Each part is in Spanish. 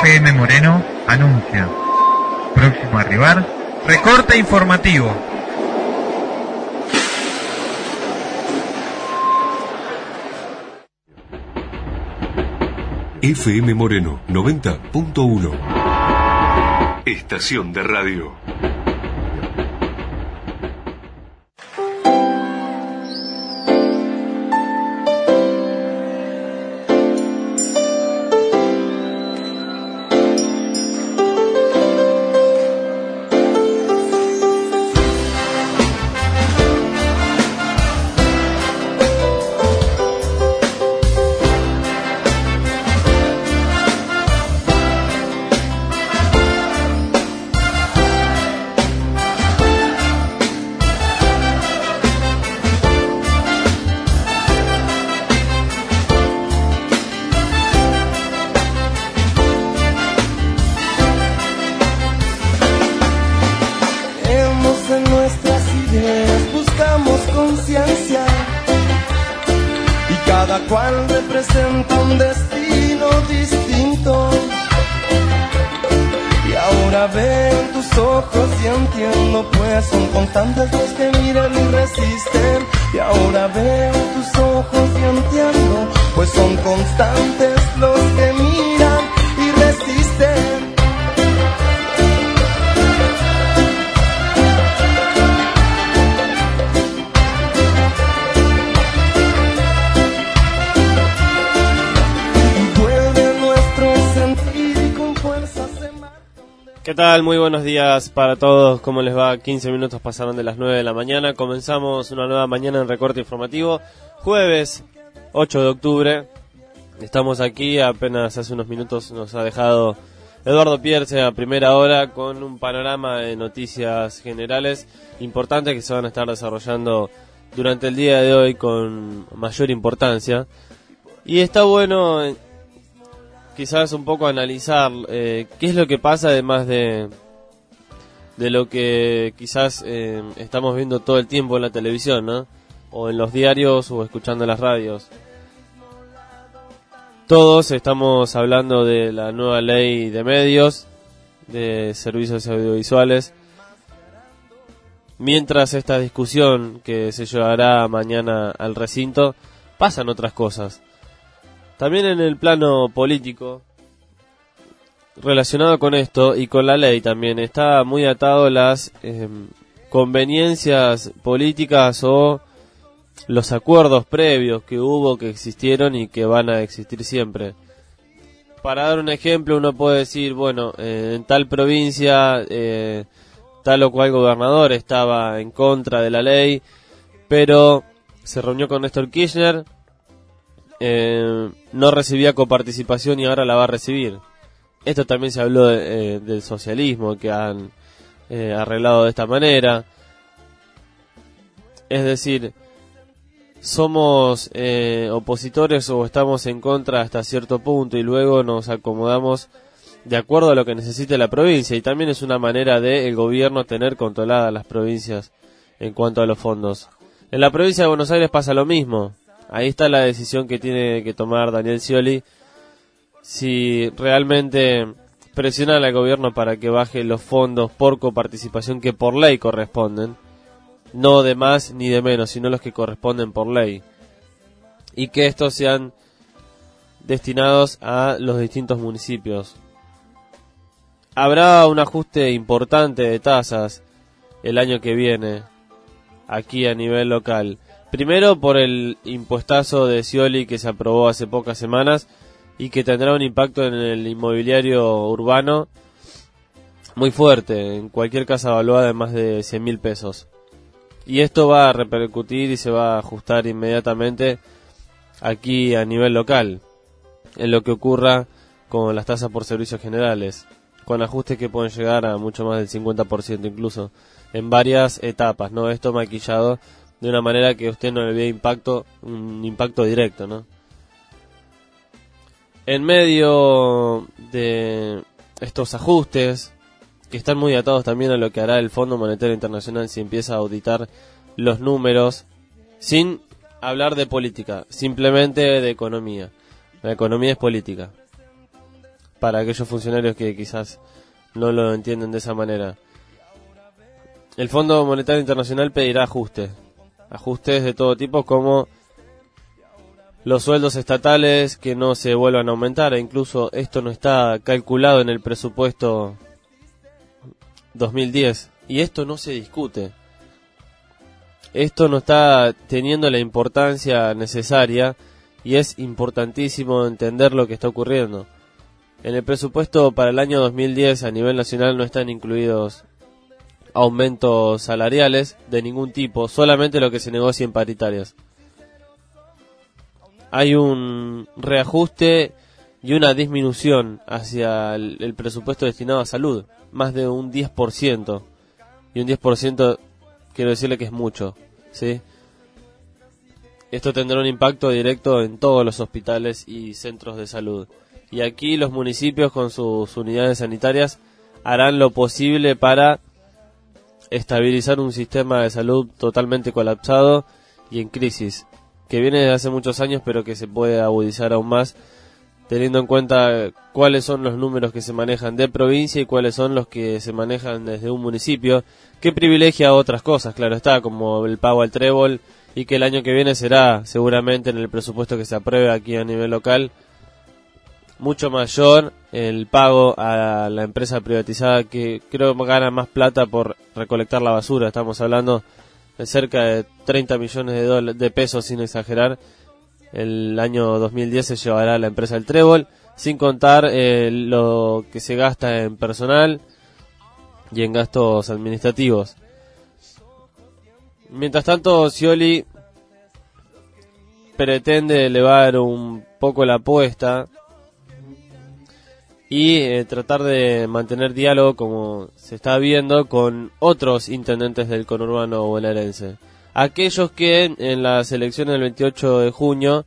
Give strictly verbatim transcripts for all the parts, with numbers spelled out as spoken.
F M Moreno anuncia. Próximo a arribar, recorte informativo. F M Moreno noventa punto uno. Estación de radio. ¿Qué tal? Muy buenos días para todos. ¿Cómo les va? quince minutos pasaron de las nueve de la mañana. Comenzamos una nueva mañana en Recorte Informativo. Jueves ocho de octubre. Estamos aquí. Apenas hace unos minutos nos ha dejado Eduardo Pierce a primera hora con un panorama de noticias generales importantes que se van a estar desarrollando durante el día de hoy con mayor importancia. Y está bueno quizás un poco analizar eh, qué es lo que pasa, además de de lo que quizás eh, estamos viendo todo el tiempo en la televisión, ¿no? O en los diarios o escuchando las radios. Todos estamos hablando de la nueva ley de medios, de servicios audiovisuales. Mientras esta discusión que se llevará mañana al recinto, pasan otras cosas. También en el plano político, relacionado con esto y con la ley también, está muy atado las eh, conveniencias políticas o los acuerdos previos que hubo, que existieron y que van a existir siempre. Para dar un ejemplo, uno puede decir, bueno, eh, en tal provincia, eh, tal o cual gobernador estaba en contra de la ley, pero se reunió con Néstor Kirchner, Eh, no recibía coparticipación y ahora la va a recibir. Esto también se habló de, eh, del socialismo, que han eh, arreglado de esta manera. Es decir, somos eh, opositores o estamos en contra hasta cierto punto y luego nos acomodamos de acuerdo a lo que necesite la provincia, y también es una manera de el gobierno tener controladas las provincias en cuanto a los fondos. En la provincia de Buenos Aires pasa lo mismo. Ahí está la decisión que tiene que tomar Daniel Scioli, si realmente presionar al gobierno para que baje los fondos por coparticipación que por ley corresponden, no de más ni de menos, sino los que corresponden por ley, y que estos sean destinados a los distintos municipios. Habrá un ajuste importante de tasas el año que viene, aquí a nivel local. Primero por el impuestazo de Scioli que se aprobó hace pocas semanas y que tendrá un impacto en el inmobiliario urbano muy fuerte, en cualquier casa valuada de más de cien mil pesos. Y esto va a repercutir y se va a ajustar inmediatamente aquí a nivel local, en lo que ocurra con las tasas por servicios generales, con ajustes que pueden llegar a mucho más del cincuenta por ciento incluso, en varias etapas, ¿no? Esto maquillado de una manera que usted no le vea impacto, un impacto directo, ¿no? En medio de estos ajustes, que están muy atados también a lo que hará el Fondo Monetario Internacional si empieza a auditar los números, sin hablar de política, simplemente de economía. La economía es política. para aquellos funcionarios que quizás no lo entienden de esa manera. El Fondo Monetario Internacional pedirá ajuste, ajustes de todo tipo, como los sueldos estatales que no se vuelvan a aumentar, e incluso esto no está calculado en el presupuesto dos mil diez, y esto no se discute. Esto no está teniendo la importancia necesaria, y es importantísimo entender lo que está ocurriendo. En el presupuesto para el año dos mil diez a nivel nacional no están incluidos aumentos salariales de ningún tipo, solamente lo que se negocia en paritarias. Hay un reajuste y una disminución hacia el, el presupuesto destinado a salud, más de un diez por ciento. Y un diez por ciento quiero decirle que es mucho, ¿sí? Esto tendrá un impacto directo en todos los hospitales y centros de salud. Y aquí los municipios con sus unidades sanitarias harán lo posible para estabilizar un sistema de salud totalmente colapsado y en crisis, que viene desde hace muchos años pero que se puede agudizar aún más, teniendo en cuenta cuáles son los números que se manejan de provincia y cuáles son los que se manejan desde un municipio, que privilegia otras cosas, claro está, como el pago al trébol, y que el año que viene será seguramente en el presupuesto que se apruebe aquí a nivel local mucho mayor el pago a la empresa privatizada, que creo que gana más plata por recolectar la basura. Estamos hablando de cerca de treinta millones de, dola- de pesos, sin exagerar. El año dos mil diez se llevará la empresa El Trébol, sin contar eh, lo que se gasta en personal y en gastos administrativos. Mientras tanto, Scioli pretende elevar un poco la apuesta y eh, tratar de mantener diálogo, como se está viendo, con otros intendentes del conurbano bonaerense. Aquellos que en las elecciones del veintiocho de junio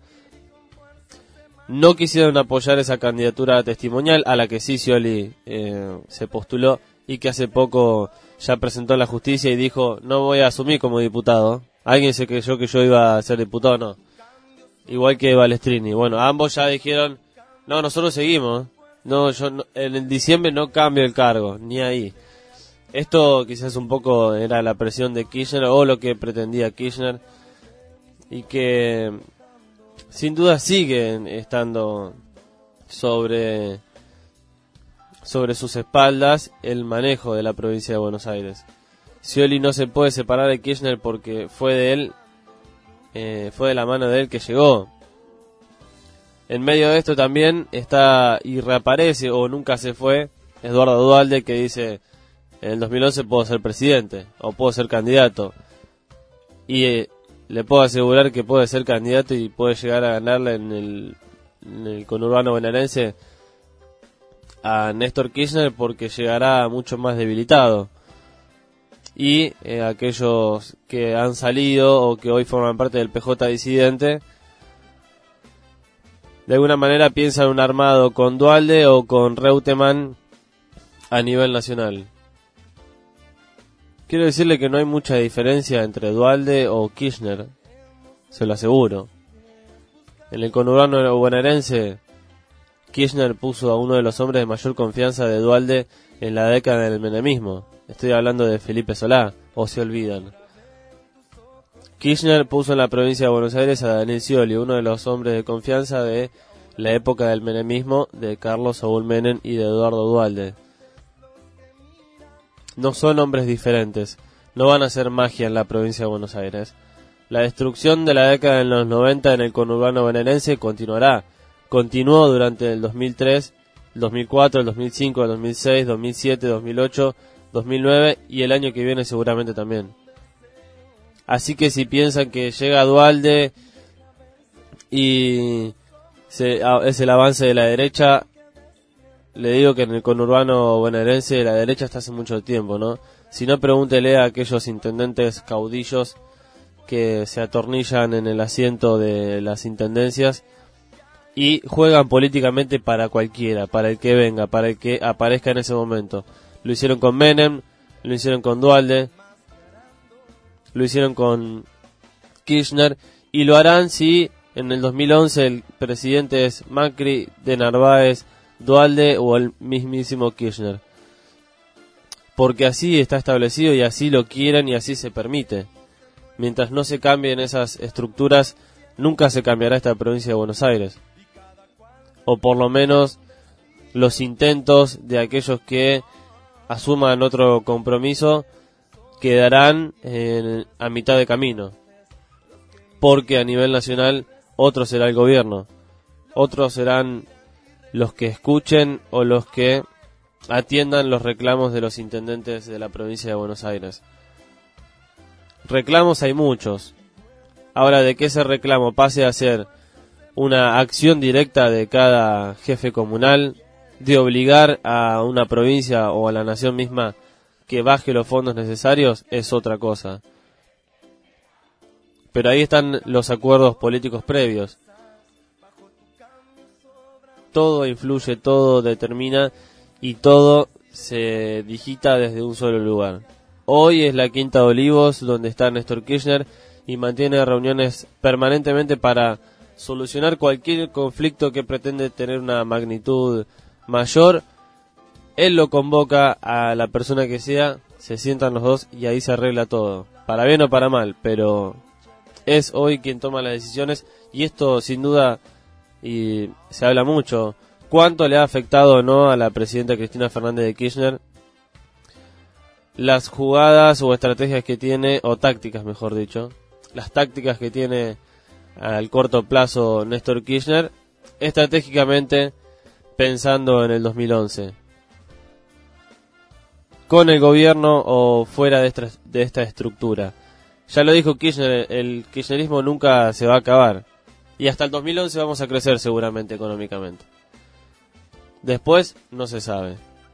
no quisieron apoyar esa candidatura testimonial, a la que sí Scioli eh, se postuló y que hace poco ya presentó en la justicia y dijo: no voy a asumir como diputado. ¿Alguien se creyó que yo iba a ser diputado? No. Igual que Balestrini. Bueno, ambos ya dijeron: no, nosotros seguimos. No, yo no, en el diciembre no cambio el cargo, ni ahí. Esto quizás un poco era la presión de Kirchner, o lo que pretendía Kirchner, y que sin duda siguen estando sobre sobre sus espaldas el manejo de la provincia de Buenos Aires. Scioli no se puede separar de Kirchner porque fue de él, eh, fue de la mano de él que llegó. En medio de esto también está y reaparece, o nunca se fue, Eduardo Duhalde, que dice: en el dos mil once puedo ser presidente, o puedo ser candidato. Y eh, le puedo asegurar que puede ser candidato y puede llegar a ganarle en el, en el conurbano bonaerense a Néstor Kirchner, porque llegará mucho más debilitado. Y eh, aquellos que han salido o que hoy forman parte del P J disidente, de alguna manera piensan un armado con Duhalde o con Reutemann a nivel nacional. Quiero decirle que no hay mucha diferencia entre Duhalde o Kirchner, se lo aseguro. En el conurbano bonaerense, Kirchner puso a uno de los hombres de mayor confianza de Duhalde en la década del menemismo. Estoy hablando de Felipe Solá, o se olvidan. Kirchner puso en la provincia de Buenos Aires a Daniel Scioli, uno de los hombres de confianza de la época del menemismo, de Carlos Saúl Menem y de Eduardo Duhalde. No son hombres diferentes, no van a hacer magia en la provincia de Buenos Aires. La destrucción de la década de los noventa en el conurbano bonaerense continuará. Continuó durante el dos mil tres, el dos mil cuatro, el dos mil cinco, el dos mil seis, dos mil siete, dos mil ocho, dos mil nueve y el año que viene seguramente también. Así que si piensan que llega Duhalde y se, a, es el avance de la derecha, le digo que en el conurbano bonaerense la derecha está hace mucho tiempo, ¿no? Si no, pregúntele a aquellos intendentes caudillos que se atornillan en el asiento de las intendencias y juegan políticamente para cualquiera, para el que venga, para el que aparezca en ese momento. Lo hicieron con Menem, lo hicieron con Duhalde, lo hicieron con Kirchner y lo harán si en el dos mil once el presidente es Macri, de Narváez, Duhalde o el mismísimo Kirchner. Porque así está establecido y así lo quieren y así se permite. Mientras no se cambien esas estructuras, nunca se cambiará esta provincia de Buenos Aires. O por lo menos los intentos de aquellos que asuman otro compromiso quedarán en, a mitad de camino. Porque a nivel nacional otro será el gobierno. Otros serán los que escuchen o los que atiendan los reclamos de los intendentes de la provincia de Buenos Aires. Reclamos hay muchos. Ahora, de que ese reclamo pase a ser una acción directa de cada jefe comunal, de obligar a una provincia o a la nación misma que baje los fondos necesarios, es otra cosa. Pero ahí están los acuerdos políticos previos. Todo influye, todo determina y todo se digita desde un solo lugar. Hoy es la Quinta de Olivos, donde está Néstor Kirchner y mantiene reuniones permanentemente para solucionar cualquier conflicto que pretende tener una magnitud mayor. Él lo convoca a la persona que sea, se sientan los dos y ahí se arregla todo, para bien o para mal, pero es hoy quien toma las decisiones y esto sin duda, y se habla mucho, cuánto le ha afectado o no a la presidenta Cristina Fernández de Kirchner las jugadas o estrategias que tiene, o tácticas mejor dicho, las tácticas que tiene al corto plazo Néstor Kirchner, estratégicamente pensando en el dos mil once. Con el gobierno o fuera de esta, de esta estructura. Ya lo dijo Kirchner, el kirchnerismo nunca se va a acabar. Y hasta el dos mil once vamos a crecer seguramente económicamente. Después no se sabe.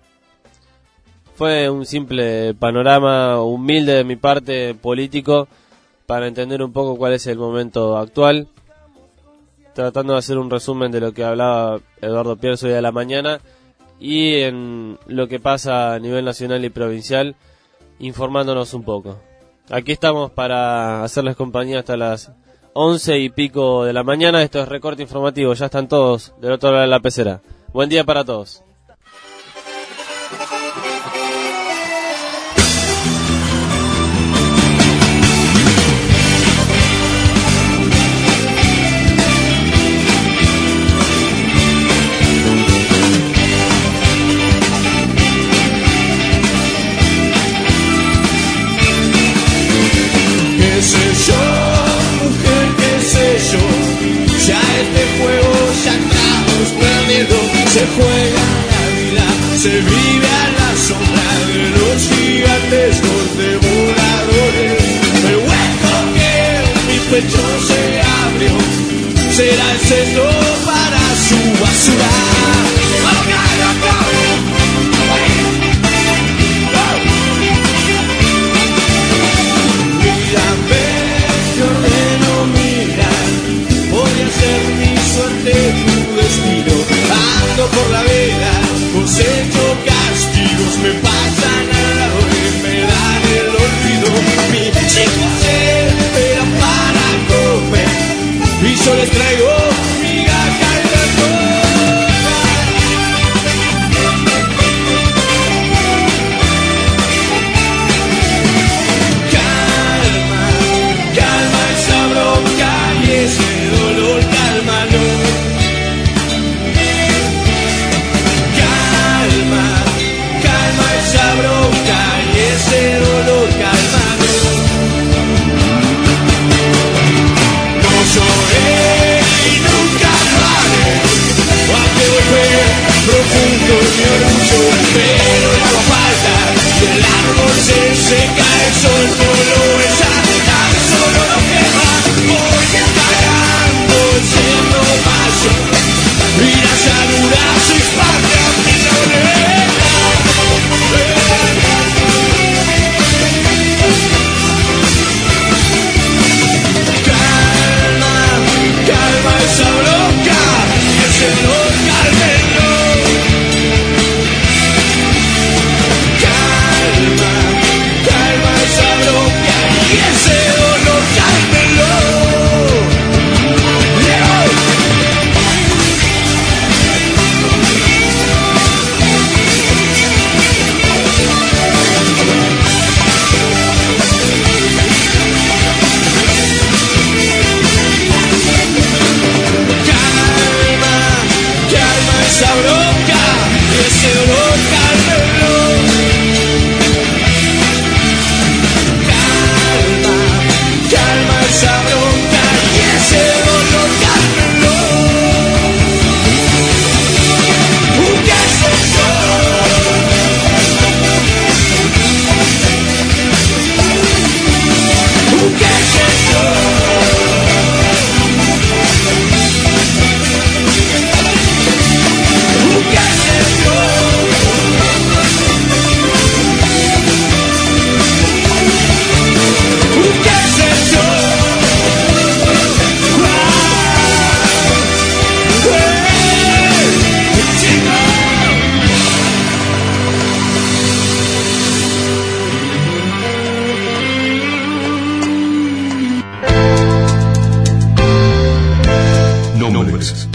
Fue un simple panorama humilde de mi parte político para entender un poco cuál es el momento actual. Tratando de hacer un resumen de lo que hablaba Eduardo Pierzo hoy a la mañana. Y en lo que pasa a nivel nacional y provincial, informándonos un poco. Aquí estamos para hacerles compañía hasta las once y pico de la mañana. Esto es Recorte Informativo, ya están todos del otro lado de la pecera. Buen día para todos. ¿Qué sé yo, mujer, qué sé yo? Ya este juego ya estamos perdiendo. Se juega la vida, se vive a la sombra de los gigantescos devoradores. El hueco que en mi pecho se abrió será el centro para su basura. Tu destino, ando por la vida, cosecho castigos, me pasan al lado y me dan el olvido. Mis hijos se esperan para comer y yo les traigo migaja y calma, calma esa bronca y ese dolor, cálmalo.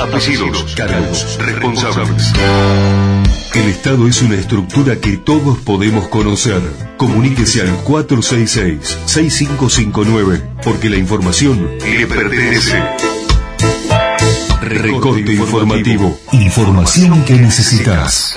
apellidos, cargos, responsables. El Estado es una estructura que todos podemos conocer. Comuníquese al cuatro seis seis, seis cinco cinco nueve, porque la información le pertenece. Recorte informativo. Información que necesitas.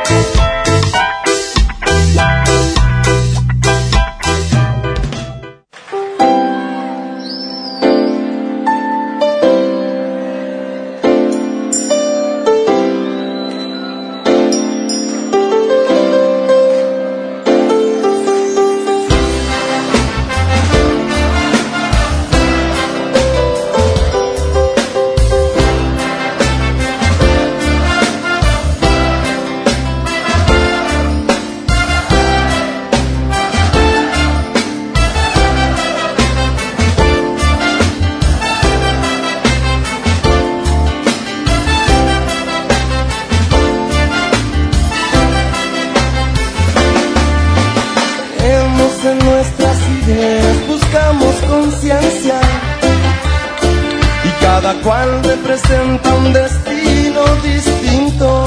Cual representa un destino distinto.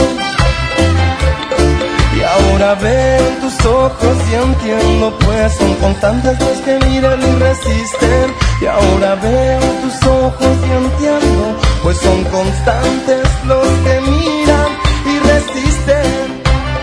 Y ahora veo en tus ojos y entiendo, pues son constantes los que miran y resisten. Y ahora veo en tus ojos y entiendo, pues son constantes los que miran y resisten.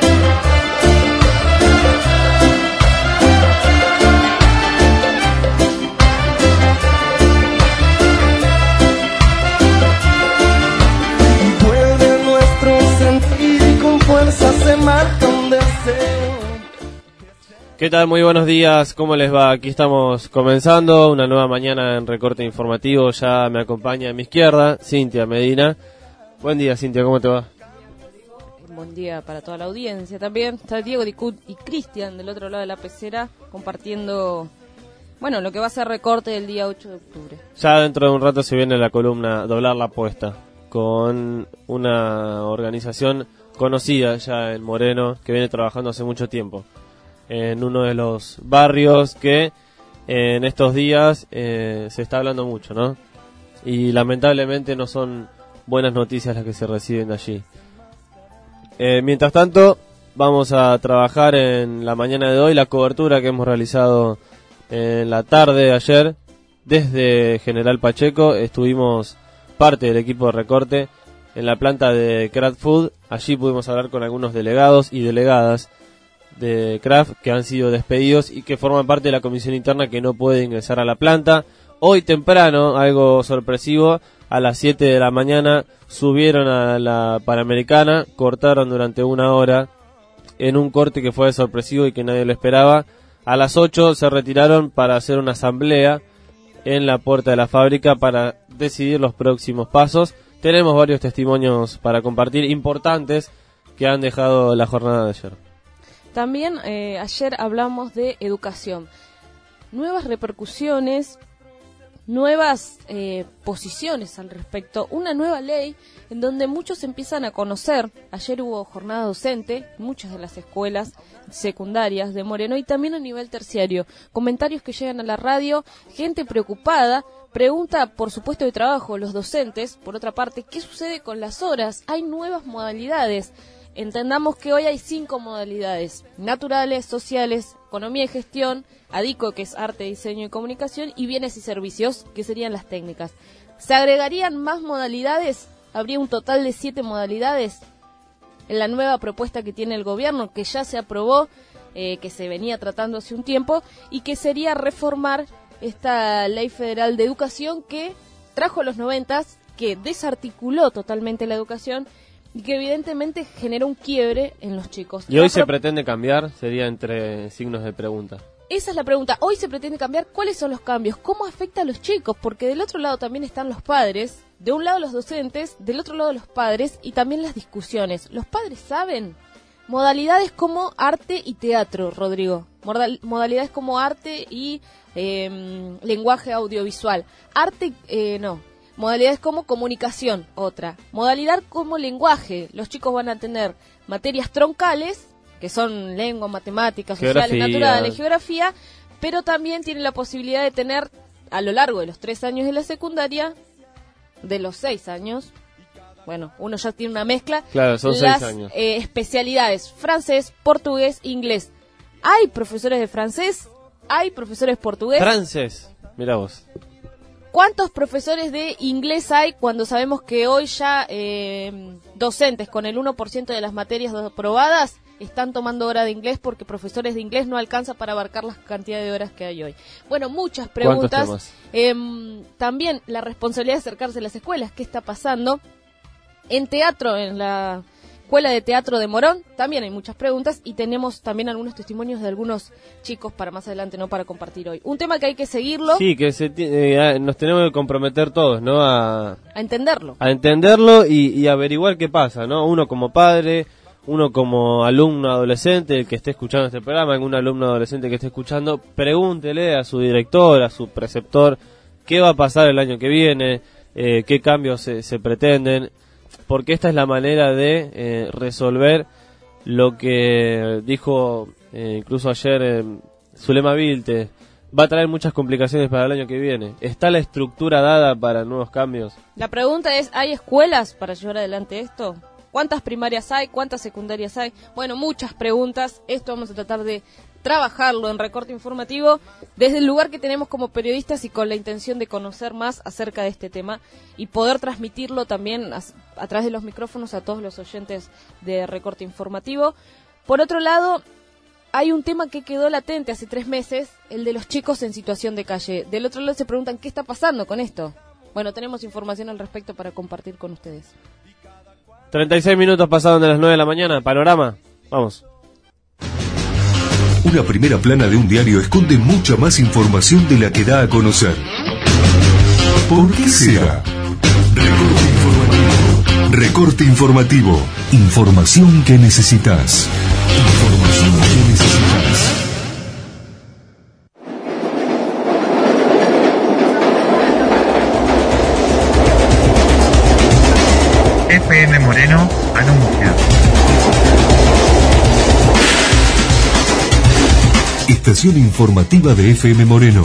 Se marca un deseo. ¿Qué tal? Muy buenos días, ¿cómo les va? Aquí estamos comenzando una nueva mañana en Recorte Informativo. Ya me acompaña a mi izquierda Cintia Medina. Buen día, Cintia, ¿cómo te va? Buen día para toda la audiencia también. Está Diego Dicut y Cristian del otro lado de la pecera compartiendo, bueno, lo que va a ser Recorte del día ocho de octubre. Ya dentro de un rato se viene la columna Doblar la Apuesta, con una organización conocida ya en Moreno, que viene trabajando hace mucho tiempo en uno de los barrios que en estos días eh, se está hablando mucho, ¿no? Y lamentablemente no son buenas noticias las que se reciben de allí. Eh, mientras tanto, vamos a trabajar en la mañana de hoy la cobertura que hemos realizado en la tarde de ayer desde General Pacheco. Estuvimos parte del equipo de Recorte en la planta de Kraft Food. Allí pudimos hablar con algunos delegados y delegadas de Kraft que han sido despedidos y que forman parte de la comisión interna que no puede ingresar a la planta. Hoy temprano, algo sorpresivo, a las siete de la mañana subieron a la Panamericana, cortaron durante una hora en un corte que fue sorpresivo y que nadie lo esperaba. A las ocho se retiraron para hacer una asamblea en la puerta de la fábrica para decidir los próximos pasos. Tenemos varios testimonios para compartir importantes que han dejado la jornada de ayer. También eh, ayer hablamos de educación. Nuevas repercusiones, nuevas eh, posiciones al respecto. Una nueva ley en donde muchos empiezan a conocer. Ayer hubo jornada docente en muchas de las escuelas secundarias de Moreno y también a nivel terciario. Comentarios que llegan a la radio, gente preocupada. Pregunta por su puesto de trabajo los docentes. Por otra parte, ¿qué sucede con las horas? Hay nuevas modalidades. Entendamos que hoy hay cinco modalidades: naturales, sociales, economía y gestión, ADICO, que es arte, diseño y comunicación, y bienes y servicios, que serían las técnicas. ¿Se agregarían más modalidades? ¿Habría un total de siete modalidades en la nueva propuesta que tiene el gobierno, que ya se aprobó, eh, que se venía tratando hace un tiempo, y que sería reformar esta ley federal de educación que trajo los noventas, que desarticuló totalmente la educación y que evidentemente generó un quiebre en los chicos? ¿Y hoy la se pro- pretende cambiar? Sería entre signos de pregunta. Esa es la pregunta. Hoy se pretende cambiar. ¿Cuáles son los cambios? ¿Cómo afecta a los chicos? Porque del otro lado también están los padres, de un lado los docentes, del otro lado los padres y también las discusiones. ¿Los padres saben? Modalidades como arte y teatro, Rodrigo. Modal- modalidades como arte y eh, lenguaje audiovisual. Arte, eh, no. Modalidades como comunicación, otra. Modalidad como lenguaje. Los chicos van a tener materias troncales, que son lengua, matemáticas, sociales, Geografía. naturales, geografía, pero también tienen la posibilidad de tener, a lo largo de los tres años de la secundaria, de los seis años, bueno, uno ya tiene una mezcla. Claro, son las, seis años. Eh, especialidades, francés, portugués, inglés. ¿Hay profesores de francés? ¿Hay profesores portugués? Francés, mira vos. ¿Cuántos profesores de inglés hay cuando sabemos que hoy ya eh, docentes con el uno por ciento de las materias aprobadas están tomando hora de inglés porque profesores de inglés no alcanza para abarcar la cantidad de horas que hay hoy? Bueno, muchas preguntas. Eh, también la responsabilidad de acercarse a las escuelas. ¿Qué está pasando? En teatro, en la Escuela de Teatro de Morón, también hay muchas preguntas y tenemos también algunos testimonios de algunos chicos para más adelante, no para compartir hoy. Un tema que hay que seguirlo. Sí, que se eh, nos tenemos que comprometer todos, ¿no? A, a entenderlo. A entenderlo y, y averiguar qué pasa, ¿no? Uno como padre, uno como alumno adolescente, el que esté escuchando este programa, algún alumno adolescente que esté escuchando, pregúntele a su director, a su preceptor, qué va a pasar el año que viene, eh, qué cambios se, se pretenden, porque esta es la manera de eh, resolver lo que dijo eh, incluso ayer eh, Zulema Vilte. Va a traer muchas complicaciones para el año que viene. ¿Está la estructura dada para nuevos cambios? La pregunta es, ¿hay escuelas para llevar adelante esto? ¿Cuántas primarias hay? ¿Cuántas secundarias hay? Bueno, muchas preguntas. Esto vamos a tratar de trabajarlo en Recorte Informativo desde el lugar que tenemos como periodistas y con la intención de conocer más acerca de este tema y poder transmitirlo también a, a través de los micrófonos a todos los oyentes de Recorte Informativo. Por otro lado, hay un tema que quedó latente hace tres meses, el de los chicos en situación de calle. Del otro lado se preguntan, ¿qué está pasando con esto? Bueno, tenemos información al respecto para compartir con ustedes. treinta y seis minutos pasaron de las nueve de la mañana. Panorama. Vamos. Una primera plana de un diario esconde mucha más información de la que da a conocer. ¿Por qué será? Recorte informativo. Recorte informativo. Información que necesitas. Información que necesitas. F M Moreno anuncia. Estación informativa de F M Moreno.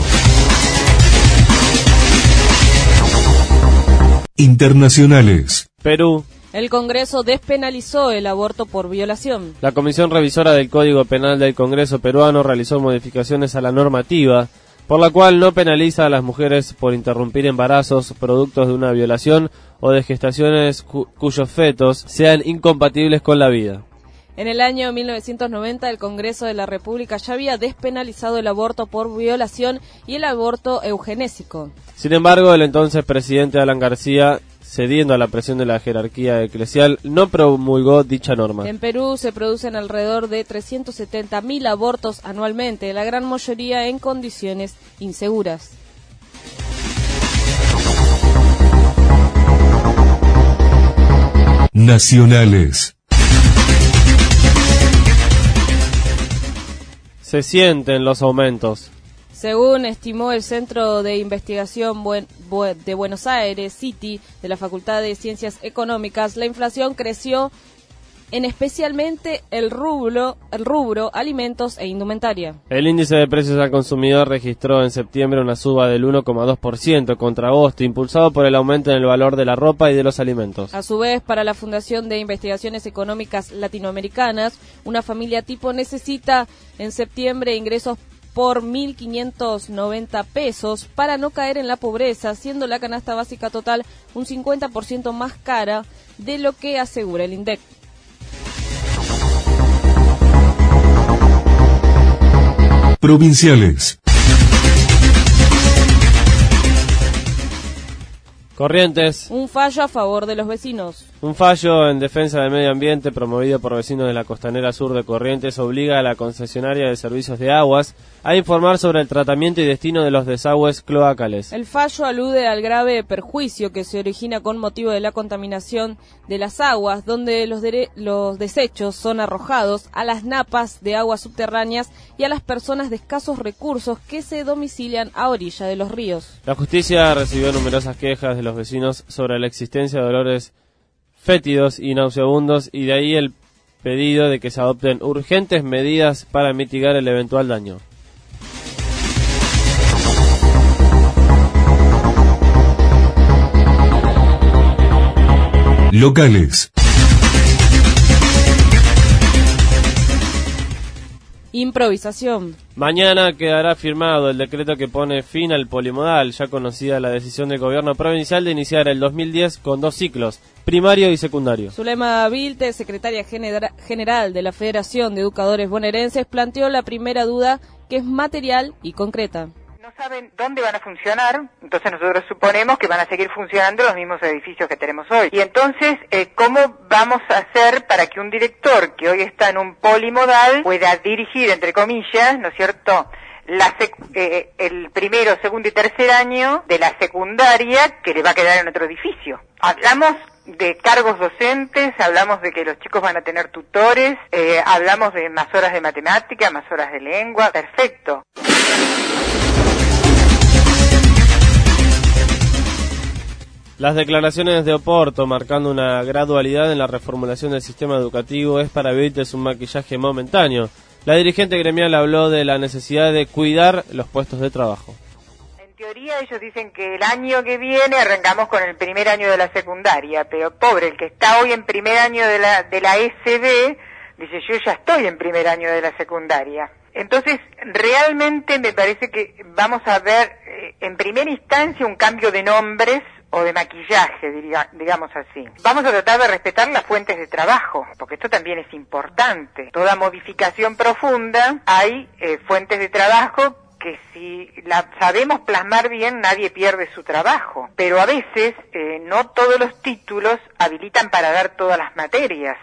Internacionales. Perú. El Congreso despenalizó el aborto por violación. La Comisión Revisora del Código Penal del Congreso peruano realizó modificaciones a la normativa, por la cual no penaliza a las mujeres por interrumpir embarazos productos de una violación o de gestaciones cu- cuyos fetos sean incompatibles con la vida. En el año mil novecientos noventa, el Congreso de la República ya había despenalizado el aborto por violación y el aborto eugenésico. Sin embargo, el entonces presidente Alan García, cediendo a la presión de la jerarquía eclesial, no promulgó dicha norma. En Perú se producen alrededor de trescientos setenta mil abortos anualmente, la gran mayoría en condiciones inseguras. Nacionales. Se sienten los aumentos. Según estimó el Centro de Investigación Buen, Buen, de Buenos Aires, CITI, de la Facultad de Ciencias Económicas, la inflación creció en especialmente el rubro, el rubro alimentos e indumentaria. El índice de precios al consumidor registró en septiembre una suba del uno coma dos por ciento contra agosto, impulsado por el aumento en el valor de la ropa y de los alimentos. A su vez, para la Fundación de Investigaciones Económicas Latinoamericanas, una familia tipo necesita en septiembre ingresos por mil quinientos noventa pesos para no caer en la pobreza, siendo la canasta básica total un cincuenta por ciento más cara de lo que asegura el INDEC. Provinciales. Corrientes. Un fallo a favor de los vecinos. Un fallo en defensa del medio ambiente promovido por vecinos de la costanera sur de Corrientes obliga a la concesionaria de servicios de aguas a informar sobre el tratamiento y destino de los desagües cloacales. El fallo alude al grave perjuicio que se origina con motivo de la contaminación de las aguas, donde los, dere- los desechos son arrojados a las napas de aguas subterráneas y a las personas de escasos recursos que se domicilian a orilla de los ríos. La justicia recibió numerosas quejas de los vecinos sobre la existencia de olores fétidos y nauseabundos, y de ahí el pedido de que se adopten urgentes medidas para mitigar el eventual daño. Locales. Improvisación. Mañana quedará firmado el decreto que pone fin al polimodal, ya conocida la decisión del gobierno provincial de iniciar el dos mil diez con dos ciclos, primario y secundario. Zulema Vilte, secretaria genera- general de la Federación de Educadores Bonaerenses, planteó la primera duda, que es material y concreta. No saben dónde van a funcionar, entonces nosotros suponemos que van a seguir funcionando los mismos edificios que tenemos hoy. Y entonces, eh, ¿cómo vamos a hacer para que un director que hoy está en un polimodal pueda dirigir, entre comillas, ¿no es cierto?, la sec- eh, el primero, segundo y tercer año de la secundaria que le va a quedar en otro edificio? Hablamos de cargos docentes, hablamos de que los chicos van a tener tutores, eh, hablamos de más horas de matemática, más horas de lengua, perfecto. Las declaraciones de Oporto marcando una gradualidad en la reformulación del sistema educativo es para Vites un maquillaje momentáneo. La dirigente gremial habló de la necesidad de cuidar los puestos de trabajo. En teoría ellos dicen que el año que viene arrancamos con el primer año de la secundaria, pero pobre, el que está hoy en primer año de la, de la S B, dice yo ya estoy en primer año de la secundaria. Entonces, realmente me parece que vamos a ver eh, en primera instancia un cambio de nombres o de maquillaje, diría, digamos así. Vamos a tratar de respetar las fuentes de trabajo, porque esto también es importante. Toda modificación profunda, hay eh, fuentes de trabajo que si la sabemos plasmar bien, nadie pierde su trabajo. Pero a veces, eh, no todos los títulos habilitan para dar todas las materias.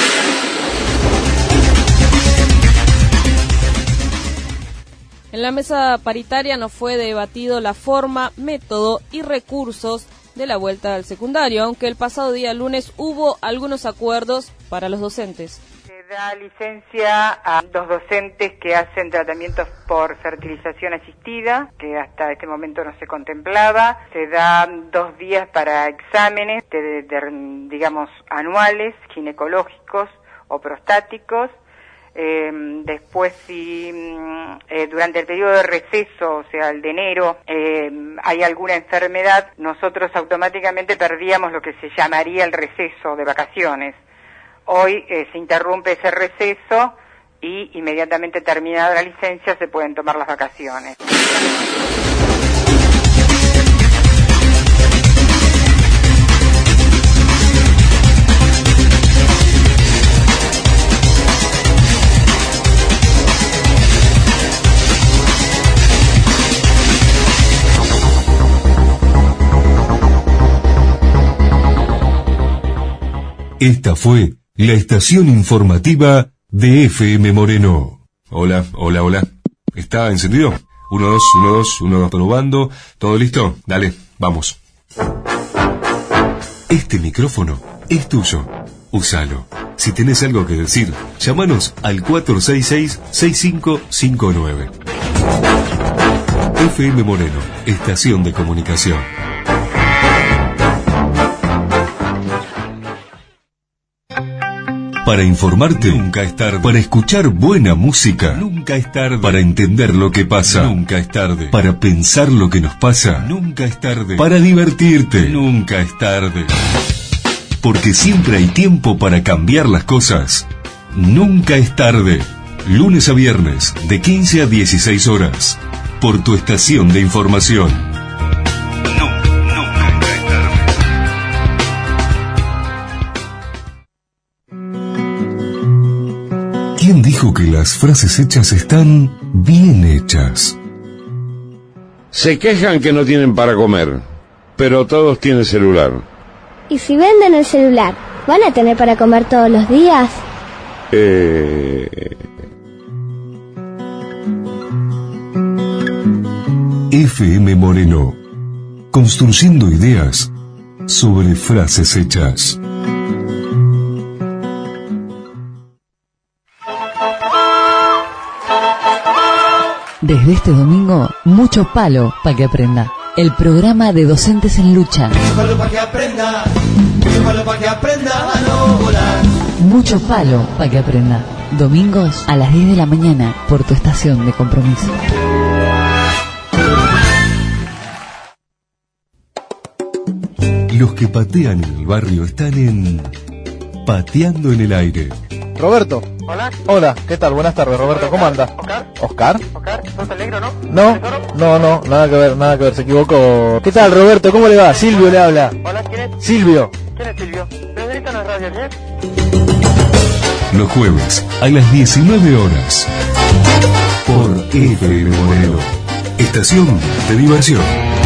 En la mesa paritaria no fue debatido la forma, método y recursos de la vuelta al secundario, aunque el pasado día lunes hubo algunos acuerdos para los docentes. Se da licencia a los docentes que hacen tratamientos por fertilización asistida, que hasta este momento no se contemplaba. Se dan dos días para exámenes, de, de, digamos, anuales, ginecológicos o prostáticos. Eh, después, si eh, durante el periodo de receso, o sea, el de enero, eh, hay alguna enfermedad, nosotros automáticamente perdíamos lo que se llamaría el receso de vacaciones. Hoy eh, se interrumpe ese receso y inmediatamente terminada la licencia se pueden tomar las vacaciones. Esta fue la estación informativa de F M Moreno. Hola, hola, hola. ¿Está encendido? Uno, dos, uno, dos, uno, dos, probando. ¿Todo listo? Dale, vamos. Este micrófono es tuyo. Úsalo. Si tenés algo que decir, llámanos al cuatro seis seis, seis cinco cinco nueve. F M Moreno, estación de comunicación. Para informarte, nunca es tarde. Para escuchar buena música, nunca es tarde. Para entender lo que pasa, nunca es tarde. Para pensar lo que nos pasa, nunca es tarde. Para divertirte, nunca es tarde. Porque siempre hay tiempo para cambiar las cosas. Nunca es tarde. Lunes a viernes, de quince a dieciséis horas. Por tu estación de información. ¿Quién dijo que las frases hechas están bien hechas? Se quejan que no tienen para comer, pero todos tienen celular. ¿Y si venden el celular, van a tener para comer todos los días? Eh... F M Moreno, construyendo ideas sobre frases hechas. Desde este domingo, Mucho Palo para que aprenda. El programa de docentes en lucha. Mucho palo para que aprenda, mucho palo para que aprenda a no volar. Mucho Palo para que aprenda. Domingos a las diez de la mañana por tu estación de compromiso. Los que patean en el barrio están en Pateando en el Aire. Roberto. Hola. Hola, ¿qué tal? Buenas tardes, Roberto. Hola, ¿Cómo anda? ¿Oscar? ¿Oscar? ¿Oscar? ¿Sos el negro, no? No, no, no, nada que ver, nada que ver, se equivocó. ¿Qué tal, Roberto? ¿Cómo le va? Silvio le habla. Hola, ¿quién es? Silvio. ¿Quién es Silvio? Pero esto no es radio, ¿sí? Los jueves a las diecinueve horas por F M Moreno, estación de diversión.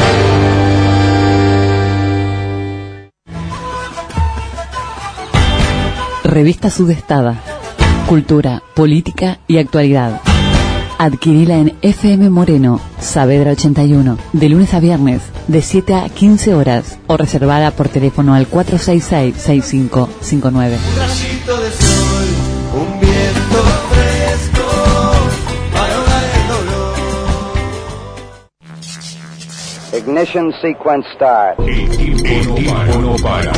Revista Sudestada. Cultura, política y actualidad. Adquirila en F M Moreno, Saavedra ochenta y uno, de lunes a viernes, de siete a quince horas, o reservada por teléfono al cuatro seis seis, seis cinco cinco nueve. Un rayito de sol, un viento fresco, para ahogar el dolor. Ignition sequence start. El tiempo no para.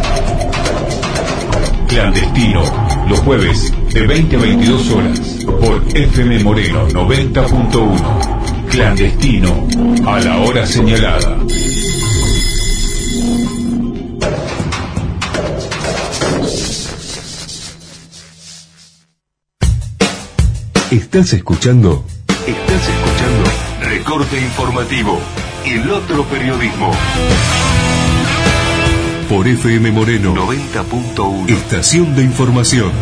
Clandestino, los jueves de veinte a veintidós horas por F M Moreno noventa punto uno. Clandestino, a la hora señalada. ¿Estás escuchando? Estás escuchando Recorte Informativo, el otro periodismo. Por F M Moreno noventa punto uno. Estación de información.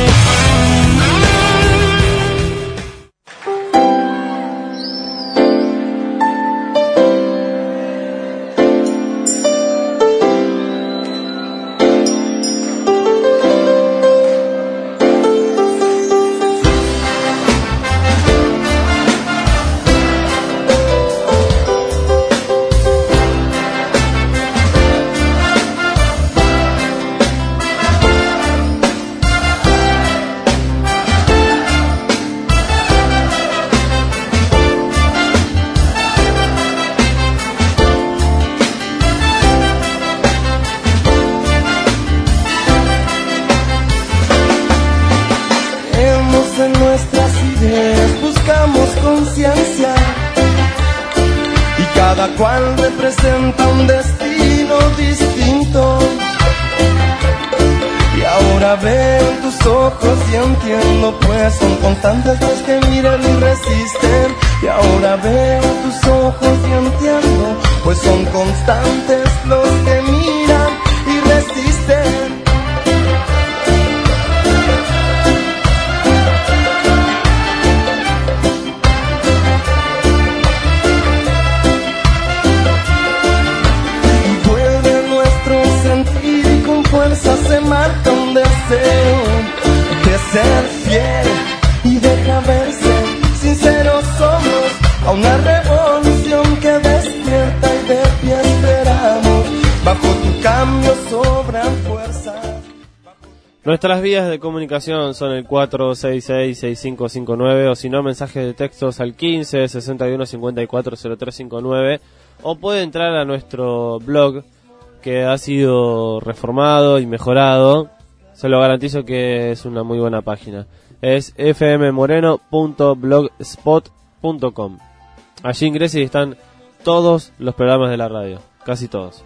Nuestras vías de comunicación son el cuatro seis seis, seis cinco cinco nueve o si no mensajes de textos al quince, sesenta y uno, cincuenta y cuatro, cero tres cincuenta y nueve, o puede entrar a nuestro blog que ha sido reformado y mejorado. Se lo garantizo que es una muy buena página. Es f m moreno punto blogspot punto com. Allí ingrese y están todos los programas de la radio, casi todos.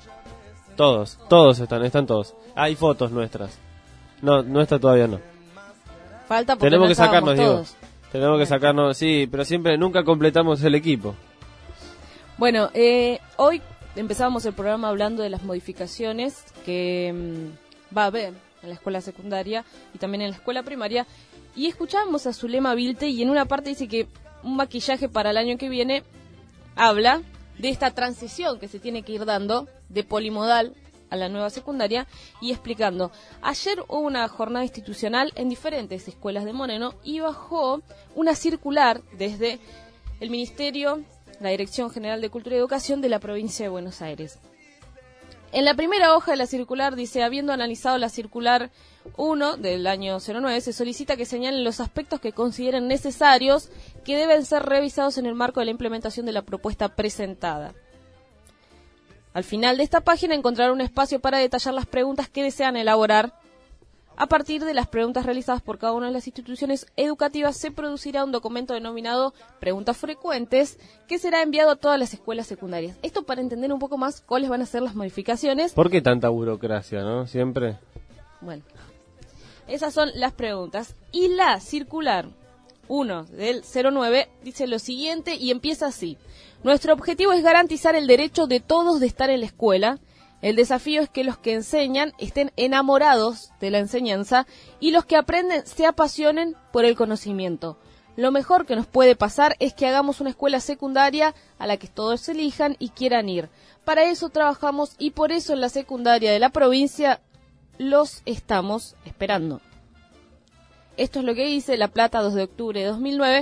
Todos, todos están, están todos. Hay fotos nuestras. No, nuestra todavía no. Falta porque tenemos no que sacarnos, todos. digo. Tenemos que sacarnos, sí, pero siempre nunca completamos el equipo. Bueno, eh, hoy empezamos el programa hablando de las modificaciones que mmm, va a haber en la escuela secundaria y también en la escuela primaria. Y escuchamos a Zulema Vilte y en una parte dice que un maquillaje para el año que viene habla de esta transición que se tiene que ir dando de polimodal a la nueva secundaria y explicando. Ayer hubo una jornada institucional en diferentes escuelas de Moreno y bajó una circular desde el Ministerio, la Dirección General de Cultura y Educación de la provincia de Buenos Aires. En la primera hoja de la circular dice, habiendo analizado la circular uno del año cero nueve, se solicita que señalen los aspectos que consideren necesarios que deben ser revisados en el marco de la implementación de la propuesta presentada. Al final de esta página encontrarán un espacio para detallar las preguntas que desean elaborar A partir de las preguntas realizadas por cada una de las instituciones educativas se producirá un documento denominado Preguntas Frecuentes que será enviado a todas las escuelas secundarias. Esto para entender un poco más cuáles van a ser las modificaciones. ¿Por qué tanta burocracia, no? Siempre. Bueno, esas son las preguntas. Y la circular uno del cero nueve dice lo siguiente y empieza así. Nuestro objetivo es garantizar el derecho de todos de estar en la escuela. El desafío es que los que enseñan estén enamorados de la enseñanza y los que aprenden se apasionen por el conocimiento. Lo mejor que nos puede pasar es que hagamos una escuela secundaria a la que todos elijan y quieran ir. Para eso trabajamos y por eso en la secundaria de la provincia los estamos esperando. Esto es lo que dice La Plata, dos de octubre de dos mil nueve.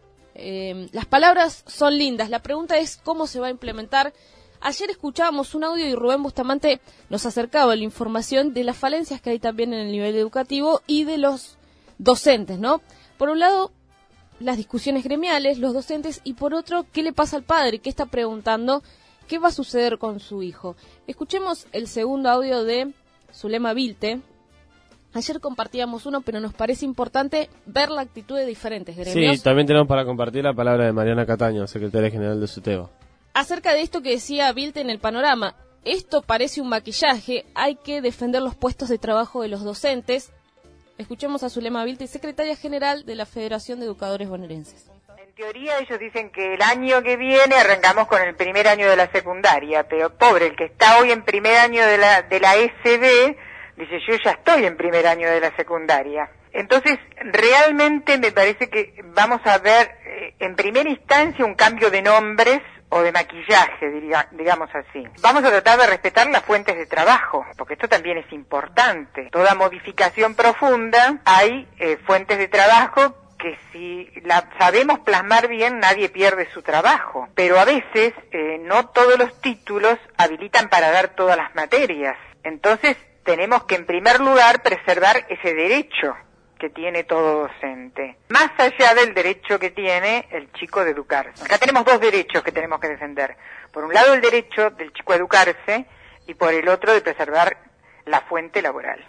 Eh, las palabras son lindas. La pregunta es cómo se va a implementar. Ayer escuchábamos un audio y Rubén Bustamante nos acercaba la información de las falencias que hay también en el nivel educativo y de los docentes, ¿no? Por un lado, las discusiones gremiales, los docentes, y por otro, ¿qué le pasa al padre? ¿Qué está preguntando? ¿Qué va a suceder con su hijo? Escuchemos el segundo audio de Zulema Vilte. Ayer compartíamos uno, pero nos parece importante ver la actitud de diferentes gremios. Sí, también tenemos para compartir la palabra de Mariana Cataño, secretaria general de SUTEBA. Acerca de esto que decía Vilte en el panorama, esto parece un maquillaje, hay que defender los puestos de trabajo de los docentes. Escuchemos a Zulema Vilte, secretaria general de la Federación de Educadores Bonaerenses. En teoría ellos dicen que el año que viene arrancamos con el primer año de la secundaria, pero pobre, el que está hoy en primer año de la, de la S B, dice yo ya estoy en primer año de la secundaria. Entonces, realmente me parece que vamos a ver eh, en primera instancia un cambio de nombres o de maquillaje, diría, digamos así. Vamos a tratar de respetar las fuentes de trabajo, porque esto también es importante. Toda modificación profunda, hay eh, fuentes de trabajo que si la sabemos plasmar bien, nadie pierde su trabajo. Pero a veces, eh, no todos los títulos habilitan para dar todas las materias. Entonces, tenemos que en primer lugar preservar ese derecho que tiene todo docente, más allá del derecho que tiene el chico de educarse. Acá tenemos dos derechos que tenemos que defender. Por un lado el derecho del chico a educarse y por el otro de preservar la fuente laboral.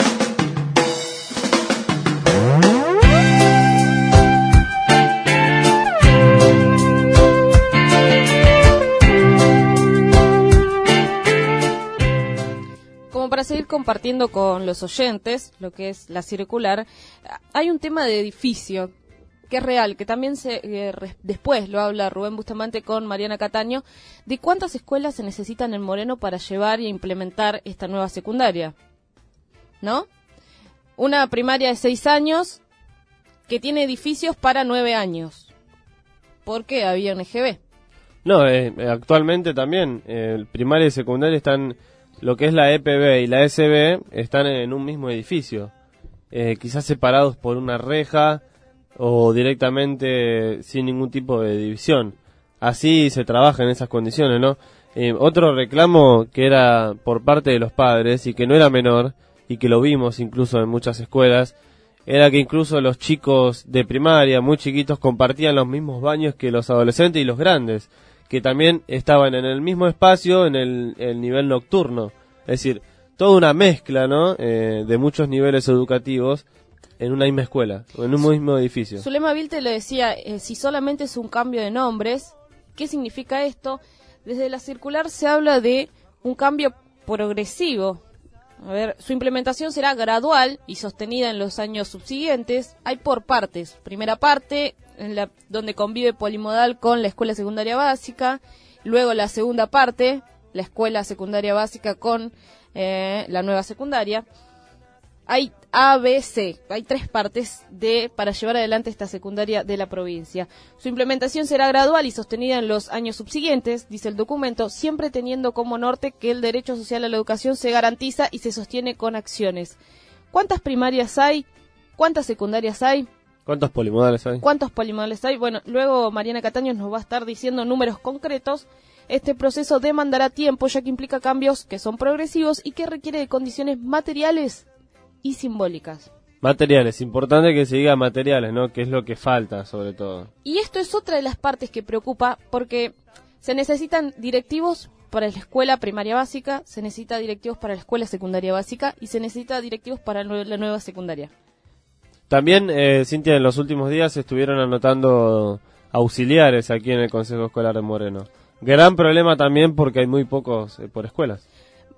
Como para seguir compartiendo con los oyentes lo que es la circular, hay un tema de edificio que es real, que también se eh, re, después lo habla Rubén Bustamante con Mariana Cataño, de cuántas escuelas se necesitan en Moreno para llevar y implementar esta nueva secundaria, ¿no? Una primaria de seis años que tiene edificios para nueve años. ¿Por qué había un E G B? No, eh, actualmente también, eh, primaria y secundaria están... Lo que es la E P B y la S B están en un mismo edificio, eh, quizás separados por una reja o directamente sin ningún tipo de división. Así se trabaja en esas condiciones, ¿no? Eh, otro reclamo que era por parte de los padres y que no era menor, y que lo vimos incluso en muchas escuelas, era que incluso los chicos de primaria, muy chiquitos, compartían los mismos baños que los adolescentes y los grandes, que también estaban en el mismo espacio, en el, el nivel nocturno. Es decir, toda una mezcla, ¿no?, eh, de muchos niveles educativos en una misma escuela, o en un mismo edificio. Zulema Vilte le decía, eh, si solamente es un cambio de nombres, ¿qué significa esto? Desde la circular se habla de un cambio progresivo. A ver, su implementación será gradual y sostenida en los años subsiguientes. Hay por partes. Primera parte, en la, donde convive polimodal con la escuela secundaria básica. Luego la segunda parte, la escuela secundaria básica con eh, la nueva secundaria. Hay A, B, C. Hay tres partes de para llevar adelante esta secundaria de la provincia. Su implementación será gradual y sostenida en los años subsiguientes, dice el documento, siempre teniendo como norte que el derecho social a la educación se garantiza y se sostiene con acciones. ¿Cuántas primarias hay? ¿Cuántas secundarias hay? ¿Cuántos polimodales hay? ¿Cuántos polimodales hay? Bueno, luego Mariana Cataño nos va a estar diciendo números concretos. Este proceso demandará tiempo, ya que implica cambios que son progresivos y que requiere de condiciones materiales y simbólicas. Materiales, importante que se diga materiales, ¿no?, que es lo que falta sobre todo. Y esto es otra de las partes que preocupa, porque se necesitan directivos para la escuela primaria básica, se necesita directivos para la escuela secundaria básica y se necesita directivos para la nueva secundaria. También, eh, Cintia, en los últimos días estuvieron anotando auxiliares aquí en el Consejo Escolar de Moreno. Gran problema también porque hay muy pocos eh, por escuelas.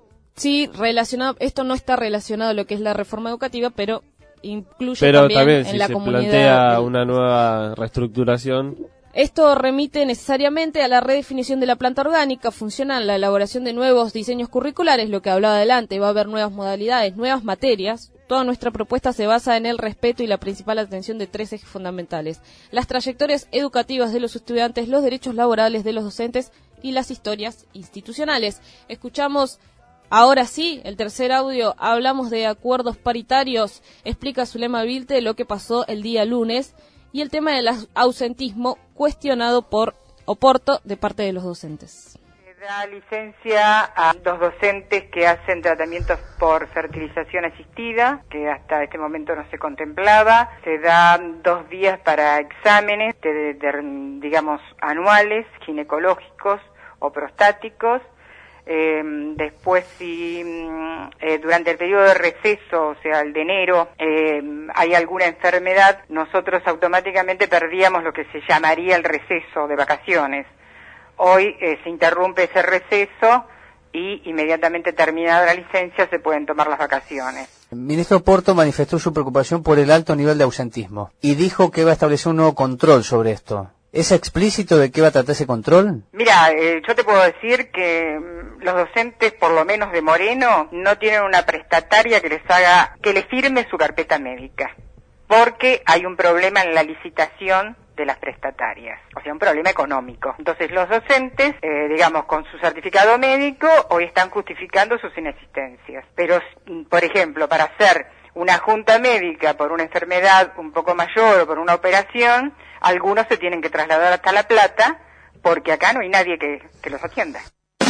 Sí, relacionado, esto no está relacionado a lo que es la reforma educativa, pero incluye pero también, también en si la se comunidad. plantea El... una nueva reestructuración. Esto remite necesariamente a la redefinición de la planta orgánica, funciona la elaboración de nuevos diseños curriculares, lo que hablaba adelante, va a haber nuevas modalidades, nuevas materias. Toda nuestra propuesta se basa en el respeto y la principal atención de tres ejes fundamentales: las trayectorias educativas de los estudiantes, los derechos laborales de los docentes y las historias institucionales. Escuchamos ahora sí el tercer audio, hablamos de acuerdos paritarios, explica Zulema Vilte lo que pasó el día lunes y el tema del ausentismo cuestionado por Oporto de parte de los docentes. Se da licencia a los docentes que hacen tratamientos por fertilización asistida, que hasta este momento no se contemplaba. Se dan dos días para exámenes, de, de, digamos, anuales, ginecológicos o prostáticos. Eh, después, si eh, durante el periodo de receso, o sea, el de enero, eh, hay alguna enfermedad, nosotros automáticamente perdíamos lo que se llamaría el receso de vacaciones. Hoy eh, se interrumpe ese receso y inmediatamente terminada la licencia se pueden tomar las vacaciones. El ministro Porto manifestó su preocupación por el alto nivel de ausentismo y dijo que va a establecer un nuevo control sobre esto. ¿Es explícito de qué va a tratar ese control? Mira, eh, yo te puedo decir que mm, los docentes, por lo menos de Moreno, no tienen una prestataria que les haga, que les firme su carpeta médica, porque hay un problema en la licitación de las prestatarias, o sea, un problema económico. Entonces los docentes, eh, digamos, con su certificado médico, hoy están justificando sus inexistencias. Pero, por ejemplo, para hacer una junta médica por una enfermedad un poco mayor o por una operación, algunos se tienen que trasladar hasta La Plata, porque acá no hay nadie que, que los atienda.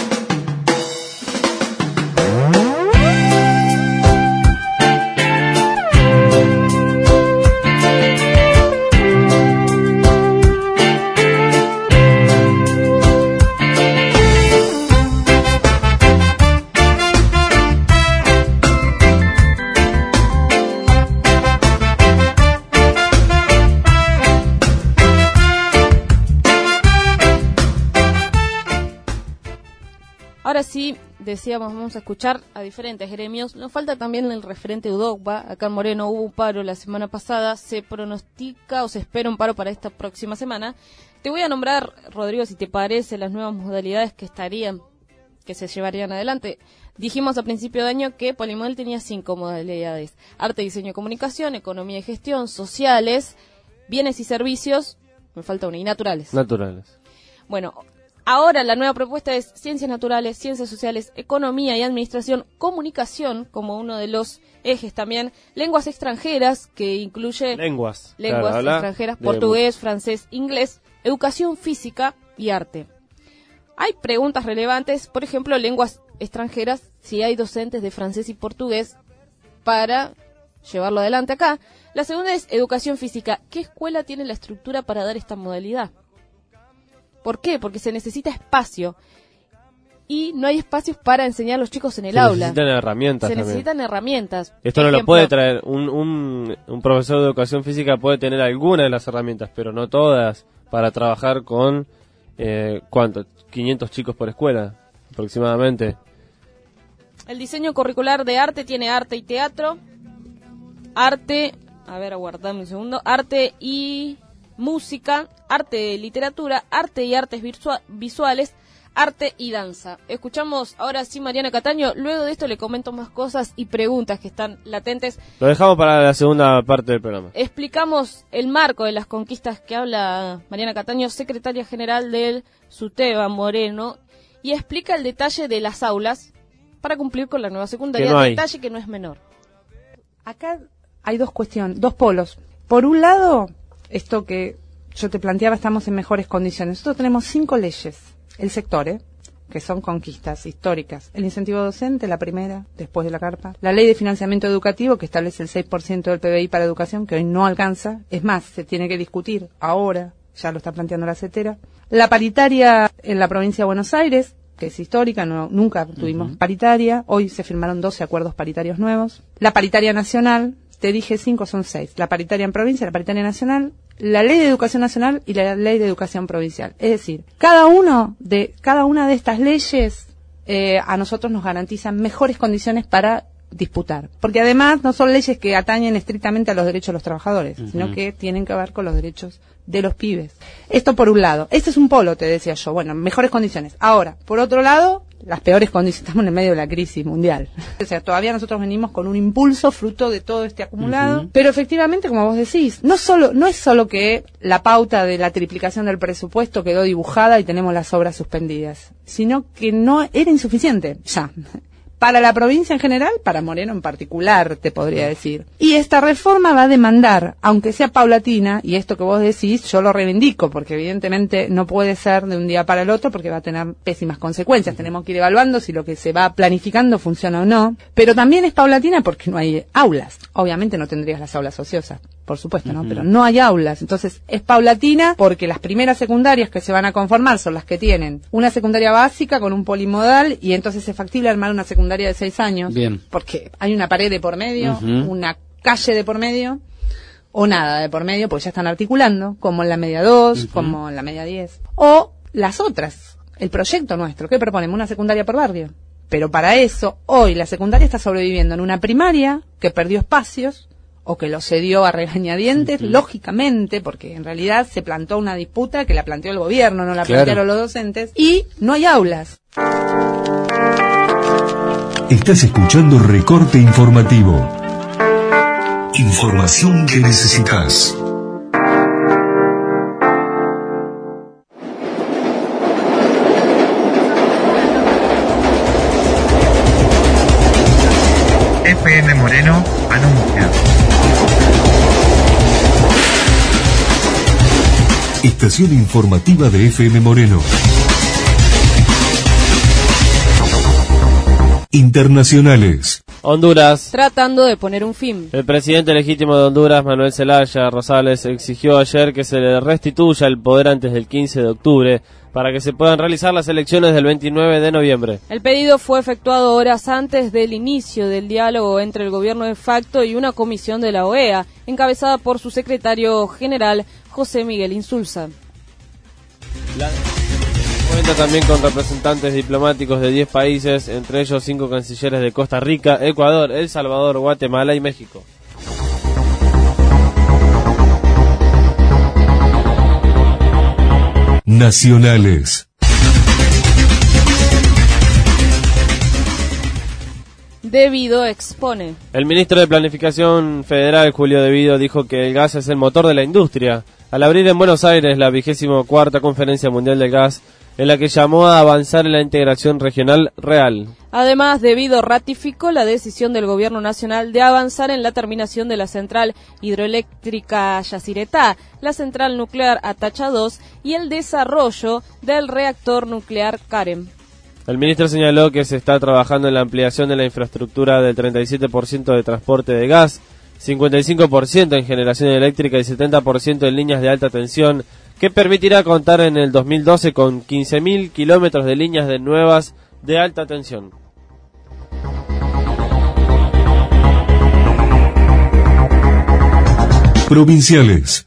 Ahora sí, decíamos, vamos a escuchar a diferentes gremios. Nos falta también el referente UDOCBA. Acá en Moreno hubo un paro la semana pasada. Se pronostica o se espera un paro para esta próxima semana. Te voy a nombrar, Rodrigo, si te parece, las nuevas modalidades que estarían, que se llevarían adelante. Dijimos a principio de año que Polimodel tenía cinco modalidades: arte, diseño y comunicación, economía y gestión, sociales, bienes y servicios, me falta una, y naturales. Naturales. Bueno, ahora la nueva propuesta es ciencias naturales, ciencias sociales, economía y administración, comunicación como uno de los ejes también, lenguas extranjeras, que incluye lenguas, lenguas claro, extranjeras, portugués, francés, inglés, educación física y arte. Hay preguntas relevantes, por ejemplo, lenguas extranjeras, si hay docentes de francés y portugués para llevarlo adelante acá. La segunda es educación física. ¿Qué escuela tiene la estructura para dar esta modalidad? ¿Por qué? Porque se necesita espacio y no hay espacios para enseñar a los chicos en el se aula. Necesitan herramientas. Se también. necesitan herramientas. Esto no Ejemplo, lo puede traer. Un, un, un profesor de educación física puede tener alguna de las herramientas, pero no todas, para trabajar con, eh, ¿cuánto? quinientos chicos por escuela, aproximadamente. El diseño curricular de arte tiene arte y teatro. Arte, a ver, aguardame un segundo. Arte y música, arte y literatura, arte y artes virtua- visuales, arte y danza. Escuchamos ahora sí Mariana Cataño. Luego de esto le comento más cosas y preguntas que están latentes. Lo dejamos para la segunda parte del programa. Explicamos el marco de las conquistas que habla Mariana Cataño, secretaria general del SUTEBA Moreno, y explica el detalle de las aulas para cumplir con la nueva secundaria. Que no hay. Detalle que no es menor. Acá hay dos cuestiones, dos polos. Por un lado, esto que yo te planteaba, estamos en mejores condiciones. Nosotros tenemos cinco leyes, el sector, ¿eh? que son conquistas históricas. El incentivo docente, la primera, después de la carpa. La ley de financiamiento educativo, que establece el seis por ciento del P B I para educación, que hoy no alcanza. Es más, se tiene que discutir ahora, ya lo está planteando la CETERA. La paritaria en la provincia de Buenos Aires, que es histórica, no, nunca tuvimos uh-huh. paritaria, hoy se firmaron doce acuerdos paritarios nuevos. La paritaria nacional, te dije cinco, son seis. La paritaria en provincia, la paritaria nacional, la ley de educación nacional y la ley de educación provincial. Es decir, cada uno de, cada una de estas leyes eh, a nosotros nos garantizan mejores condiciones para disputar. Porque además no son leyes que atañen estrictamente a los derechos de los trabajadores, uh-huh. sino que tienen que ver con los derechos de los pibes. Esto por un lado. Este es un polo, te decía yo. Bueno, mejores condiciones. Ahora, por otro lado, las peores condiciones. Estamos en medio de la crisis mundial. O sea, todavía nosotros venimos con un impulso fruto de todo este acumulado. Uh-huh. Pero efectivamente, como vos decís, no solo, no es solo que la pauta de la triplicación del presupuesto quedó dibujada y tenemos las obras suspendidas, sino que no era insuficiente. Ya. Para la provincia en general, para Moreno en particular, te podría decir. Y esta reforma va a demandar, aunque sea paulatina, y esto que vos decís, yo lo reivindico, porque evidentemente no puede ser de un día para el otro, porque va a tener pésimas consecuencias. Tenemos que ir evaluando si lo que se va planificando funciona o no. Pero también es paulatina porque no hay aulas. Obviamente no tendrías las aulas ociosas, por supuesto, ¿no? Uh-huh. Pero no hay aulas. Entonces es paulatina porque las primeras secundarias que se van a conformar son las que tienen una secundaria básica con un polimodal, y entonces es factible armar una secundaria de seis años. Bien. Porque hay una pared de por medio, uh-huh. una calle de por medio, o nada de por medio, porque ya están articulando, como en la media dos, uh-huh. como en la media diez. O las otras, el proyecto nuestro, ¿qué proponemos? Una secundaria por barrio. Pero para eso, hoy la secundaria está sobreviviendo en una primaria que perdió espacios, o que lo cedió a regañadientes, uh-huh. lógicamente, porque en realidad se plantó una disputa que la planteó el gobierno, no la claro. plantearon los docentes, y no hay aulas. Estás escuchando Recorte Informativo. Información que necesitas. F M Moreno anuncia. Estación informativa de F M Moreno. Internacionales. Honduras. Tratando de poner un fin. El presidente legítimo de Honduras, Manuel Zelaya Rosales, exigió ayer que se le restituya el poder antes del quince de octubre para que se puedan realizar las elecciones del veintinueve de noviembre. El pedido fue efectuado horas antes del inicio del diálogo entre el gobierno de facto y una comisión de la O E A, encabezada por su secretario general, José Miguel Insulza. La... Cuenta también con representantes diplomáticos de diez países, entre ellos cinco cancilleres de Costa Rica, Ecuador, El Salvador, Guatemala y México. Nacionales. Devido expone. El ministro de Planificación Federal, Julio Devido, dijo que el gas es el motor de la industria, al abrir en Buenos Aires la vigésimo cuarta Conferencia Mundial del Gas, en la que llamó a avanzar en la integración regional real. Además, Devido ratificó la decisión del Gobierno Nacional de avanzar en la terminación de la central hidroeléctrica Yacyretá, la central nuclear Atacha dos y el desarrollo del reactor nuclear Carem. El ministro señaló que se está trabajando en la ampliación de la infraestructura del treinta y siete por ciento de transporte de gas, cincuenta y cinco por ciento en generación eléctrica y setenta por ciento en líneas de alta tensión, que permitirá contar en el dos mil doce con quince mil kilómetros de líneas de nuevas de alta tensión. Provinciales.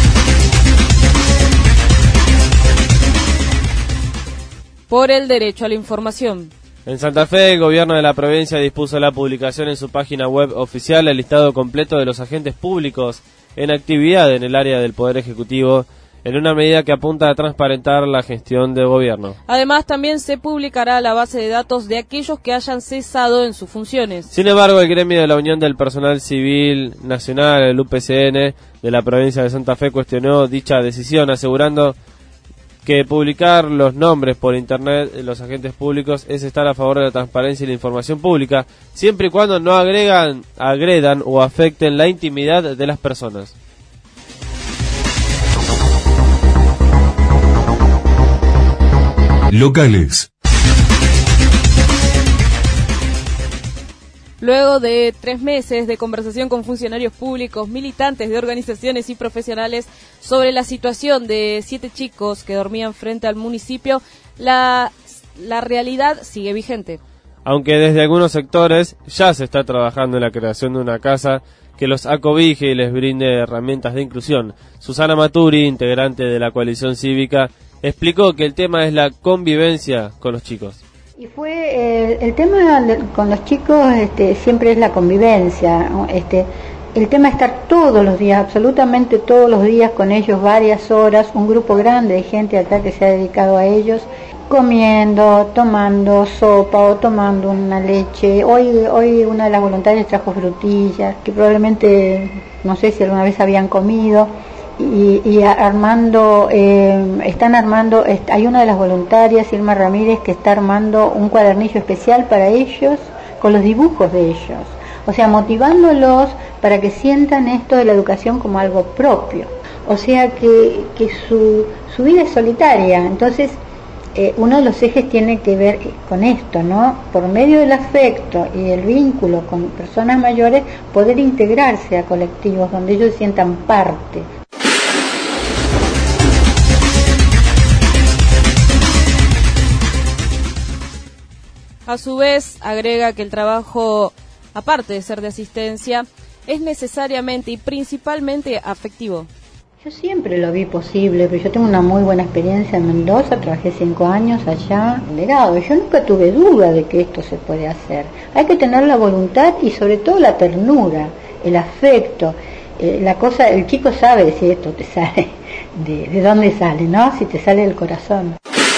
Por el derecho a la información. En Santa Fe, el gobierno de la provincia dispuso la publicación en su página web oficial el listado completo de los agentes públicos en actividad en el área del Poder Ejecutivo, en una medida que apunta a transparentar la gestión del gobierno. Además, también se publicará la base de datos de aquellos que hayan cesado en sus funciones. Sin embargo, el gremio de la Unión del Personal Civil Nacional, el U P C N, de la provincia de Santa Fe, cuestionó dicha decisión, asegurando que publicar los nombres por internet de los agentes públicos es estar a favor de la transparencia y la información pública, siempre y cuando no agregan, agredan o afecten la intimidad de las personas. Locales. Luego de tres meses de conversación con funcionarios públicos, militantes de organizaciones y profesionales sobre la situación de siete chicos que dormían frente al municipio, la la realidad sigue vigente. Aunque desde algunos sectores ya se está trabajando en la creación de una casa que los acobije y les brinde herramientas de inclusión. Susana Maturi, integrante de la coalición cívica, explicó que el tema es la convivencia con los chicos. Y fue eh, el tema de, con los chicos este, siempre es la convivencia, ¿no? Este, el tema es estar todos los días, absolutamente todos los días con ellos, varias horas, un grupo grande de gente acá que se ha dedicado a ellos, comiendo, tomando sopa o tomando una leche. Hoy hoy una de las voluntarias trajo frutillas, que probablemente, no sé si alguna vez habían comido, y, y armando, eh, están armando, hay una de las voluntarias, Irma Ramírez, que está armando un cuadernillo especial para ellos, con los dibujos de ellos. O sea, motivándolos para que sientan esto de la educación como algo propio. O sea, que, que su, su vida es solitaria. Entonces, eh, uno de los ejes tiene que ver con esto, ¿no? Por medio del afecto y el vínculo con personas mayores, poder integrarse a colectivos donde ellos se sientan parte. A su vez, agrega que el trabajo, aparte de ser de asistencia, es necesariamente y principalmente afectivo. Yo siempre lo vi posible, pero yo tengo una muy buena experiencia en Mendoza, trabajé cinco años allá, delegado. Yo nunca tuve duda de que esto se puede hacer. Hay que tener la voluntad y sobre todo la ternura, el afecto. Eh, la cosa, el chico sabe si esto te sale, de, de dónde sale, ¿no? Si te sale del corazón.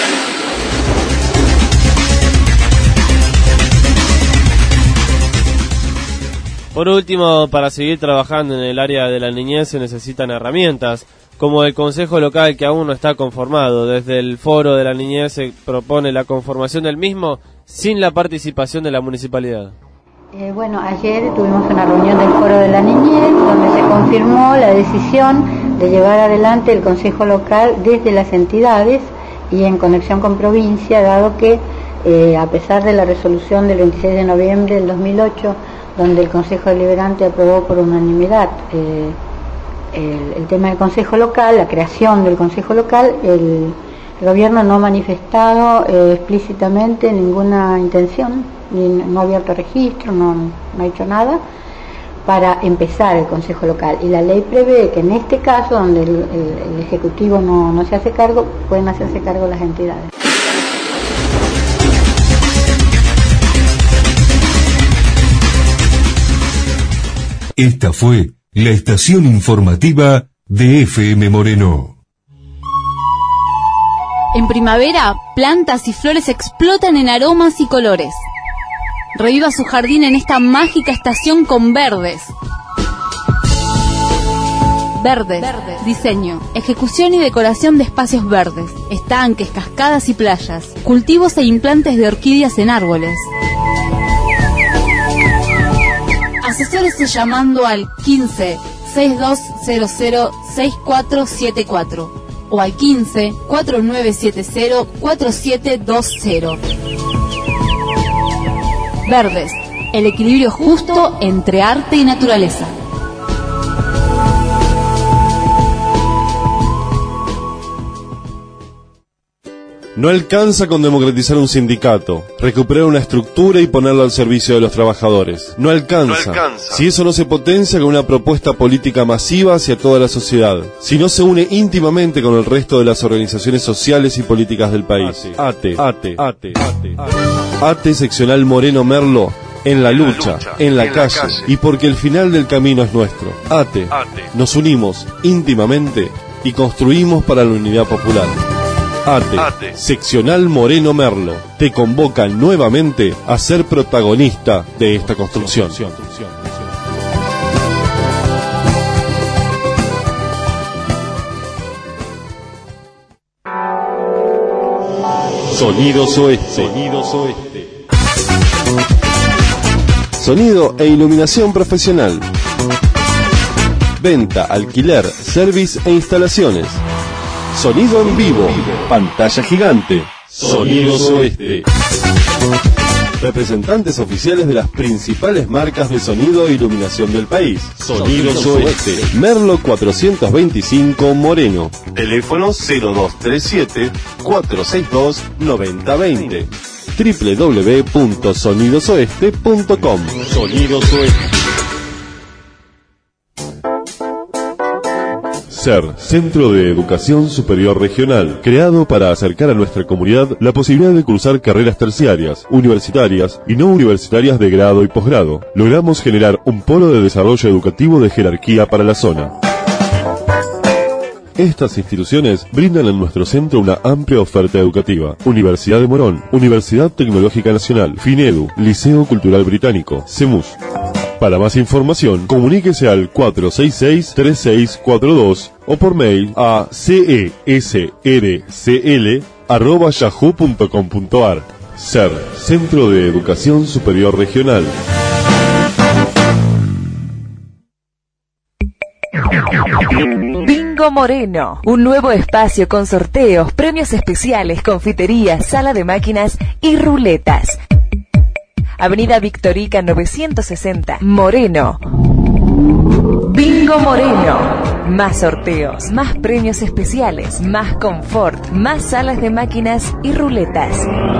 Por último, para seguir trabajando en el área de la niñez se necesitan herramientas, como el Consejo Local, que aún no está conformado. Desde el Foro de la Niñez se propone la conformación del mismo sin la participación de la municipalidad. Eh, bueno, ayer tuvimos una reunión del Foro de la Niñez donde se confirmó la decisión de llevar adelante el Consejo Local desde las entidades y en conexión con provincia, dado que eh, a pesar de la resolución del veintiséis de noviembre del dos mil ocho, donde el Consejo Deliberante aprobó por unanimidad eh, el, el tema del Consejo Local, la creación del Consejo Local, el, el gobierno no ha manifestado eh, explícitamente ninguna intención, ni, no ha abierto registro, no, no ha hecho nada para empezar el Consejo Local. Y la ley prevé que en este caso, donde el, el, el Ejecutivo no, no se hace cargo, pueden hacerse cargo las entidades. Esta fue la estación informativa de F M Moreno. En primavera, plantas y flores explotan en aromas y colores. Reviva su jardín en esta mágica estación con Verdes. Verdes, Verdes. Diseño, ejecución y decoración de espacios verdes, estanques, cascadas y playas, cultivos e implantes de orquídeas en árboles. Asesórese llamando al quince, sesenta y dos cero cero, sesenta y cuatro setenta y cuatro o al quince, cuarenta y nueve setenta, cuarenta y siete veinte. Verdes, el equilibrio justo entre arte y naturaleza. No alcanza con democratizar un sindicato, recuperar una estructura y ponerla al servicio de los trabajadores. No alcanza, no alcanza si eso no se potencia con una propuesta política masiva hacia toda la sociedad, si no se une íntimamente con el resto de las organizaciones sociales y políticas del país. ATE, ATE, ATE, ATE, ATE seccional Moreno Merlo, en la lucha, en la calle, y porque el final del camino es nuestro. ATE, nos unimos íntimamente y construimos para la unidad popular. ATE, ATE, seccional Moreno Merlo, te convoca nuevamente a ser protagonista de esta construcción. Sonidos Oeste. Sonidos Oeste. Sonido e iluminación profesional. Venta, alquiler, service e instalaciones. Sonido en vivo, pantalla gigante, Sonidos Oeste. representantes oficiales de las principales marcas de sonido e iluminación del país. Sonidos Oeste, Merlo cuatrocientos veinticinco, Moreno. Teléfono cero dos tres siete, cuatro seis dos, nueve cero dos cero. doble u doble u doble u punto sonidos oeste punto com. Sonidos Oeste. C E R, Centro de Educación Superior Regional, creado para acercar a nuestra comunidad la posibilidad de cursar carreras terciarias, universitarias y no universitarias de grado y posgrado. Logramos generar un polo de desarrollo educativo de jerarquía para la zona. Estas instituciones brindan en nuestro centro una amplia oferta educativa. Universidad de Morón, Universidad Tecnológica Nacional, FINEDU, Liceo Cultural Británico, CEMUS. Para más información, comuníquese al cuatro seis seis, tres seis cuatro dos o por mail a cesrcl arroba yahoo punto com punto ar. C E R, Centro de Educación Superior Regional. Bingo Moreno, un nuevo espacio con sorteos, premios especiales, confitería, sala de máquinas y ruletas. Avenida Victorica novecientos sesenta, Moreno. Bingo Moreno. Más sorteos, más premios especiales, más confort, más salas de máquinas y ruletas.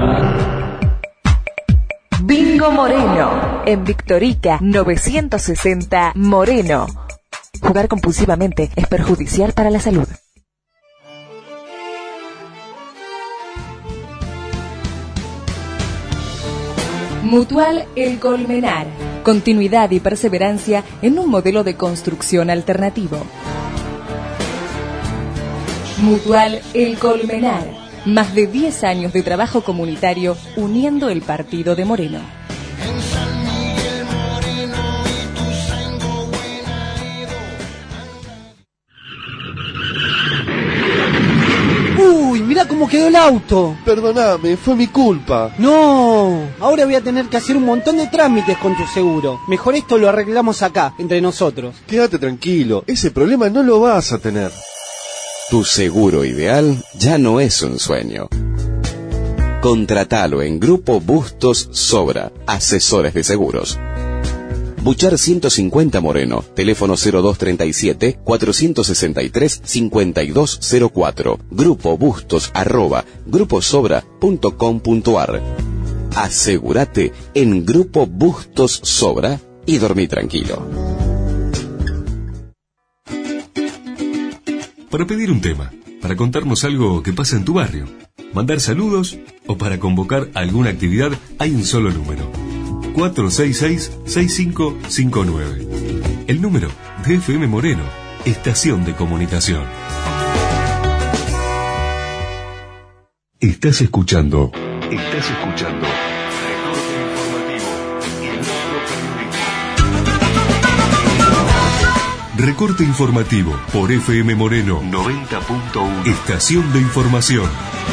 Bingo Moreno. En Victorica novecientos sesenta, Moreno. Jugar compulsivamente es perjudicial para la salud. Mutual El Colmenar. Continuidad y perseverancia en un modelo de construcción alternativo. Mutual El Colmenar. Más de diez años de trabajo comunitario uniendo el partido de Moreno. Uy, mirá cómo quedó el auto. Perdóname, fue mi culpa. No, ahora voy a tener que hacer un montón de trámites con tu seguro. Mejor esto lo arreglamos acá, entre nosotros. Quédate tranquilo, ese problema no lo vas a tener. Tu seguro ideal ya no es un sueño. Contratalo en Grupo Bustos Sobra, asesores de seguros. Buchar ciento cincuenta Moreno, teléfono cero dos treinta y siete, cuatrocientos sesenta y tres, cincuenta y dos cero cuatro, Grupo Bustos arroba gruposobra punto com punto ar. Asegúrate en Grupo Bustos Sobra y dormí tranquilo. Para pedir un tema, para contarnos algo que pasa en tu barrio, mandar saludos o para convocar alguna actividad, hay un solo número. cuatro seis seis, seis cinco cinco nueve. El número de F M Moreno, Estación de Comunicación. Estás escuchando. Estás escuchando. Recorte informativo y nuestro periodismo. Recorte informativo por F M Moreno noventa punto uno. Estación de Información.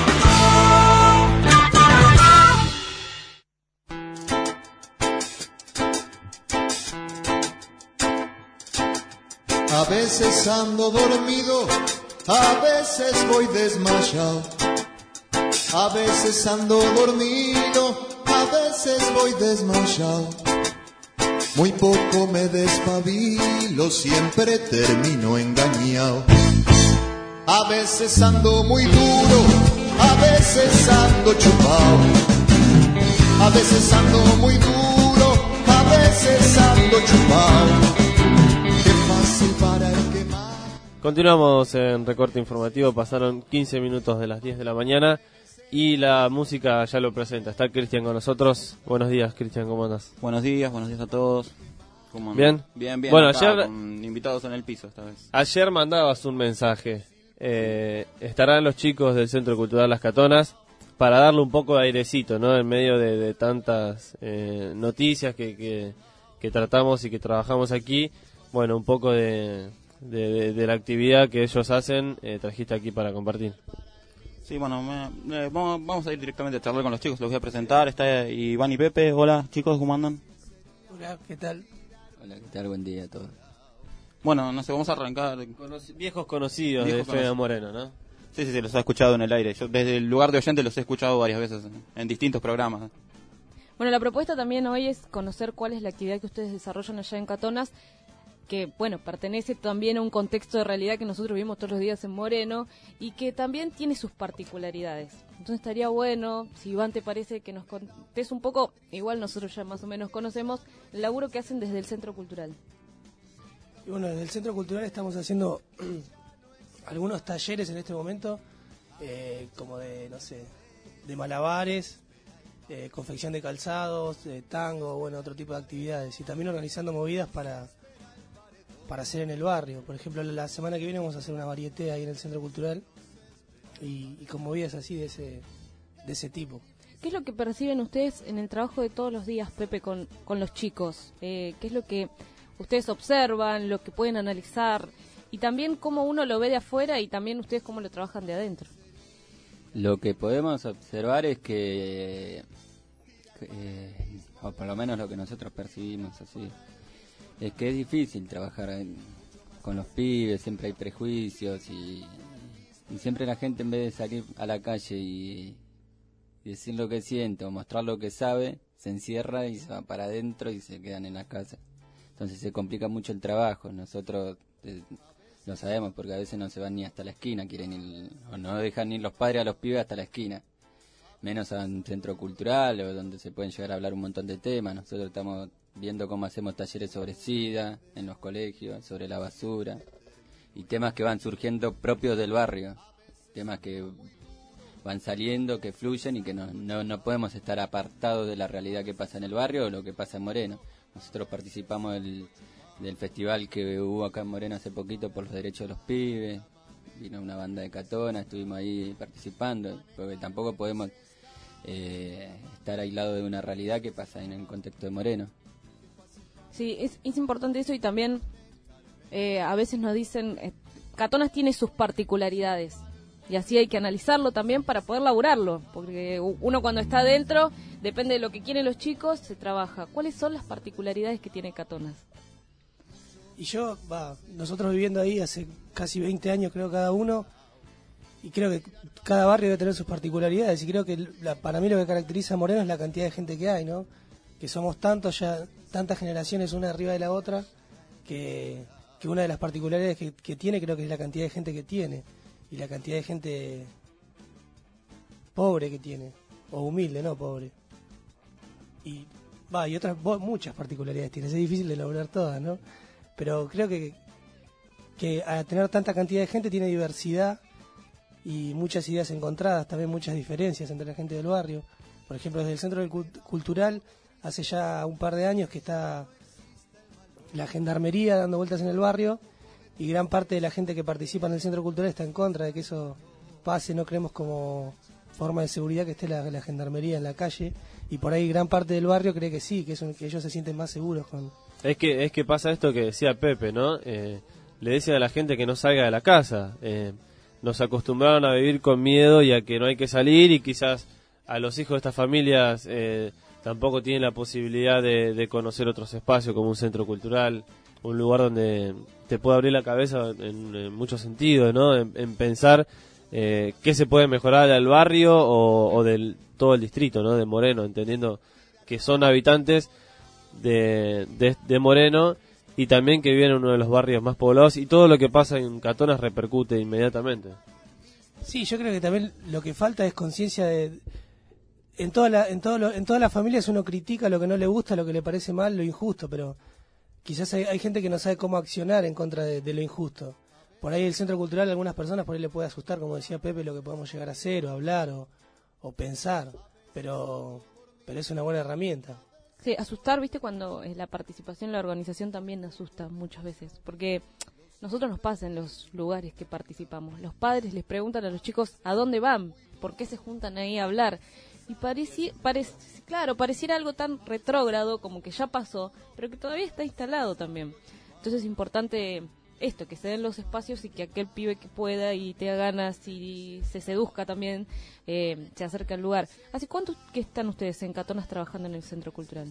A veces ando dormido, a veces voy desmayado. A veces ando dormido, a veces voy desmayado. Muy poco me despabilo, siempre termino engañado. A veces ando muy duro, a veces ando chupado. A veces ando muy duro, a veces ando chupado. Continuamos en Recorte Informativo, pasaron quince minutos de las diez de la mañana y la música ya lo presenta. Está Cristian con nosotros. Buenos días, Cristian, ¿cómo andas? Buenos días, buenos días a todos. ¿Cómo andan? ¿Bien? Bien, bien. Bueno, acá, ayer... con invitados en el piso esta vez. Ayer mandabas un mensaje. Eh, estarán los chicos del Centro Cultural Las Catonas para darle un poco de airecito, ¿no? En medio de, de tantas eh, noticias que, que, que tratamos y que trabajamos aquí. Bueno, un poco de... De, de, de la actividad que ellos hacen, eh, trajiste aquí para compartir. Sí, bueno, me, eh, vamos, vamos a ir directamente a charlar con los chicos, los voy a presentar. Está Iván y Pepe. Hola, chicos, ¿cómo andan? Hola, ¿qué tal? Hola, ¿qué tal? Buen día a todos. Bueno, no sé, vamos a arrancar. Conoc- viejos conocidos Viejos de F M conocidos. Moreno, ¿no? Sí, sí, sí, los he escuchado en el aire. Yo desde el lugar de oyente los he escuchado varias veces en, en distintos programas. Bueno, la propuesta también hoy es conocer cuál es la actividad que ustedes desarrollan allá en Catonas, que, bueno, pertenece también a un contexto de realidad que nosotros vivimos todos los días en Moreno y que también tiene sus particularidades. Entonces estaría bueno, si Iván te parece, que nos contés un poco, igual nosotros ya más o menos conocemos, el laburo que hacen desde el Centro Cultural. Y bueno, desde el Centro Cultural estamos haciendo algunos talleres en este momento, eh, como de, no sé, de malabares, eh, confección de calzados, de tango, bueno, otro tipo de actividades. Y también organizando movidas para... para hacer en el barrio. Por ejemplo, la semana que viene vamos a hacer una varieté ahí en el Centro Cultural y, y con movidas así de ese de ese tipo. ¿Qué es lo que perciben ustedes en el trabajo de todos los días, Pepe, con, con los chicos? Eh, ¿Qué es lo que ustedes observan, lo que pueden analizar y también cómo uno lo ve de afuera y también ustedes cómo lo trabajan de adentro? Lo que podemos observar es que, eh, o por lo menos lo que nosotros percibimos así, es que es difícil trabajar en, con los pibes, siempre hay prejuicios y, y siempre la gente, en vez de salir a la calle y, y decir lo que siente o mostrar lo que sabe, se encierra y se va para adentro y se quedan en la casa. Entonces se complica mucho el trabajo. Nosotros eh, lo sabemos porque a veces no se van ni hasta la esquina, quieren ir, o no dejan ir los padres a los pibes hasta la esquina, menos a un centro cultural o donde se pueden llegar a hablar un montón de temas. Nosotros estamos viendo cómo hacemos talleres sobre SIDA en los colegios, sobre la basura, y temas que van surgiendo propios del barrio, temas que van saliendo, que fluyen y que no, no, no podemos estar apartados de la realidad que pasa en el barrio o lo que pasa en Moreno. Nosotros participamos del, del festival que hubo acá en Moreno hace poquito por los derechos de los pibes, vino una banda de Catona, estuvimos ahí participando, porque tampoco podemos eh, estar aislados de una realidad que pasa en el contexto de Moreno. Sí, es, es importante eso y también eh, a veces nos dicen, eh, Catonas tiene sus particularidades y así hay que analizarlo también para poder laburarlo, porque uno cuando está adentro, depende de lo que quieren los chicos, se trabaja. ¿Cuáles son las particularidades que tiene Catonas? Y yo, va, nosotros viviendo ahí hace casi veinte años creo cada uno, y creo que cada barrio debe tener sus particularidades, y creo que la, para mí lo que caracteriza a Moreno es la cantidad de gente que hay, ¿no? Que somos tantos ya, tantas generaciones una arriba de la otra, que, que una de las particularidades que, que tiene creo que es la cantidad de gente que tiene, y la cantidad de gente pobre que tiene, o humilde, no pobre. Y va, y otras muchas particularidades tiene, es difícil de lograr todas, ¿no? Pero creo que, que al tener tanta cantidad de gente tiene diversidad y muchas ideas encontradas, también muchas diferencias entre la gente del barrio. Por ejemplo, desde el Centro del Cultural, hace ya un par de años que está la gendarmería dando vueltas en el barrio y gran parte de la gente que participa en el Centro Cultural está en contra de que eso pase. No creemos como forma de seguridad que esté la, la gendarmería en la calle, y por ahí gran parte del barrio cree que sí, que, eso, que ellos se sienten más seguros con... Es que es que pasa esto que decía Pepe, ¿no? Eh, le dicen a la gente que no salga de la casa. Eh, nos acostumbraron a vivir con miedo y a que no hay que salir, y quizás a los hijos de estas familias eh, tampoco tienen la posibilidad de, de conocer otros espacios como un centro cultural, un lugar donde te puede abrir la cabeza en, en muchos sentidos, ¿no? En, en pensar eh, qué se puede mejorar al barrio o, o del todo el distrito, ¿no? De Moreno, entendiendo que son habitantes de, de, de Moreno y también que viven en uno de los barrios más poblados, y todo lo que pasa en Catonas repercute inmediatamente. Sí, yo creo que también lo que falta es conciencia de... En, toda la, en, todo lo, en todas las familias uno critica lo que no le gusta, lo que le parece mal, lo injusto, pero quizás hay, hay gente que no sabe cómo accionar en contra de, de lo injusto. Por ahí el Centro Cultural a algunas personas por ahí le puede asustar, como decía Pepe, lo que podemos llegar a hacer o hablar o, o pensar, pero, pero es una buena herramienta. Sí, asustar, viste, cuando la participación en la organización también asusta muchas veces, porque nosotros nos pasa en los lugares que participamos. Los padres les preguntan a los chicos a dónde van, por qué se juntan ahí a hablar. Y pareci, parec, claro, pareciera algo tan retrógrado como que ya pasó, pero que todavía está instalado también. Entonces es importante esto, que se den los espacios y que aquel pibe que pueda y tenga ganas y se seduzca también, eh, se acerque al lugar. ¿Hace cuánto que están ustedes en Catonas trabajando en el Centro Cultural?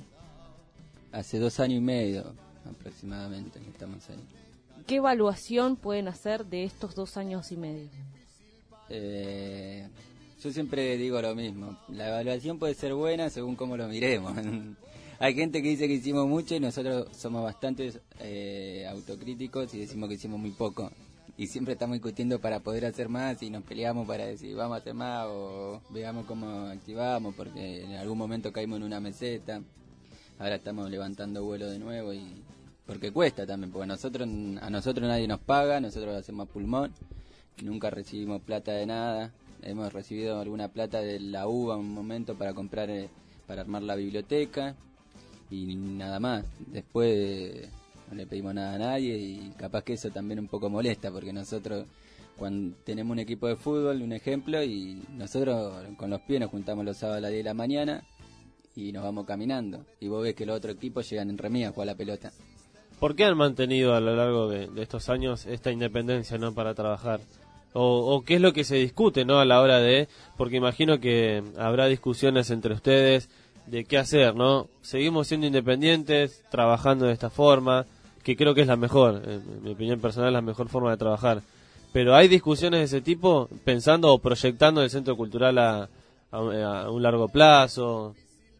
Hace dos años y medio aproximadamente que estamos ahí. ¿Qué evaluación pueden hacer de estos dos años y medio? Eh, Yo siempre digo lo mismo, la evaluación puede ser buena según cómo lo miremos. Hay gente que dice que hicimos mucho y nosotros somos bastante eh, autocríticos y decimos que hicimos muy poco. Y siempre estamos discutiendo para poder hacer más y nos peleamos para decir vamos a hacer más o veamos cómo activamos, porque en algún momento caímos en una meseta, ahora estamos levantando vuelo de nuevo y porque cuesta también, porque nosotros a nosotros nadie nos paga, nosotros hacemos pulmón, nunca recibimos plata de nada. Hemos recibido alguna plata de la U A en un momento para comprar, eh, para armar la biblioteca y nada más. Después eh, no le pedimos nada a nadie y capaz que eso también un poco molesta porque nosotros cuando tenemos un equipo de fútbol, un ejemplo, y nosotros con los pies nos juntamos los sábados a las diez de la mañana y nos vamos caminando. Y vos ves que los otros equipos llegan en remis a jugar la pelota. ¿Por qué han mantenido a lo largo de, de estos años esta independencia, no, para trabajar? O, o qué es lo que se discute, ¿no? A la hora de, porque imagino que habrá discusiones entre ustedes de qué hacer, ¿no? Seguimos siendo independientes, trabajando de esta forma, que creo que es la mejor, en mi opinión personal, es la mejor forma de trabajar. Pero hay discusiones de ese tipo, pensando o proyectando el centro cultural a, a, a un largo plazo.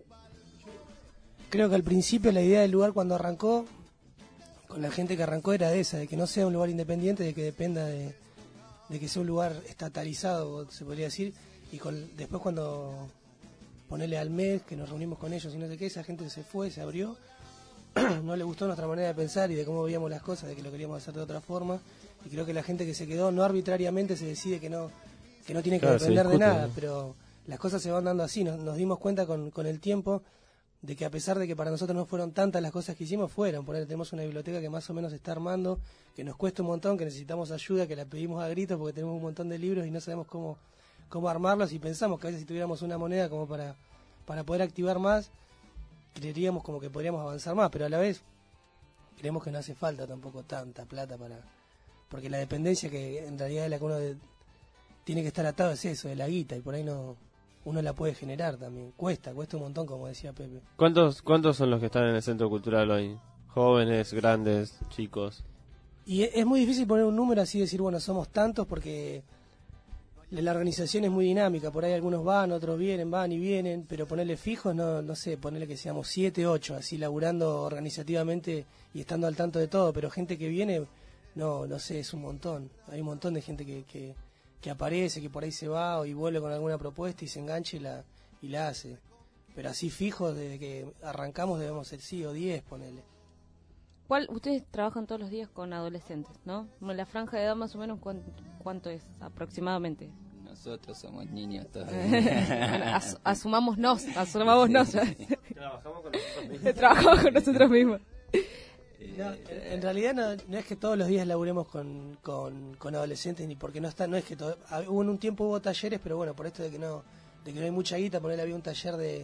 Creo que al principio la idea del lugar cuando arrancó, con la gente que arrancó, era esa, de que no sea un lugar independiente, de que dependa de de que sea un lugar estatalizado, se podría decir, y con, después cuando ponerle al mes, que nos reunimos con ellos y no sé qué, esa gente se fue, se abrió, no le gustó nuestra manera de pensar y de cómo veíamos las cosas, de que lo queríamos hacer de otra forma, y creo que la gente que se quedó, no arbitrariamente se decide que no que no tiene que claro, depender discute, de nada, ¿no? pero las cosas se van dando así, nos, nos dimos cuenta con, con el tiempo de que a pesar de que para nosotros no fueron tantas las cosas que hicimos, fueron, poner, tenemos una biblioteca que más o menos se está armando, que nos cuesta un montón, que necesitamos ayuda, que la pedimos a gritos porque tenemos un montón de libros y no sabemos cómo, cómo armarlos, y pensamos que a veces si tuviéramos una moneda como para, para poder activar más, creeríamos como que podríamos avanzar más, pero a la vez creemos que no hace falta tampoco tanta plata para, porque la dependencia que en realidad es la que uno de, tiene que estar atado es eso, de la guita, y por ahí no uno la puede generar también. Cuesta, cuesta un montón, como decía Pepe. ¿Cuántos cuántos son los que están en el centro cultural hoy? Jóvenes, grandes, chicos. Y es muy difícil poner un número así y decir, bueno, somos tantos, porque la organización es muy dinámica. Por ahí algunos van, otros vienen, van y vienen, pero ponerle fijos, no no sé, ponerle que seamos siete, ocho, así laburando organizativamente y estando al tanto de todo. Pero gente que viene, no no sé, es un montón. Hay un montón de gente que... que que aparece, que por ahí se va y vuelve con alguna propuesta y se engancha y la, y la hace. Pero así fijos, desde que arrancamos debemos ser sí o diez, ponele. ¿Cuál? Ustedes trabajan todos los días con adolescentes, ¿no? La franja de edad más o menos, ¿cuánto, cuánto es aproximadamente? Nosotros somos niños todavía. Bueno, as, asumámonos, asumámonos. Sí, sí. Trabajamos con nosotros mismos. Trabajamos con nosotros mismos. No, en, en realidad no, no es que todos los días laburemos con, con, con adolescentes, ni porque no está, no es que todo, hubo en un tiempo hubo talleres, pero bueno, por esto de que no, de que no hay mucha guita, por él había un taller de,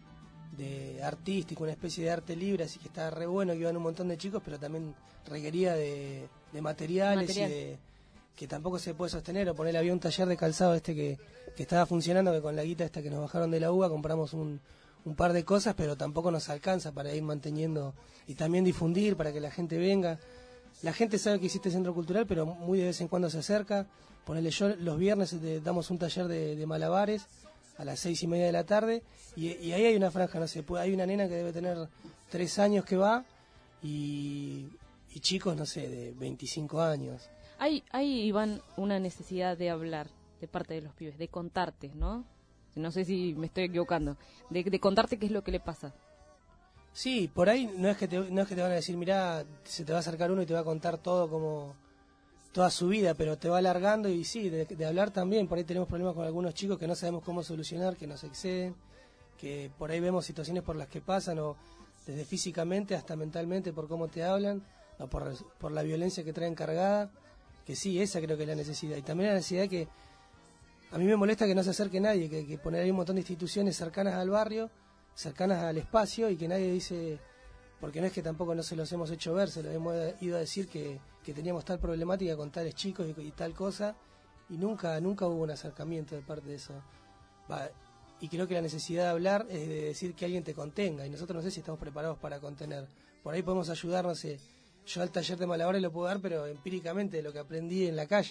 de artístico, una especie de arte libre, así que estaba re bueno, que iban un montón de chicos, pero también requería de, de materiales Material. y de que tampoco se puede sostener, o por él había un taller de calzado este que, que estaba funcionando, que con la guita esta que nos bajaron de la U A compramos un un par de cosas, pero tampoco nos alcanza para ir manteniendo y también difundir para que la gente venga. La gente sabe que existe Centro Cultural, pero muy de vez en cuando se acerca. Ponele, yo los viernes te, damos un taller de, de malabares a las seis y media de la tarde y, y ahí hay una franja, no sé, puede, hay una nena que debe tener tres años que va y, y chicos, no sé, de veinticinco años. Hay, hay, Iván, una necesidad de hablar de parte de los pibes, de contarte, ¿no? No sé si me estoy equivocando, de, de contarte qué es lo que le pasa. Sí, por ahí no es que te, no es que te van a decir, mirá, se te va a acercar uno y te va a contar todo como toda su vida, pero te va alargando y sí, de, de hablar también. Por ahí tenemos problemas con algunos chicos que no sabemos cómo solucionar, que nos exceden, que por ahí vemos situaciones por las que pasan, o desde físicamente hasta mentalmente por cómo te hablan, o por, por la violencia que traen cargada, que sí, esa creo que es la necesidad. Y también la necesidad que a mí me molesta que no se acerque nadie, que, que poner ahí un montón de instituciones cercanas al barrio, cercanas al espacio, y que nadie dice, porque no es que tampoco no se los hemos hecho ver, se los hemos ido a decir que, que teníamos tal problemática con tales chicos y, y tal cosa, y nunca nunca hubo un acercamiento de parte de eso. Va, y creo que la necesidad de hablar es de decir que alguien te contenga, y nosotros no sé si estamos preparados para contener. Por ahí podemos ayudar, no sé, yo al taller de malabares lo puedo dar, pero empíricamente de lo que aprendí en la calle.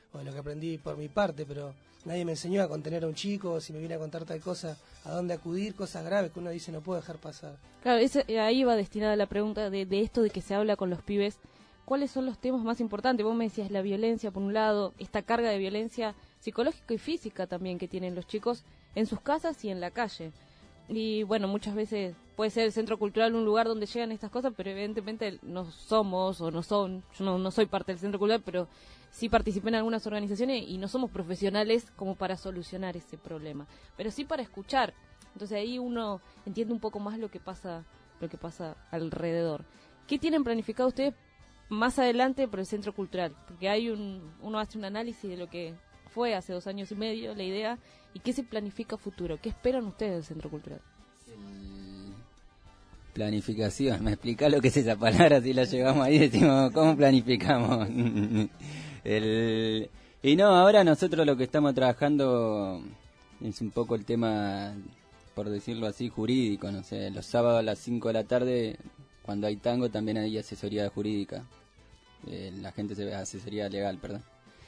o de lo que aprendí por mi parte, pero nadie me enseñó a contener a un chico, si me viene a contar tal cosa, a dónde acudir, cosas graves que uno dice no puedo dejar pasar. Claro, ese, ahí va destinada la pregunta de, de esto de que se habla con los pibes. ¿Cuáles son los temas más importantes? Vos me decías la violencia, por un lado, esta carga de violencia psicológica y física también que tienen los chicos en sus casas y en la calle. Y bueno, muchas veces puede ser el centro cultural un lugar donde llegan estas cosas, pero evidentemente no somos o no son, yo no, no soy parte del centro cultural, pero sí participé en algunas organizaciones y no somos profesionales como para solucionar ese problema, pero sí para escuchar. Entonces ahí uno entiende un poco más lo que pasa, lo que pasa alrededor. ¿Qué tienen planificado ustedes más adelante por el centro cultural? Porque hay un, uno hace un análisis de lo que fue hace dos años y medio la idea y qué se planifica a futuro. ¿Qué esperan ustedes del centro cultural? Planificación, me explica lo que es esa palabra, si la llegamos ahí decimos, ¿cómo planificamos? el, y no, ahora nosotros lo que estamos trabajando es un poco el tema, por decirlo así, jurídico, no sé, los sábados a las cinco de la tarde, cuando hay tango también hay asesoría jurídica, eh, la gente se ve, asesoría legal, perdón.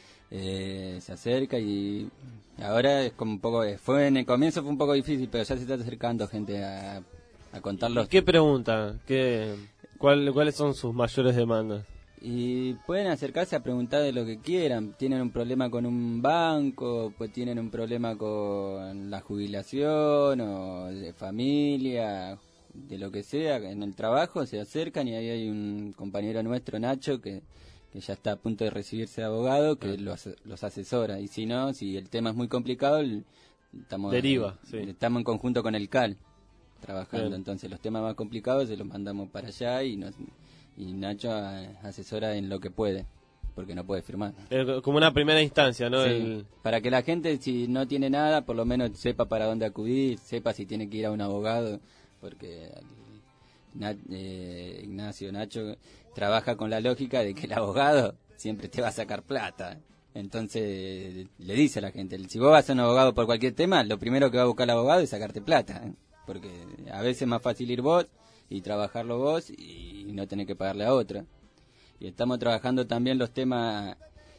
Eh, se acerca y ahora es como un poco, fue en el comienzo fue un poco difícil, pero ya se está acercando gente a, a contarlos. ¿Qué pregunta? ¿Qué, cuál, ¿Cuáles son sus mayores demandas? Y pueden acercarse a preguntar de lo que quieran. Tienen un problema con un banco, pues tienen un problema con la jubilación o de familia, de lo que sea, en el trabajo se acercan y ahí hay un compañero nuestro, Nacho, que que ya está a punto de recibirse de abogado, que los, los asesora. Y si no, si el tema es muy complicado, estamos, Deriva, eh, sí. estamos en conjunto con el C A L, trabajando. Bien. Entonces los temas más complicados se los mandamos para allá y, nos, y Nacho asesora en lo que puede, porque no puede firmar. Eh, como una primera instancia, ¿no? Sí, El... para que la gente, si no tiene nada, por lo menos sepa para dónde acudir, sepa si tiene que ir a un abogado, porque... Na, eh, Ignacio, Nacho, trabaja con la lógica de que el abogado siempre te va a sacar plata. Entonces le dice a la gente, si vos vas a un abogado por cualquier tema, lo primero que va a buscar el abogado es sacarte plata, ¿eh? Porque a veces es más fácil ir vos y trabajarlo vos y no tener que pagarle a otro. Y estamos trabajando también los temas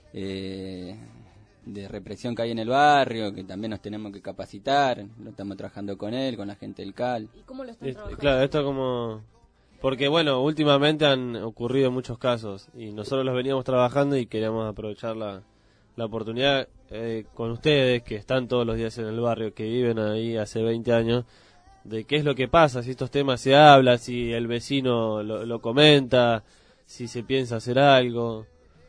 eh, de represión que hay en el barrio, que también nos tenemos que capacitar, lo estamos trabajando con él, con la gente del C A L. ¿Y cómo lo están trabajando? Claro, esto como... Porque bueno, últimamente han ocurrido muchos casos y nosotros los veníamos trabajando y queríamos aprovechar la, la oportunidad eh, con ustedes, que están todos los días en el barrio, que viven ahí hace veinte años, de qué es lo que pasa, si estos temas se hablan, si el vecino lo, lo comenta, si se piensa hacer algo...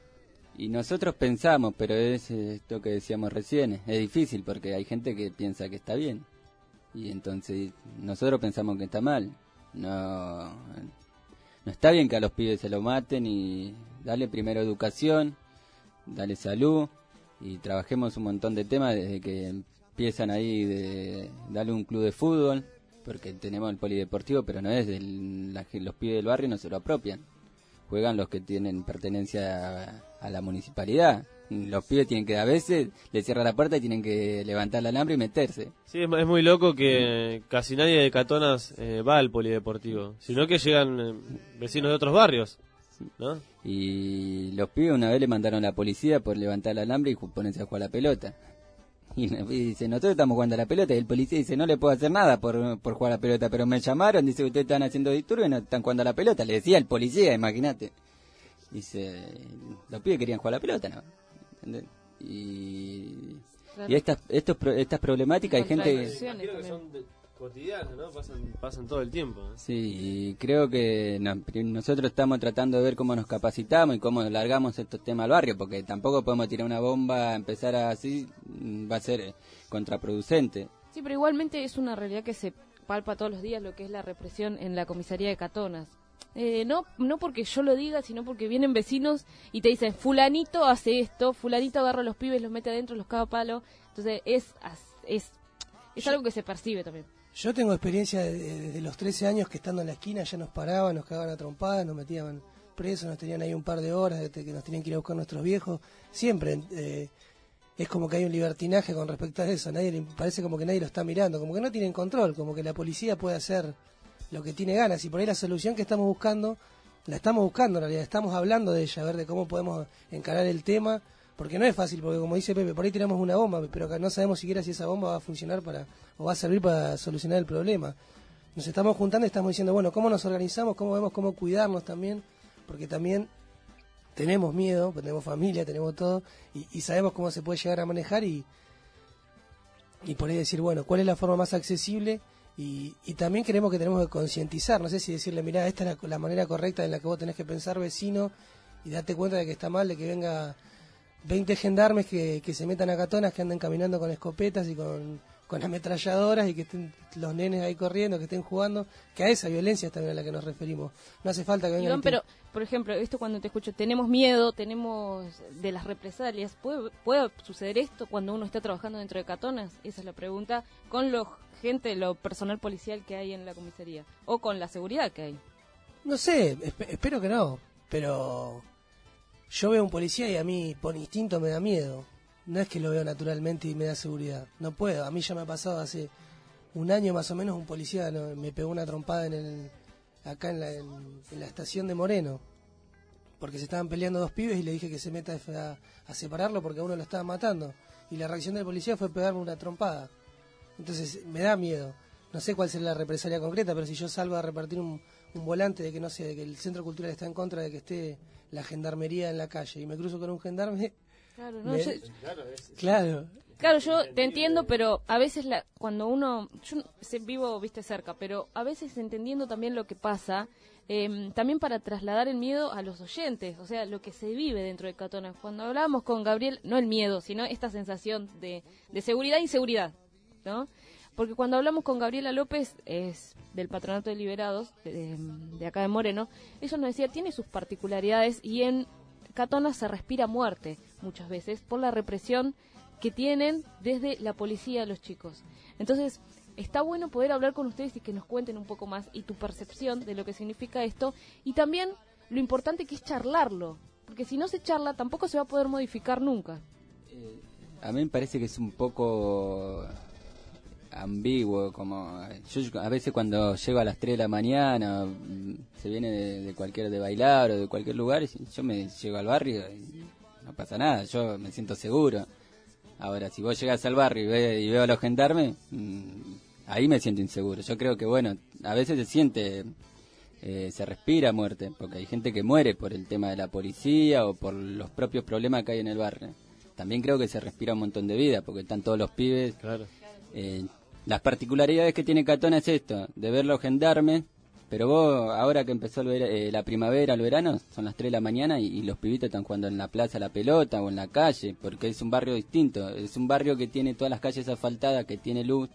Y nosotros pensamos, pero es esto que decíamos recién, es difícil porque hay gente que piensa que está bien. Y entonces nosotros pensamos que está mal. No, no está bien que a los pibes se lo maten y darle primero educación, darle salud y trabajemos un montón de temas desde que empiezan ahí de darle un club de fútbol, porque tenemos el polideportivo, pero no es del, la, los pibes del barrio no se lo apropian. Juegan los que tienen pertenencia a, a la municipalidad. Los pibes tienen que, a veces, le cierran la puerta y tienen que levantar el alambre y meterse. Sí, es, es muy loco que casi nadie de Catonas eh, va al polideportivo, sino que llegan eh, vecinos de otros barrios, ¿no? Y los pibes una vez le mandaron a la policía por levantar el alambre y ponerse a jugar a la pelota. Y, y dice, nosotros estamos jugando a la pelota, y el policía dice, no le puedo hacer nada por, por jugar a la pelota, pero me llamaron, dice, ustedes están haciendo disturbios y no están jugando a la pelota. Le decía el policía, imagínate. Dice, los pibes querían jugar a la pelota, ¿no? ¿Entendés? Y, claro. y estas, estos, estas problemáticas hay gente... Creo que son de, cotidianas, ¿no? Pasan, pasan todo el tiempo. ¿eh? Sí, y creo que no, nosotros estamos tratando de ver cómo nos capacitamos y cómo largamos estos temas al barrio, porque tampoco podemos tirar una bomba, empezar así, va a ser contraproducente. Sí, pero igualmente es una realidad que se palpa todos los días, lo que es la represión en la comisaría de Catonas. Eh, no no porque yo lo diga, sino porque vienen vecinos y te dicen, fulanito hace esto, fulanito agarra a los pibes, los mete adentro, los caga a palo. Entonces es, es, es algo que se percibe también. Yo tengo experiencia desde de, de los trece años que estando en la esquina ya nos paraban, nos cagaban a trompadas, nos metían presos, nos tenían ahí un par de horas de, que nos tenían que ir a buscar nuestros viejos. Siempre eh, es como que hay un libertinaje con respecto a eso, nadie le, parece como que nadie lo está mirando, como que no tienen control, como que la policía puede hacer lo que tiene ganas, y por ahí la solución que estamos buscando, la estamos buscando en realidad, estamos hablando de ella, a ver de cómo podemos encarar el tema, Porque no es fácil, porque como dice Pepe, por ahí tiramos una bomba, pero acá no sabemos siquiera si esa bomba va a funcionar para o va a servir para solucionar el problema. Nos estamos juntando y estamos diciendo, bueno, ¿cómo nos organizamos? ¿Cómo vemos cómo cuidarnos también? Porque también tenemos miedo, tenemos familia, tenemos todo, y, y sabemos cómo se puede llegar a manejar y, y por ahí decir, bueno, ¿cuál es la forma más accesible? Y, y también creemos que tenemos que concientizar, no sé si decirle, mirá, esta es la, la manera correcta en la que vos tenés que pensar, vecino, y date cuenta de que está mal, de que venga veinte gendarmes que, que se metan a catonas, que anden caminando con escopetas y con, con ametralladoras y que estén los nenes ahí corriendo, que estén jugando, que a esa violencia es también a la que nos referimos. No hace falta que vengan... Iván, pero, por ejemplo, esto cuando te escucho, tenemos miedo, tenemos de las represalias, ¿puede, puede suceder esto cuando uno está trabajando dentro de catonas? Esa es la pregunta, con lo gente, lo personal policial que hay en la comisaría, o con la seguridad que hay. No sé, esp- espero que no, pero... Yo veo un policía y a mí por instinto me da miedo. No es que lo veo naturalmente y me da seguridad. No puedo. A mí ya me ha pasado hace un año más o menos un policía no, me pegó una trompada en el acá en la, en, en la estación de Moreno. Porque se estaban peleando dos pibes y le dije que se meta a, a separarlo porque a uno lo estaban matando. Y la reacción del policía fue pegarme una trompada. Entonces me da miedo. No sé cuál será la represalia concreta, pero si yo salgo a repartir un, un volante de que no sé, de que el centro cultural está en contra de que esté la gendarmería en la calle y me cruzo con un gendarme... Claro, no, me... yo... claro. Claro, yo te entiendo, pero a veces la, cuando uno... Yo sé, vivo, viste, cerca, pero a veces entendiendo también lo que pasa, eh, también para trasladar el miedo a los oyentes, o sea, lo que se vive dentro de Catonas. Cuando hablábamos con Gabriel, no el miedo, sino esta sensación de, de seguridad e inseguridad, ¿no? Porque cuando hablamos con Gabriela López, es del Patronato de Liberados, de, de acá de Moreno, ella nos decía, tiene sus particularidades y en Catonas se respira muerte muchas veces por la represión que tienen desde la policía a los chicos. Entonces, está bueno poder hablar con ustedes y que nos cuenten un poco más y tu percepción de lo que significa esto y también lo importante que es charlarlo, porque si no se charla tampoco se va a poder modificar nunca. Eh, a mí me parece que es un poco... ambiguo, como yo a veces cuando llego a las tres de la mañana se viene de, de cualquier de bailar o de cualquier lugar, yo me llego al barrio y no pasa nada, yo me siento seguro. Ahora, si vos llegás al barrio y, ve, y veo a los gendarmes, mmm, ahí me siento inseguro. Yo creo que, bueno, a veces se siente, eh, se respira muerte, porque hay gente que muere por el tema de la policía o por los propios problemas que hay en el barrio. También creo que se respira un montón de vida, porque están todos los pibes. Claro. Eh, las particularidades que tiene Catona es esto, de ver los gendarmes, pero vos, ahora que empezó el ver, eh, la primavera, el verano, son las tres de la mañana y, y los pibitos están jugando en la plaza la pelota o en la calle, porque es un barrio distinto, es un barrio que tiene todas las calles asfaltadas, que tiene luz,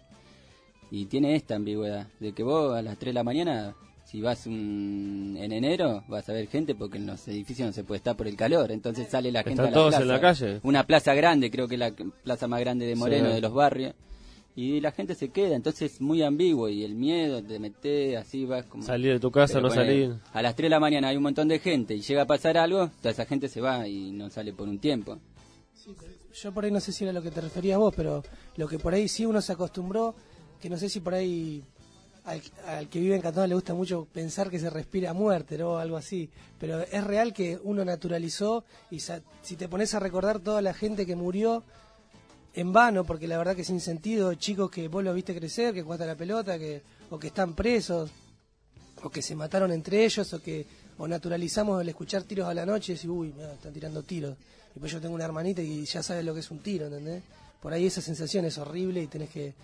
y tiene esta ambigüedad, de que vos a las tres de la mañana, si vas un, en enero, vas a ver gente porque en los edificios no se puede estar por el calor, entonces sale la gente ¿Están a la todos plaza. en la calle? Una plaza grande, creo que es la plaza más grande de Moreno, Sí. de los barrios. Y la gente se queda, entonces es muy ambiguo y el miedo de meter así vas como... Salir de tu casa, Pero no ponele, salir. A las tres de la mañana hay un montón de gente y llega a pasar algo, toda esa gente se va y no sale por un tiempo. Sí, yo por ahí no sé si era lo que te referías vos, pero lo que por ahí sí uno se acostumbró, que no sé si por ahí al, al que vive en Catonas le gusta mucho pensar que se respira muerte, ¿no? Algo así, pero es real que uno naturalizó y sa- si te pones a recordar toda la gente que murió en vano, porque la verdad que sin sentido, chicos que vos los viste crecer, que jugaste a la pelota, que o que están presos, o que se mataron entre ellos, o que o naturalizamos el escuchar tiros a la noche y decir, uy, mirá, están tirando tiros. Y pues yo tengo una hermanita y ya sabes lo que es un tiro, ¿entendés? Por ahí esa sensación es horrible y tenés que...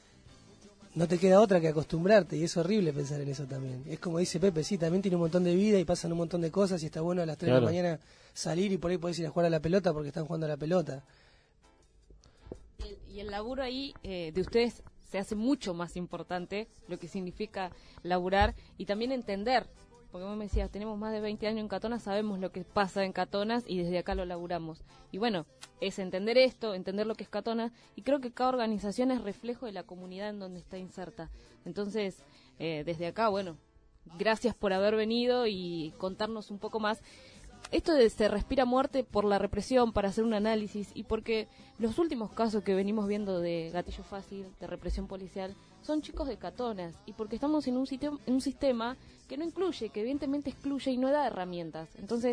No te queda otra que acostumbrarte y es horrible pensar en eso también. Es como dice Pepe, sí, también tiene un montón de vida y pasan un montón de cosas y está bueno a las tres Claro. de la mañana salir y por ahí podés ir a jugar a la pelota porque están jugando a la pelota. Y el laburo ahí eh, de ustedes se hace mucho más importante, lo que significa laburar y también entender, porque vos me decías, tenemos más de veinte años en Catonas, sabemos lo que pasa en Catonas y desde acá lo laburamos. Y bueno, es entender esto, entender lo que es Catonas, y creo que cada organización es reflejo de la comunidad en donde está inserta. Entonces, eh, desde acá, bueno, gracias por haber venido y contarnos un poco más. Esto de se respira muerte por la represión, para hacer un análisis y porque los últimos casos que venimos viendo de gatillo fácil, de represión policial, son chicos de Catonas y porque estamos en un, sitio, en un sistema que no incluye, que evidentemente excluye y no da herramientas. Entonces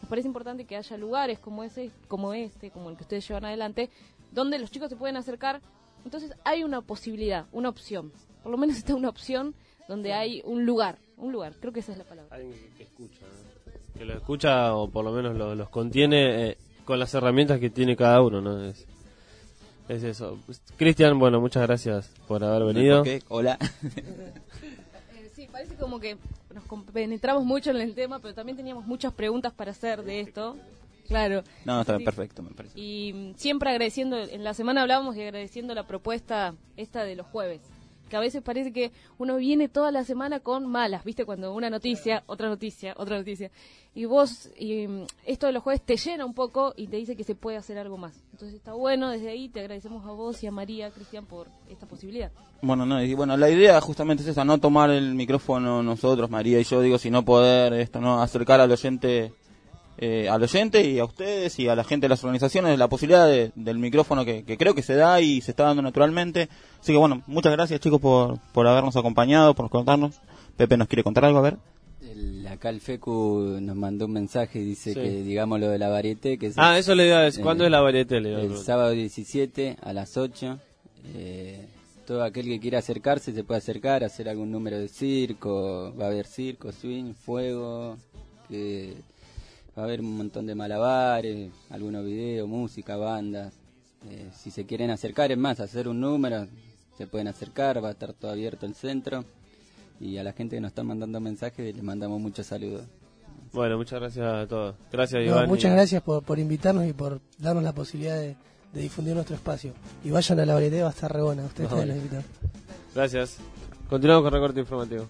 nos parece importante que haya lugares como ese, como este, como el que ustedes llevan adelante, donde los chicos se pueden acercar. Entonces hay una posibilidad, una opción. Por lo menos está una opción donde hay un lugar, un lugar, creo que esa es la palabra. Alguien que, que escucha, ¿no? Que lo escucha o por lo menos lo, los contiene eh, con las herramientas que tiene cada uno, ¿no? Es, es eso. Cristian, bueno, muchas gracias por haber venido. Okay. Hola. eh, sí, parece como que nos compenetramos mucho en el tema, pero también teníamos muchas preguntas para hacer de esto. Claro. No, está sí. perfecto, me parece. Y siempre agradeciendo, en la semana hablábamos y agradeciendo la propuesta esta de los jueves, que a veces parece que uno viene toda la semana con malas, ¿viste? Cuando una noticia, otra noticia, otra noticia. Y vos, y esto de los jueves te llena un poco y te dice que se puede hacer algo más. Entonces está bueno, desde ahí te agradecemos a vos y a María, Cristian, por esta posibilidad. Bueno, no, y bueno, la idea justamente es esa, no tomar el micrófono nosotros, María y yo, digo, sino poder esto, no acercar al oyente... Eh, al oyente y a ustedes y a la gente de las organizaciones la posibilidad de, del micrófono que, que creo que se da y se está dando naturalmente. Así que bueno, muchas gracias chicos por, por habernos acompañado, por contarnos. Pepe nos quiere contar algo, a ver. El, acá el Fecu nos mandó un mensaje y dice Sí. que digamos lo de la varieté. Que es Ah, el, eso le iba a decir. ¿Cuándo eh, es la varieté? Le iba a el preguntar. sábado diecisiete a las ocho. Eh, todo aquel que quiera acercarse se puede acercar, hacer algún número de circo. Va a haber circo, swing, fuego, que... Va a haber un montón de malabares, algunos videos, música, bandas. Eh, si se quieren acercar, es más, hacer un número, se pueden acercar, va a estar todo abierto el centro. Y a la gente que nos está mandando mensajes, les mandamos muchos saludos. Bueno, muchas gracias a todos. Gracias, No, Iván. muchas y... gracias por, por invitarnos y por darnos la posibilidad de, de difundir nuestro espacio. Y vayan a la varieté, va a estar re buena. Ustedes Bueno. también los invitan. Gracias. Continuamos con recorte informativo.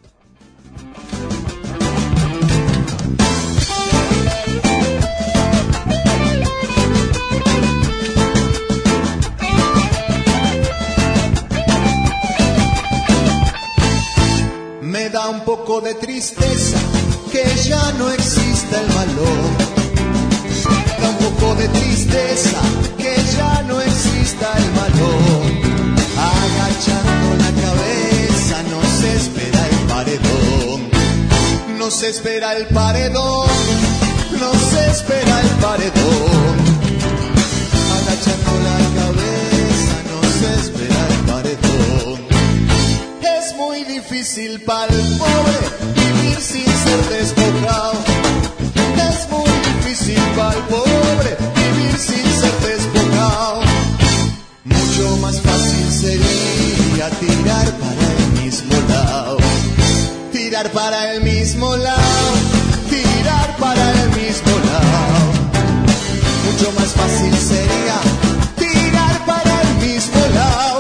Me da un poco de tristeza que ya no exista el valor. Me da un poco de tristeza que ya no exista el valor. Agachando la cabeza no se espera el paredón. No se espera el paredón. No se espera el paredón. Agachando la cabeza no se espera el paredón. Es muy difícil para el pobre vivir sin ser despojado. Es muy difícil para el pobre vivir sin ser despojado. Mucho más fácil sería tirar para el mismo lado. Tirar para el mismo lado. Tirar para el mismo lado. Mucho más fácil sería tirar para el mismo lado.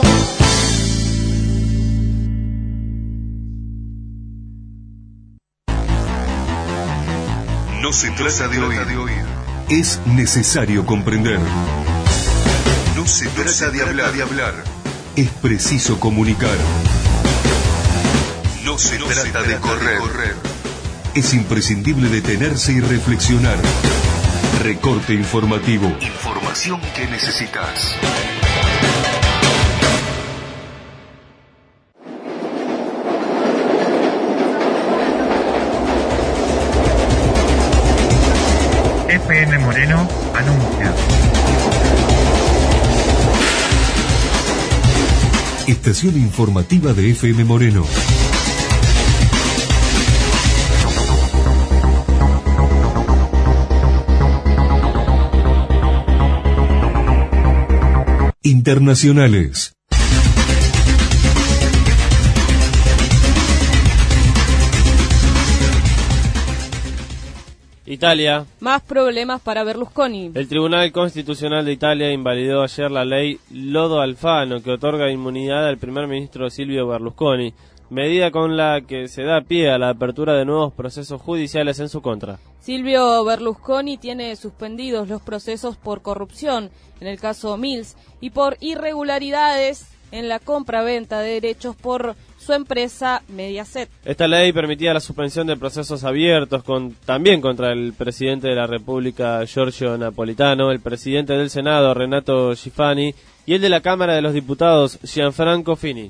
No se trata de oír, es necesario comprender. No se trata de hablar, es preciso comunicar. No se trata de correr, es imprescindible detenerse y reflexionar. Recorte informativo. Información que necesitas. F M Moreno anuncia. Estación informativa de F M Moreno. Internacionales. Italia. Más problemas para Berlusconi. El Tribunal Constitucional de Italia invalidó ayer la ley Lodo Alfano, que otorga inmunidad al primer ministro Silvio Berlusconi, medida con la que se da pie a la apertura de nuevos procesos judiciales en su contra. Silvio Berlusconi tiene suspendidos los procesos por corrupción, en el caso Mills, y por irregularidades en la compra-venta de derechos por su empresa Mediaset. Esta ley permitía la suspensión de procesos abiertos con, también contra el presidente de la República, Giorgio Napolitano, el presidente del Senado, Renato Schifani, y el de la Cámara de los Diputados, Gianfranco Fini.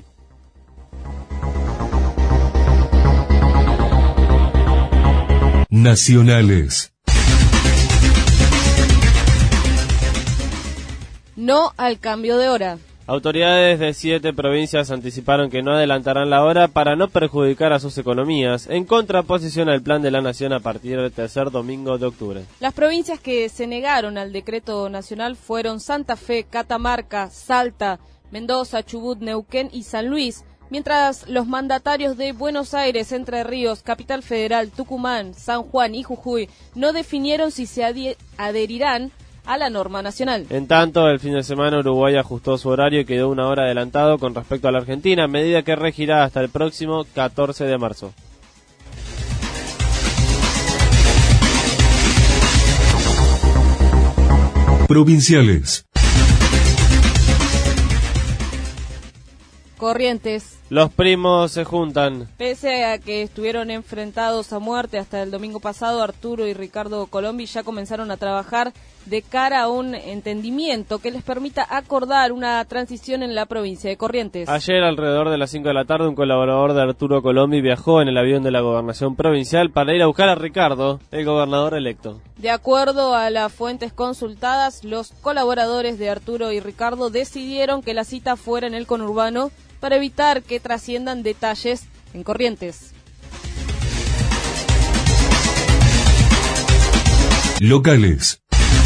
Nacionales. no al cambio de hora. Autoridades de siete provincias anticiparon que no adelantarán la hora para no perjudicar a sus economías, en contraposición al plan de la Nación a partir del tercer domingo de octubre. Las provincias que se negaron al decreto nacional fueron Santa Fe, Catamarca, Salta, Mendoza, Chubut, Neuquén y San Luis, mientras los mandatarios de Buenos Aires, Entre Ríos, Capital Federal, Tucumán, San Juan y Jujuy no definieron si se adherirán a la norma nacional. En tanto, el fin de semana Uruguay ajustó su horario y quedó una hora adelantado con respecto a la Argentina, medida que regirá hasta el próximo catorce de marzo. Provinciales. Corrientes. Los primos se juntan. Pese a que estuvieron enfrentados a muerte hasta el domingo pasado, Arturo y Ricardo Colombi ya comenzaron a trabajar de cara a un entendimiento que les permita acordar una transición en la provincia de Corrientes. Ayer, alrededor de las cinco de la tarde, un colaborador de Arturo Colombi viajó en el avión de la gobernación provincial para ir a buscar a Ricardo, el gobernador electo. De acuerdo a las fuentes consultadas, los colaboradores de Arturo y Ricardo decidieron que la cita fuera en el conurbano para evitar que trasciendan detalles en Corrientes. Locales.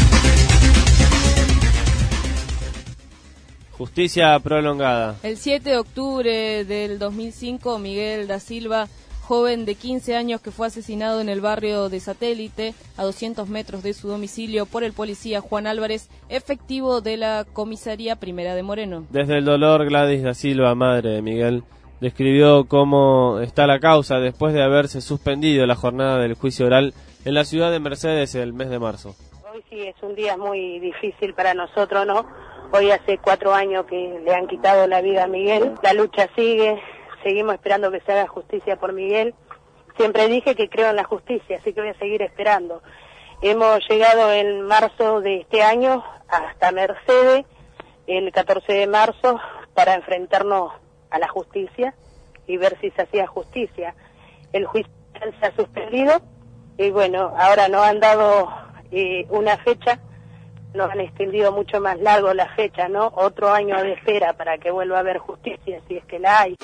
Justicia prolongada. El siete de octubre del dos mil cinco, Miguel da Silva, joven de quince años que fue asesinado en el barrio de Satélite, a doscientos metros de su domicilio, por el policía Juan Álvarez, efectivo de la Comisaría Primera de Moreno. Desde el dolor, Gladys da Silva, madre de Miguel, describió cómo está la causa después de haberse suspendido la jornada del juicio oral en la ciudad de Mercedes el mes de marzo. Hoy sí es un día muy difícil para nosotros, ¿no? Hoy hace cuatro años que le han quitado la vida a Miguel. La lucha sigue, seguimos esperando que se haga justicia por Miguel. Siempre dije que creo en la justicia, así que voy a seguir esperando. Hemos llegado en marzo de este año hasta Mercedes, el catorce de marzo, para enfrentarnos a la justicia y ver si se hacía justicia. El juicio se ha suspendido y bueno, ahora nos han dado eh, una fecha, nos han extendido mucho más largo la fecha, ¿no? Otro año de espera para que vuelva a haber justicia, si es que la hay.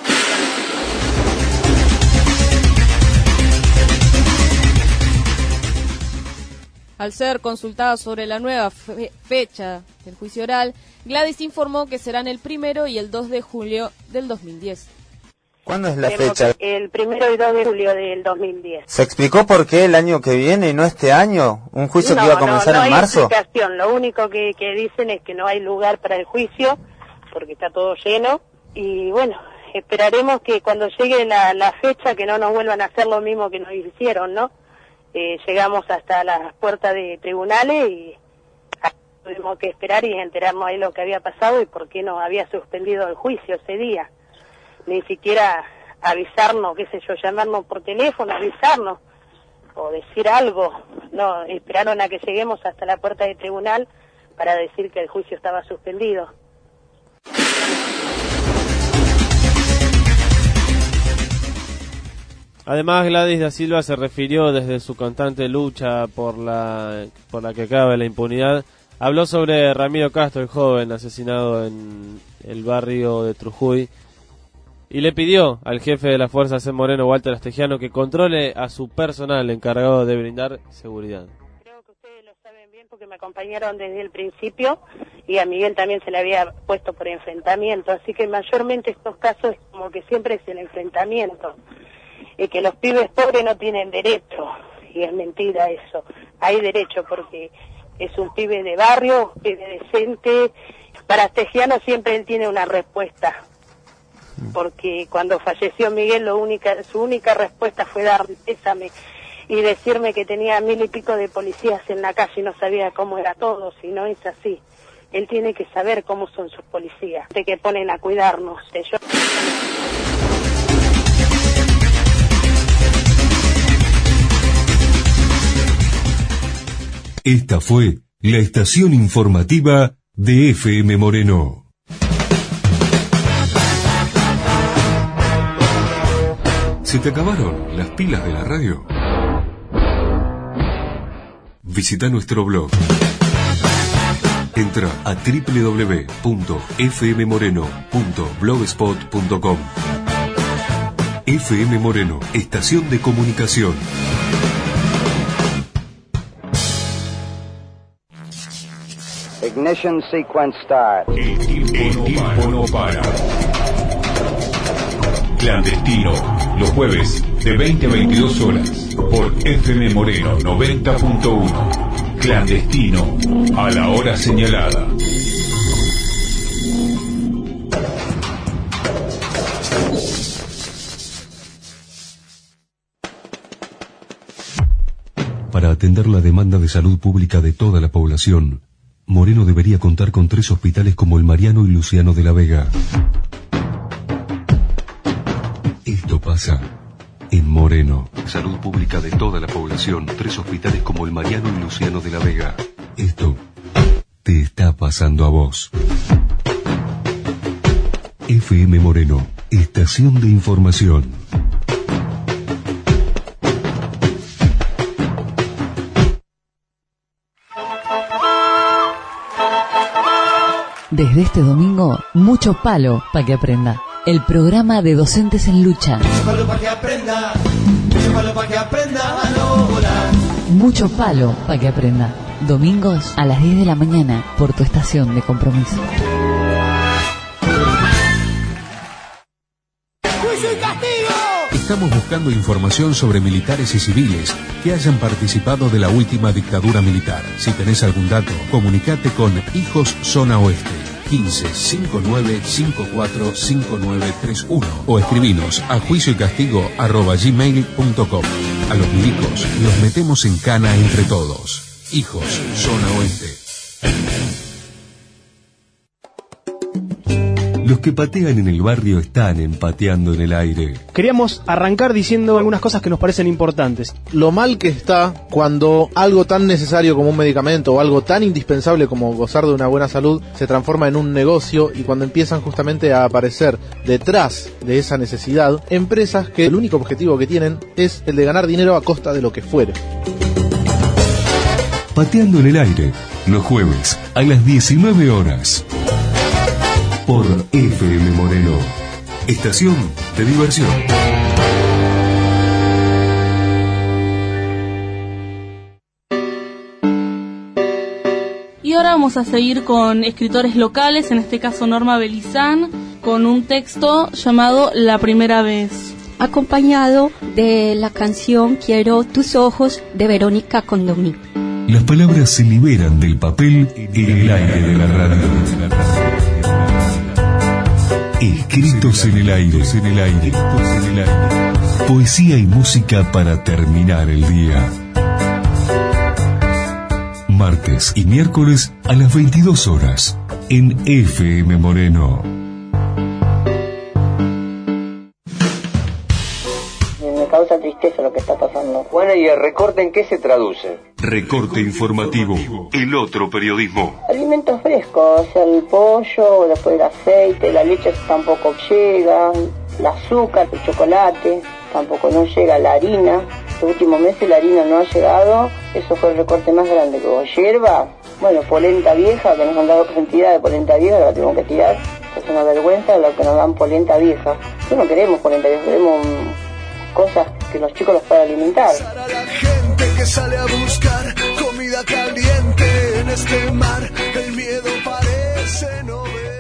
Al ser consultada sobre la nueva fe fecha del juicio oral, Gladys informó que serán el primero y el dos de julio del dos mil diez. ¿Cuándo es la fecha? El primero y dos de julio del dos mil diez. ¿Se explicó por qué el año que viene y no este año? ¿Un juicio no, que iba a comenzar no, no en marzo? No hay explicación. Lo único que, que dicen es que no hay lugar para el juicio porque está todo lleno. Y bueno, esperaremos que cuando llegue la, la fecha que no nos vuelvan a hacer lo mismo que nos hicieron, ¿no? Eh, llegamos hasta las puertas de tribunales y tuvimos que esperar y enterarnos ahí lo que había pasado y por qué nos había suspendido el juicio ese día. Ni siquiera avisarnos, qué sé yo, llamarnos por teléfono, avisarnos o decir algo. No, esperaron a que lleguemos hasta la puerta del tribunal para decir que el juicio estaba suspendido. Además, Gladys da Silva se refirió desde su constante lucha por la por la que acabe la impunidad. Habló sobre Ramiro Castro, el joven asesinado en el barrio de Trujuy, y le pidió al jefe de las fuerzas en Moreno, Walter Astegiano, que controle a su personal encargado de brindar seguridad. Creo que ustedes lo saben bien porque me acompañaron desde el principio y a Miguel también se le había puesto por enfrentamiento, así que mayormente estos casos es como que siempre es el enfrentamiento. Y que los pibes pobres no tienen derecho, y es mentira eso. Hay derecho porque es un pibe de barrio, un pibe decente. Para Astegiano siempre él tiene una respuesta, porque cuando falleció Miguel lo única, su única respuesta fue darme pésame y decirme que tenía mil y pico de policías en la calle y no sabía cómo era todo, si no es así. Él tiene que saber cómo son sus policías, de que ponen a cuidarnos. De yo... Esta fue la estación informativa de F M Moreno. ¿Se te acabaron las pilas de la radio? Visita nuestro blog Entra a doble u doble u doble u punto f m moreno punto blogspot punto com. F M Moreno, estación de comunicación. Ignition sequence start. El tiempo, El tiempo no para. Clandestino, los jueves de veinte a veintidós horas por F M Moreno noventa punto uno. Clandestino, a la hora señalada. Para atender la demanda de salud pública de toda la población, Moreno debería contar con tres hospitales como el Mariano y Luciano de la Vega. Esto pasa en Moreno. Salud pública de toda la población, tres hospitales como el Mariano y Luciano de la Vega. Esto te está pasando a vos. F M Moreno, estación de información. Desde este domingo, Mucho Palo para que aprenda. El programa de docentes en lucha. Mucho palo para que aprenda, mucho palo para que aprenda a no volar. Mucho Palo para que aprenda. Domingos a las diez de la mañana por tu estación de compromiso. ¡Juicio y castigo! Estamos buscando información sobre militares y civiles que hayan participado de la última dictadura militar. Si tenés algún dato, comunicate con Hijos Zona Oeste quince cincuenta y nueve cincuenta y cuatro cincuenta y nueve treinta y uno o escribinos a juicio y castigo arroba gmail punto com. A los milicos los metemos en cana entre todos. Hijos Zona Oeste. Los que patean en el barrio están empateando en el aire. Queríamos arrancar diciendo algunas cosas que nos parecen importantes. Lo mal que está cuando algo tan necesario como un medicamento o algo tan indispensable como gozar de una buena salud se transforma en un negocio, y cuando empiezan justamente a aparecer detrás de esa necesidad empresas que el único objetivo que tienen es el de ganar dinero a costa de lo que fuere. Pateando en el aire, los jueves a las diecinueve horas. Por F M Moreno, estación de diversión. Y ahora vamos a seguir con escritores locales, en este caso Norma Belizán, con un texto llamado La Primera Vez. Acompañado de la canción Quiero tus ojos de Verónica Condomí. Las palabras se liberan del papel en el aire de la radio. Escritos en el aire, en el aire, en el aire. Poesía y música para terminar el día. Martes y miércoles a las veintidós horas en F M Moreno. Me causa tristeza lo que está pasando. Bueno, ¿y el recorte en qué se traduce? Recorte informativo, el otro periodismo. Alimentos frescos, el pollo, después el aceite, la leche tampoco llega, el azúcar, el chocolate, tampoco no llega, la harina. Los últimos meses la harina no ha llegado, eso fue el recorte más grande que hubo. Hierba, bueno, polenta vieja, que nos han dado cantidad de polenta vieja, la tenemos que tirar. Es una vergüenza lo que nos dan polenta vieja. Nosotros no queremos polenta vieja, queremos cosas que los chicos los puedan alimentar. La gente que sale a buscar comida caliente en este mar, el miedo parece no ver.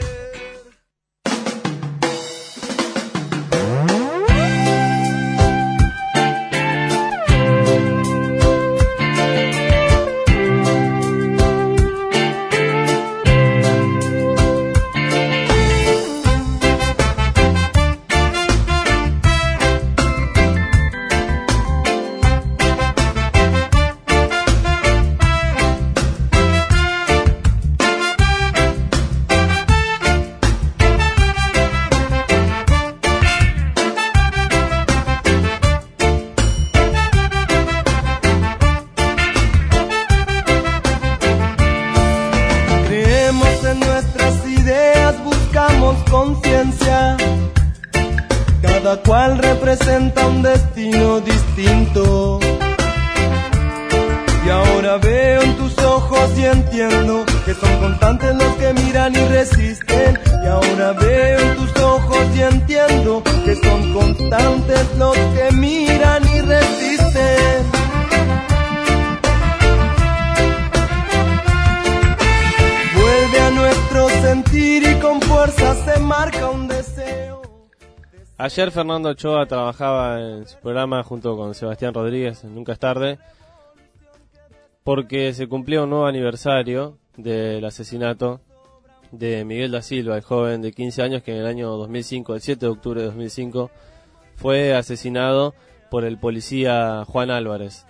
Cada cual representa un destino distinto. Y ahora ahora veo en tus ojos y entiendo que son constantes los que miran y resisten. Y ahora veo en tus ojos y entiendo que son constantes los que miran y resisten. Vuelve a nuestro sentir y con fuerza se marca un deseo. Ayer Fernando Ochoa trabajaba en su programa junto con Sebastián Rodríguez, en Nunca es Tarde, porque se cumplía un nuevo aniversario del asesinato de Miguel da Silva, el joven de quince años que en el año dos mil cinco, el siete de octubre de dos mil cinco, fue asesinado por el policía Juan Álvarez.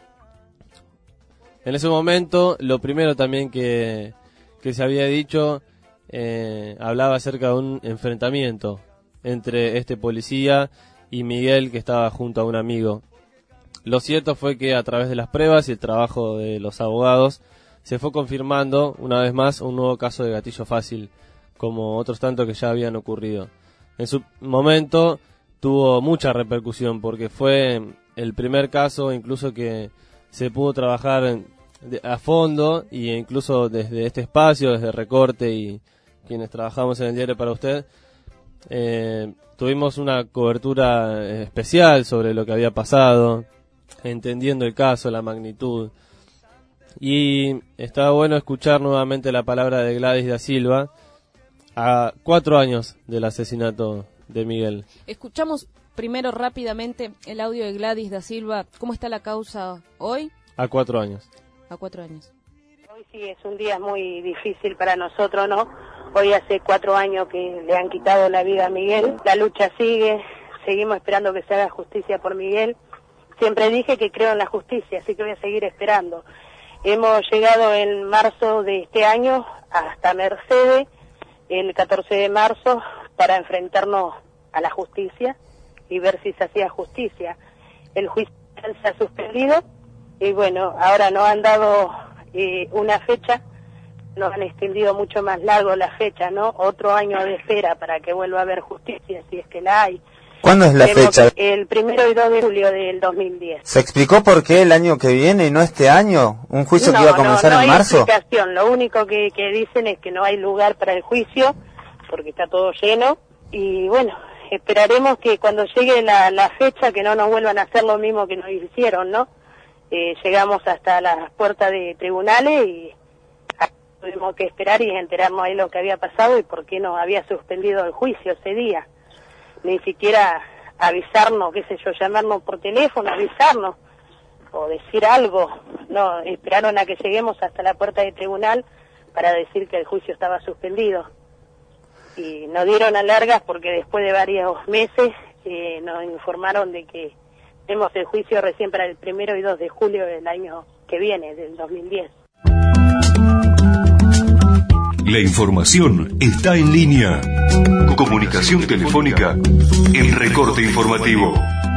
En ese momento, lo primero también que, que se había dicho, eh, hablaba acerca de un enfrentamiento entre este policía y Miguel, que estaba junto a un amigo. Lo cierto fue que a través de las pruebas y el trabajo de los abogados se fue confirmando una vez más un nuevo caso de gatillo fácil, como otros tantos que ya habían ocurrido. En su momento tuvo mucha repercusión porque fue el primer caso incluso que se pudo trabajar a fondo, y incluso desde este espacio, desde Recorte y quienes trabajamos en el diario Para Usted, eh, tuvimos una cobertura especial sobre lo que había pasado, entendiendo el caso, la magnitud. Y estaba bueno escuchar nuevamente la palabra de Gladys da Silva a cuatro años del asesinato de Miguel. Escuchamos primero rápidamente el audio de Gladys da Silva. ¿Cómo está la causa hoy? A cuatro años. A cuatro años. Hoy sí es un día muy difícil para nosotros, ¿no? Hoy hace cuatro años que le han quitado la vida a Miguel. La lucha sigue, seguimos esperando que se haga justicia por Miguel. Siempre dije que creo en la justicia, así que voy a seguir esperando. Hemos llegado en marzo de este año hasta Mercedes, el catorce de marzo, para enfrentarnos a la justicia y ver si se hacía justicia. El juicio se ha suspendido y bueno, ahora nos han dado eh, una fecha, nos han extendido mucho más largo la fecha, ¿no? Otro año de espera para que vuelva a haber justicia, si es que la hay. ¿Cuándo es la Tenemos fecha? El primero y dos de julio del dos mil diez. ¿Se explicó por qué el año que viene y no este año? ¿Un juicio no, que iba a comenzar no, no en hay marzo? explicación. Lo único que, que dicen es que no hay lugar para el juicio porque está todo lleno y bueno, esperaremos que cuando llegue la, la fecha que no nos vuelvan a hacer lo mismo que nos hicieron, ¿no? Eh, llegamos hasta las puertas de tribunales y tuvimos que esperar y enterarnos ahí lo que había pasado y por qué nos había suspendido el juicio ese día. Ni siquiera avisarnos, qué sé yo, llamarnos por teléfono, avisarnos o decir algo. No, esperaron a que lleguemos hasta la puerta del tribunal para decir que el juicio estaba suspendido. Y nos dieron alargas porque después de varios meses eh, nos informaron de que tenemos el juicio recién para el primero y dos de julio del año que viene, del dos mil diez. La información está en línea. Comunicación telefónica en Recorte Informativo.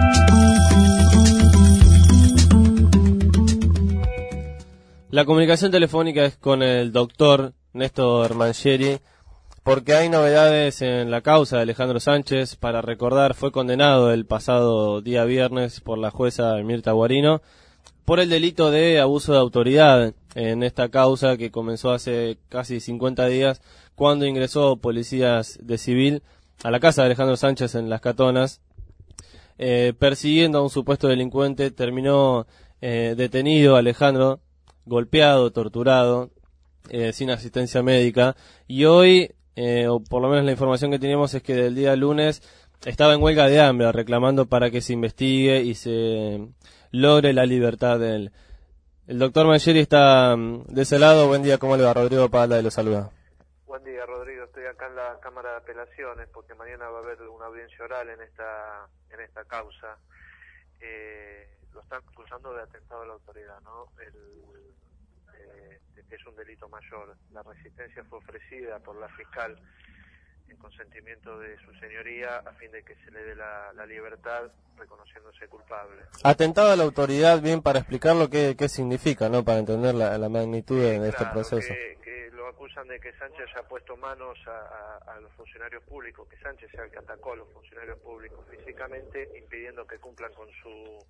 La comunicación telefónica es con el doctor Néstor Mangieri, porque hay novedades en la causa de Alejandro Sánchez. Para recordar, fue condenado el pasado día viernes por la jueza Mirta Guarino por el delito de abuso de autoridad en esta causa que comenzó hace casi cincuenta días cuando ingresó policías de civil a la casa de Alejandro Sánchez en Las Catonas, eh, persiguiendo a un supuesto delincuente. Terminó eh, detenido Alejandro, golpeado, torturado, eh, sin asistencia médica, y hoy, eh, o por lo menos la información que tenemos es que del día lunes estaba en huelga de hambre reclamando para que se investigue y se logre la libertad de él. El doctor Mangieri está de ese lado. Buen día, ¿cómo le va? Rodrigo Palda lo saluda. Buen día, Rodrigo. Estoy acá en la Cámara de Apelaciones porque mañana va a haber una audiencia oral en esta en esta causa. Eh, lo están acusando de atentado a la autoridad, ¿no? El, eh, de que es un delito mayor. La resistencia fue ofrecida por la fiscal en consentimiento de su señoría a fin de que se le dé la, la libertad reconociéndose culpable. Atentado a la autoridad, bien, para explicar lo que, qué significa, ¿no? Para entender la, la magnitud de, de claro, este proceso. Que, que lo acusan de que Sánchez ha puesto manos a, a, a los funcionarios públicos, que Sánchez sea el que atacó a los funcionarios públicos físicamente, impidiendo que cumplan con su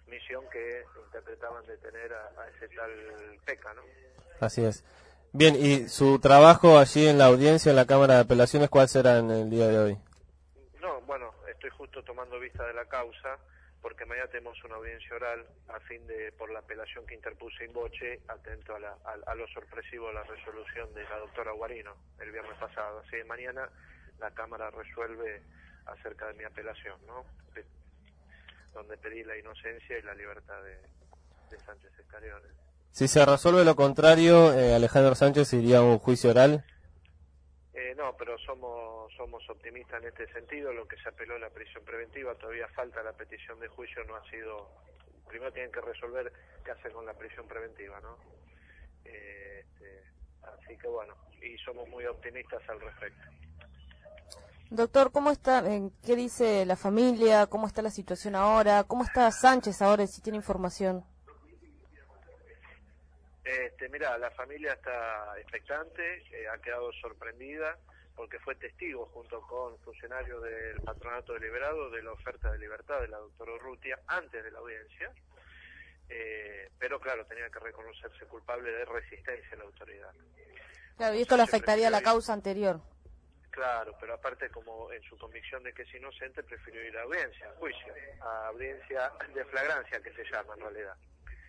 misión que interpretaban de tener a, a ese tal Peca, ¿no? Así es. Bien, y su trabajo allí en la audiencia, en la Cámara de Apelaciones, ¿cuál será en el día de hoy? No, bueno, estoy justo tomando vista de la causa, porque mañana tenemos una audiencia oral a fin de, por la apelación que interpuse in voce, atento a, la, a, a lo sorpresivo de la resolución de la doctora Guarino el viernes pasado. Así que mañana la Cámara resuelve acerca de mi apelación, ¿no? De, donde pedí la inocencia y la libertad de, de Sánchez Escarione. Si se resuelve lo contrario, eh, Alejandro Sánchez iría a un juicio oral. Eh, no, pero somos somos optimistas en este sentido. Lo que se apeló en la prisión preventiva, todavía falta la petición de juicio, no ha sido... Primero tienen que resolver qué hacer con la prisión preventiva, ¿no? Eh, este, así que bueno, y somos muy optimistas al respecto. Doctor, ¿cómo está? eh, ¿Qué dice la familia? ¿Cómo está la situación ahora? ¿Cómo está Sánchez ahora, si tiene información? Este, mira, la familia está expectante, eh, ha quedado sorprendida porque fue testigo junto con funcionarios del Patronato Deliberado de la oferta de libertad de la doctora Urrutia antes de la audiencia, eh, pero claro, tenía que reconocerse culpable de resistencia a la autoridad. Claro, y esto le afectaría a la causa anterior. Claro, pero aparte, como en su convicción de que es inocente, prefirió ir a audiencia, a juicio, a audiencia de flagrancia, que se llama en realidad.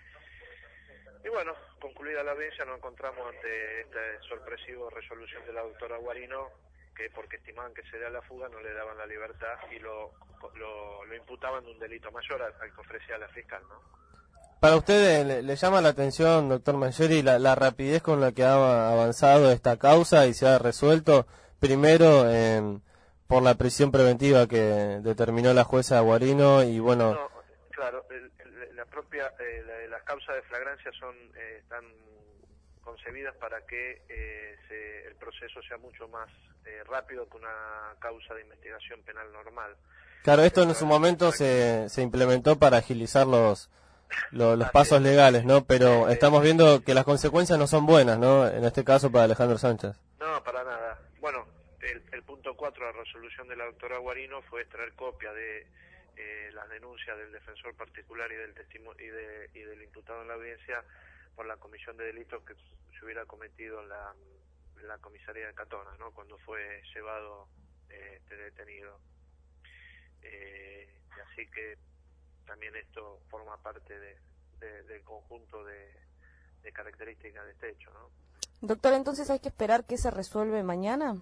Y bueno, concluida la audiencia nos encontramos ante esta sorpresiva resolución de la doctora Guarino, que porque estimaban que sería la fuga no le daban la libertad y lo, lo, lo imputaban de un delito mayor al, al que ofrecía la fiscal, ¿no? Para usted, ¿le, le llama la atención, doctor Mangieri, la, la rapidez con la que ha avanzado esta causa y se ha resuelto? Primero, eh, por la prisión preventiva que determinó la jueza Guarino y bueno... No, claro, el, el, la propia, eh, la, las causas de flagrancia son eh, están concebidas para que eh, se, el proceso sea mucho más eh, rápido que una causa de investigación penal normal. Claro, esto en su momento se, se implementó para agilizar los, los, los pasos legales, ¿no? Pero estamos viendo que las consecuencias no son buenas, ¿no? En este caso para Alejandro Sánchez. No, para nada. Bueno, el, el punto cuatro de la resolución de la doctora Guarino fue extraer copia de eh, las denuncias del defensor particular y del testimo y, de, y del imputado en la audiencia por la comisión de delitos que se hubiera cometido en la, en la comisaría de Catona, ¿no? Cuando fue llevado eh, este detenido. Eh, y así que también esto forma parte de, de, del conjunto de, de características de este hecho, ¿no? Doctor, entonces hay que esperar que se resuelve mañana.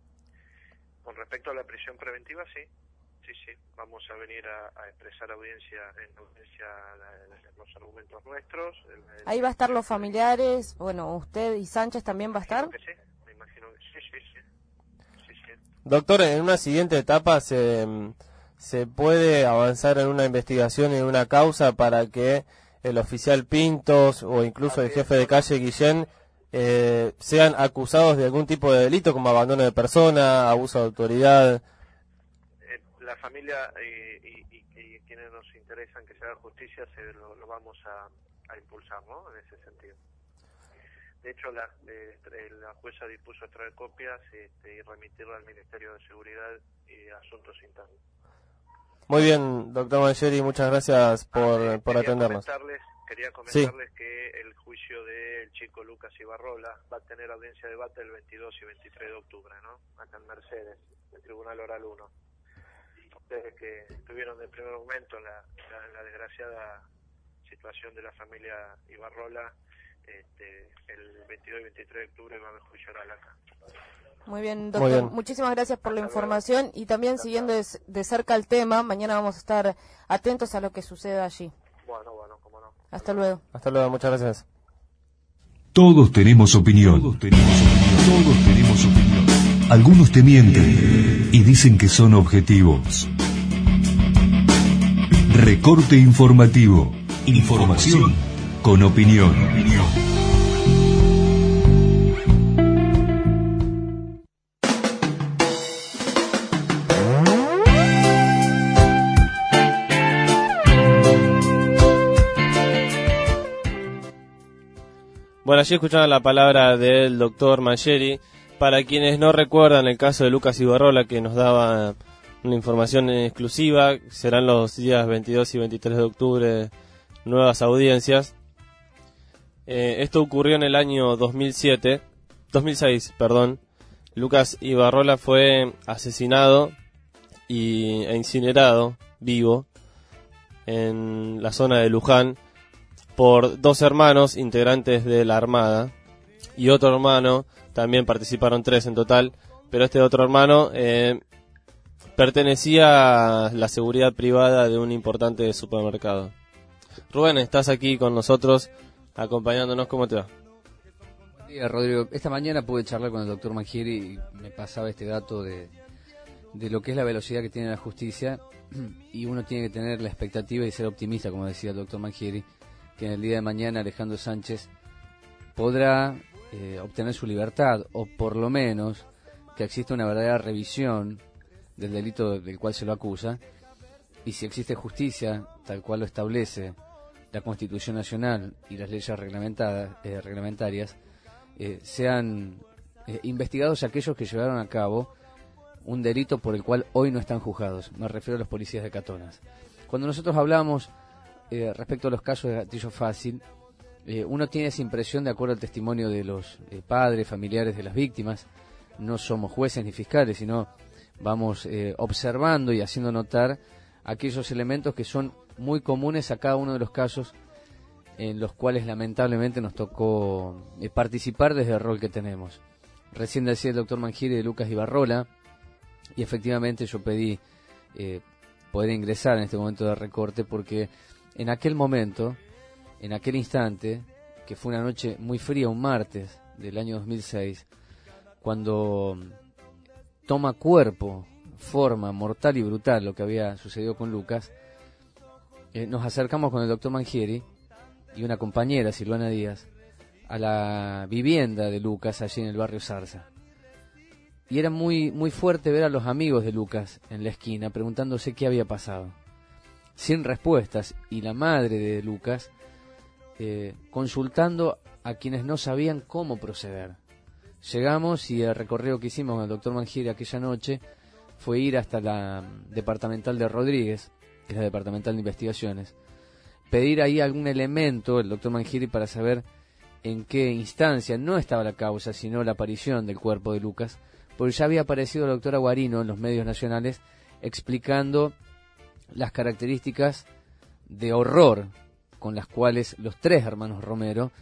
Con respecto a la prisión preventiva, sí, sí, sí, vamos a venir a, a expresar audiencia en audiencia la, la, los argumentos nuestros. El, el, Ahí va a estar los familiares, bueno, usted y Sánchez también va a estar. Que sí, me imagino que sí, sí, sí, sí, sí. Doctor, en una siguiente etapa se, se puede avanzar en una investigación, en una causa para que el oficial Pintos o incluso el jefe de calle Guillén Eh, sean acusados de algún tipo de delito como abandono de persona, abuso de autoridad. Eh, la familia y, y, y, y quienes nos interesan que se haga justicia se lo, lo vamos a, a impulsar, ¿no? En ese sentido. De hecho, la, eh, la jueza dispuso extraer copias este, y remitirla al Ministerio de Seguridad y Asuntos Internos. Muy bien, doctor Mangieri, muchas gracias por, ah, eh, por atendernos. Comentarles, quería comentarles sí. que el juicio del chico Lucas Ibarrola va a tener audiencia de debate el veintidós y veintitrés de octubre, ¿no? Acá en Mercedes, el Tribunal Oral uno. Ustedes que estuvieron de primer momento en la, la, en la desgraciada situación de la familia Ibarrola, este, el veintidós y veintitrés de octubre va a haber juicio oral acá. Muy bien, doctor. Muy bien. Muchísimas gracias por la información y también siguiendo de, de cerca el tema, mañana vamos a estar atentos a lo que suceda allí. Bueno, bueno, cómo no. Hasta luego. Hasta luego, muchas gracias. Todos tenemos opinión. Todos tenemos opinión. Todos tenemos opinión. Algunos te mienten y dicen que son objetivos. Recorte informativo. Información con opinión. opinión. Bueno, allí escuchaban la palabra del doctor Mangieri. Para quienes no recuerdan el caso de Lucas Ibarrola, que nos daba una información exclusiva. Serán los días veintidós y veintitrés de octubre nuevas audiencias. Eh, esto ocurrió en el año dos mil siete, dos mil seis, perdón. Lucas Ibarrola fue asesinado y, e incinerado vivo en la zona de Luján por dos hermanos integrantes de la Armada y otro hermano, también participaron tres en total, pero este otro hermano eh, pertenecía a la seguridad privada de un importante supermercado. Rubén, estás aquí con nosotros acompañándonos, ¿cómo te va? Buen día, Rodrigo. Esta mañana pude charlar con el doctor Mangieri y me pasaba este dato de, de lo que es la velocidad que tiene la justicia, y uno tiene que tener la expectativa y ser optimista, como decía el doctor Mangieri, que en el día de mañana Alejandro Sánchez podrá eh, obtener su libertad, o por lo menos que exista una verdadera revisión del delito del cual se lo acusa, y si existe justicia tal cual lo establece la Constitución Nacional y las leyes reglamentadas, eh, reglamentarias, eh, sean eh, investigados aquellos que llevaron a cabo un delito por el cual hoy no están juzgados. Me refiero a los policías de Catonas. Cuando nosotros hablamos eh, respecto a los casos de gatillo fácil, eh, uno tiene esa impresión de acuerdo al testimonio de los eh, padres, familiares de las víctimas. No somos jueces ni fiscales, sino vamos eh, observando y haciendo notar aquellos elementos que son muy comunes a cada uno de los casos en los cuales lamentablemente nos tocó eh, participar desde el rol que tenemos. Recién decía el doctor Mangieri de Lucas Ibarrola, y efectivamente yo pedí eh, poder ingresar en este momento de recorte, porque en aquel momento, en aquel instante, que fue una noche muy fría, un martes del año dos mil seis, cuando toma cuerpo, forma mortal y brutal lo que había sucedido con Lucas, eh, nos acercamos con el doctor Mangieri y una compañera, Silvana Díaz, a la vivienda de Lucas allí en el barrio Zarza. Y era muy, muy fuerte ver a los amigos de Lucas en la esquina preguntándose qué había pasado, sin respuestas, y la madre de Lucas eh, consultando a quienes no sabían cómo proceder. Llegamos y el recorrido que hicimos con el doctor Mangieri aquella noche fue ir hasta la departamental de Rodríguez, que es la departamental de investigaciones, pedir ahí algún elemento, el doctor Mangieri, para saber en qué instancia no estaba la causa, sino la aparición del cuerpo de Lucas, porque ya había aparecido el doctor Aguarino en los medios nacionales explicando las características de horror con las cuales los tres hermanos Romero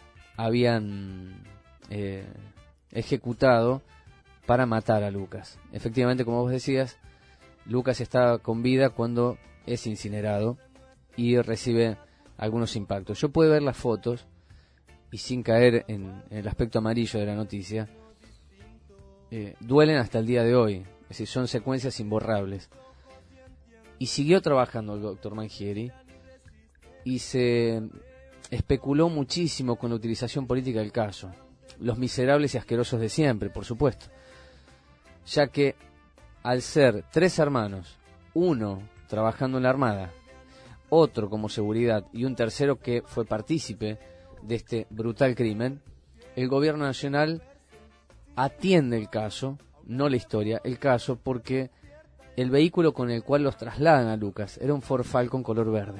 habían eh, ejecutado para matar a Lucas. Efectivamente, como vos decías, Lucas está con vida cuando es incinerado y recibe algunos impactos. Yo puedo ver las fotos y sin caer en, en el aspecto amarillo de la noticia, eh, duelen hasta el día de hoy. Es decir, son secuencias imborrables. Y siguió trabajando el doctor Mangieri y se especuló muchísimo con la utilización política del caso. Los miserables y asquerosos de siempre, por supuesto. Ya que al ser tres hermanos, uno trabajando en la Armada, otro como seguridad y un tercero que fue partícipe de este brutal crimen, el gobierno nacional atiende el caso, no la historia, el caso, porque el vehículo con el cual los trasladan a Lucas era un Ford Falcon color verde.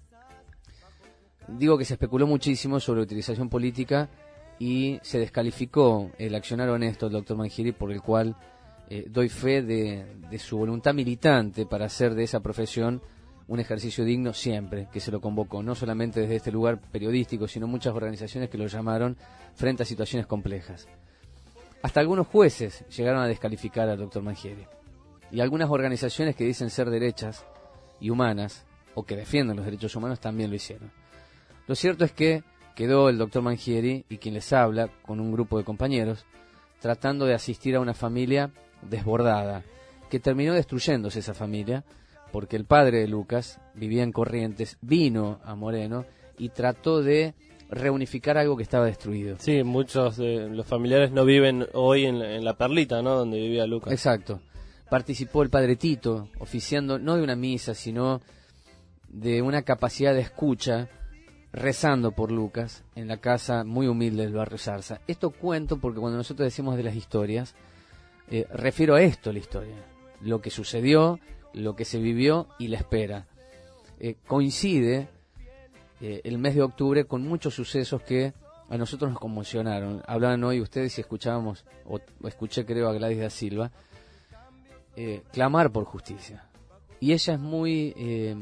Digo que se especuló muchísimo sobre la utilización política y se descalificó el accionar honesto del doctor Mangieri, por el cual eh, doy fe de, de su voluntad militante para hacer de esa profesión un ejercicio digno siempre que se lo convocó, no solamente desde este lugar periodístico, sino muchas organizaciones que lo llamaron frente a situaciones complejas. Hasta algunos jueces llegaron a descalificar al doctor Mangieri. Y algunas organizaciones que dicen ser derechas y humanas, o que defienden los derechos humanos, también lo hicieron. Lo cierto es que quedó el doctor Mangieri y quien les habla, con un grupo de compañeros, tratando de asistir a una familia desbordada, que terminó destruyéndose esa familia, porque el padre de Lucas vivía en Corrientes, vino a Moreno y trató de reunificar algo que estaba destruido. Sí, muchos de los familiares no viven hoy en la, en la Perlita, ¿no?, donde vivía Lucas. Exacto. Participó el padre Tito, oficiando no de una misa, sino de una capacidad de escucha, rezando por Lucas, en la casa muy humilde del barrio Zarza. Esto cuento porque cuando nosotros decimos de las historias, eh, refiero a esto, la historia. lo que sucedió, lo que se vivió y la espera. Eh, coincide eh, el mes de octubre con muchos sucesos que a nosotros nos conmocionaron. Hablaban hoy ustedes y escuchábamos, o, o escuché creo a Gladys da Silva, eh, clamar por justicia. Y ella es muy, eh,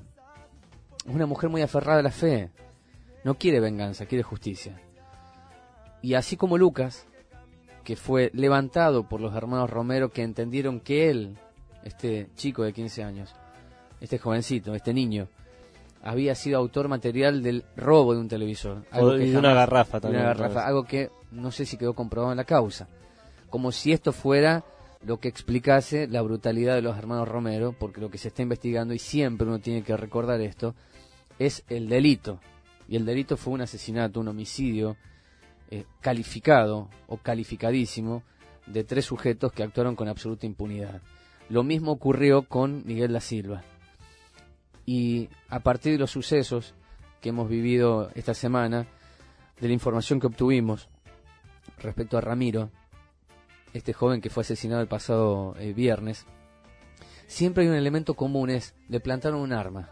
una mujer muy aferrada a la fe. No quiere venganza, quiere justicia. Y así como Lucas, que fue levantado por los hermanos Romero, que entendieron que él, este chico de quince años, este jovencito, este niño, había sido autor material del robo de un televisor. Algo o de jamás, una garrafa también. Una garrafa, algo que no sé si quedó comprobado en la causa. Como si esto fuera lo que explicase la brutalidad de los hermanos Romero, porque lo que se está investigando, y siempre uno tiene que recordar esto, es el delito. Y el delito fue un asesinato, un homicidio eh, calificado o calificadísimo de tres sujetos que actuaron con absoluta impunidad. Lo mismo ocurrió con Miguel da Silva. Y a partir de los sucesos que hemos vivido esta semana, de la información que obtuvimos respecto a Ramiro, este joven que fue asesinado el pasado eh, viernes, siempre hay un elemento común, es le plantaron un arma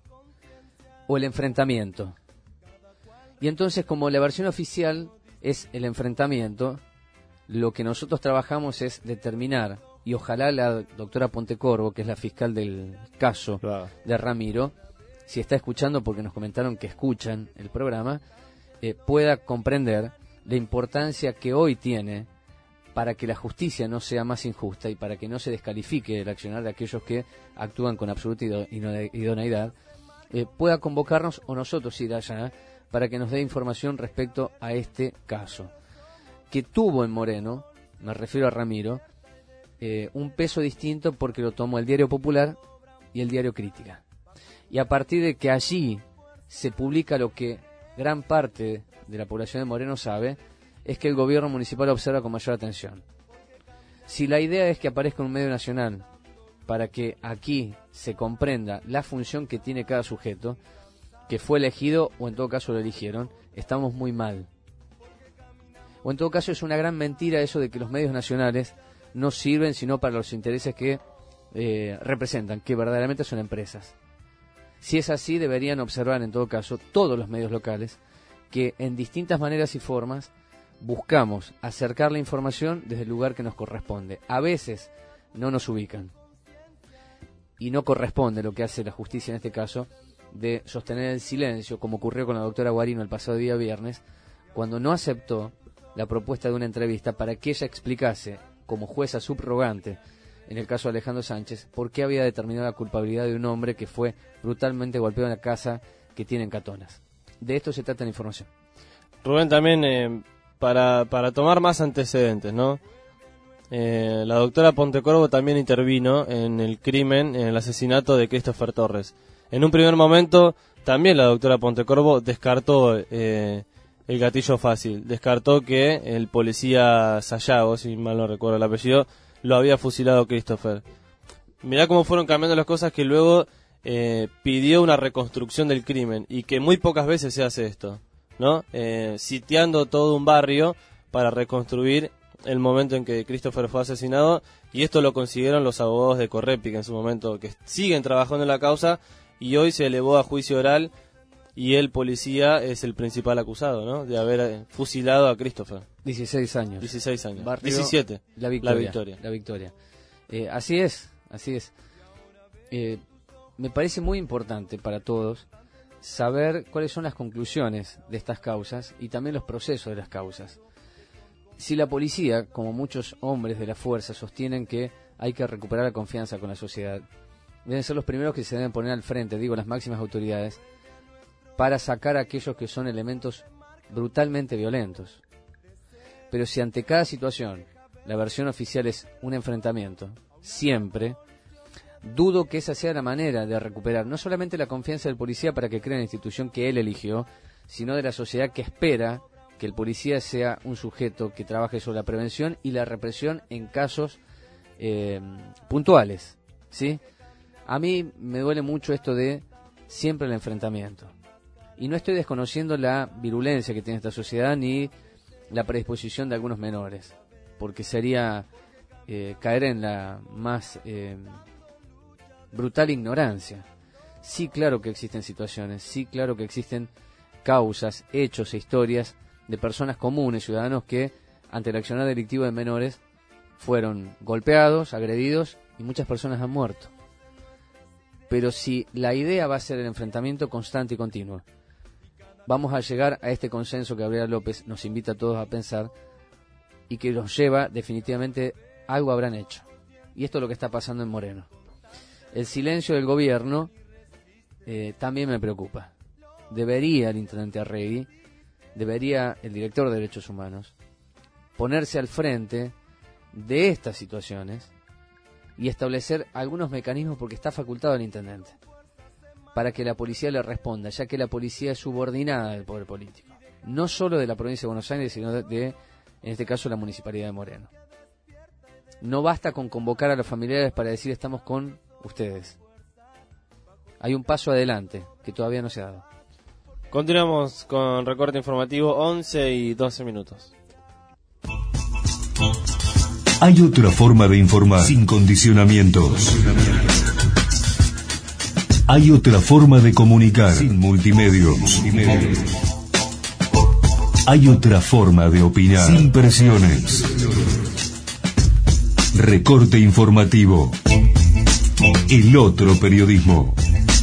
o el enfrentamiento. Y entonces, como la versión oficial es el enfrentamiento, lo que nosotros trabajamos es determinar, y ojalá la doctora Pontecorvo, que es la fiscal del caso claro. de Ramiro, si está escuchando, porque nos comentaron que escuchan el programa, eh, pueda comprender la importancia que hoy tiene para que la justicia no sea más injusta y para que no se descalifique el accionar de aquellos que actúan con absoluta idoneidad, eh, pueda convocarnos o nosotros ir allá para que nos dé información respecto a este caso, que tuvo en Moreno, me refiero a Ramiro, eh, un peso distinto porque lo tomó el Diario Popular y el Diario Crítica. Y a partir de que allí se publica lo que gran parte de la población de Moreno sabe, es que el gobierno municipal observa con mayor atención. Si la idea es que aparezca un medio nacional para que aquí se comprenda la función que tiene cada sujeto, que fue elegido o en todo caso lo eligieron, estamos muy mal. O en todo caso es una gran mentira eso de que los medios nacionales no sirven sino para los intereses que eh, representan, que verdaderamente son empresas. Si es así, deberían observar en todo caso todos los medios locales que en distintas maneras y formas buscamos acercar la información desde el lugar que nos corresponde. A veces no nos ubican y no corresponde lo que hace la justicia en este caso de sostener el silencio, como ocurrió con la doctora Guarino el pasado día viernes, cuando no aceptó la propuesta de una entrevista para que ella explicase, como jueza subrogante en el caso de Alejandro Sánchez, por qué había determinado la culpabilidad de un hombre que fue brutalmente golpeado en la casa que tiene en Catonas. De esto se trata la información. Rubén, también eh, para, para tomar más antecedentes, ¿no? Eh, la doctora Pontecorvo también intervino en el crimen, en el asesinato de Christopher Torres. En un primer momento, también la doctora Pontecorvo descartó eh, el gatillo fácil. Descartó que el policía Sayago, si mal no recuerdo el apellido, lo había fusilado Christopher. Mirá cómo fueron cambiando las cosas, que luego eh, pidió una reconstrucción del crimen, y que muy pocas veces se hace esto, ¿no? Eh, sitiando todo un barrio para reconstruir el momento en que Christopher fue asesinado, y esto lo consiguieron los abogados de Correpic en su momento, que siguen trabajando en la causa, y hoy se elevó a juicio oral, y el policía es el principal acusado, ¿no? De haber fusilado a Christopher. dieciséis años. dieciséis años. Barrio, diecisiete. La Victoria. La Victoria. La Victoria. Eh, así es, así es. Eh, me parece muy importante para todos saber cuáles son las conclusiones de estas causas y también los procesos de las causas. Si la policía, como muchos hombres de la fuerza, sostienen que hay que recuperar la confianza con la sociedad, deben ser los primeros que se deben poner al frente, digo, las máximas autoridades, para sacar a aquellos que son elementos brutalmente violentos. Pero si ante cada situación la versión oficial es un enfrentamiento, siempre, dudo que esa sea la manera de recuperar no solamente la confianza del policía para que cree en la institución que él eligió, sino de la sociedad que espera que el policía sea un sujeto que trabaje sobre la prevención y la represión en casos eh, puntuales, ¿sí? A mí me duele mucho esto de siempre el enfrentamiento. Y no estoy desconociendo la virulencia que tiene esta sociedad ni la predisposición de algunos menores, porque sería eh, caer en la más eh, brutal ignorancia. Sí, claro que existen situaciones, sí, claro que existen causas, hechos e historias de personas comunes, ciudadanos que ante el accionar delictivo de menores fueron golpeados, agredidos y muchas personas han muerto. Pero si la idea va a ser el enfrentamiento constante y continuo, vamos a llegar a este consenso que Gabriela López nos invita a todos a pensar y que nos lleva definitivamente, algo habrán hecho. Y esto es lo que está pasando en Moreno. El silencio del gobierno eh, también me preocupa. Debería el intendente Arregui, debería el director de Derechos Humanos ponerse al frente de estas situaciones y establecer algunos mecanismos, porque está facultado el intendente, para que la policía le responda, ya que la policía es subordinada del poder político, no solo de la provincia de Buenos Aires, sino de, de en este caso, la municipalidad de Moreno. No basta con convocar a los familiares para decir estamos con ustedes. Hay un paso adelante que todavía no se ha dado. Continuamos con recorte informativo, once y doce minutos. Hay otra forma de informar sin condicionamientos. Hay otra forma de comunicar sin multimedios. Hay otra forma de opinar sin presiones. Recorte informativo. El otro periodismo.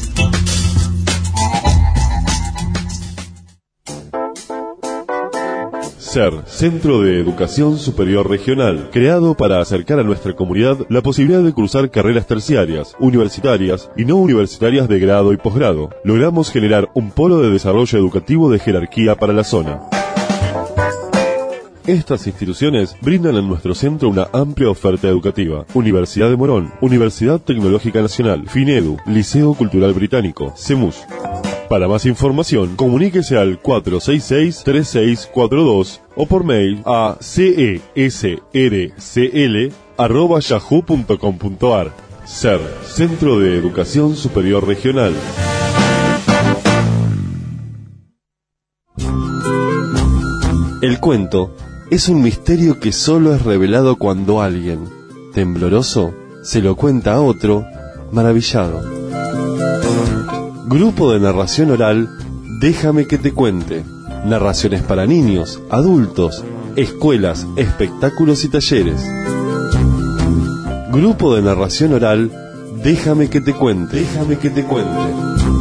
SER, Centro de Educación Superior Regional, creado para acercar a nuestra comunidad la posibilidad de cursar carreras terciarias, universitarias y no universitarias de grado y posgrado. Logramos generar un polo de desarrollo educativo de jerarquía para la zona. Estas instituciones brindan en nuestro centro una amplia oferta educativa. Universidad de Morón, Universidad Tecnológica Nacional, FINEDU, Liceo Cultural Británico, CEMUS. Para más información, comuníquese al cuatro seis seis, tres seis cuatro dos o por mail a cesrcl arroba yahoo punto com punto ar. SER, Centro de Educación Superior Regional. El cuento es un misterio que solo es revelado cuando alguien, tembloroso, se lo cuenta a otro, maravillado. Grupo de narración oral, Déjame que te cuente. Narraciones para niños, adultos, escuelas, espectáculos y talleres. Grupo de narración oral, Déjame que te cuente. Déjame que te cuente.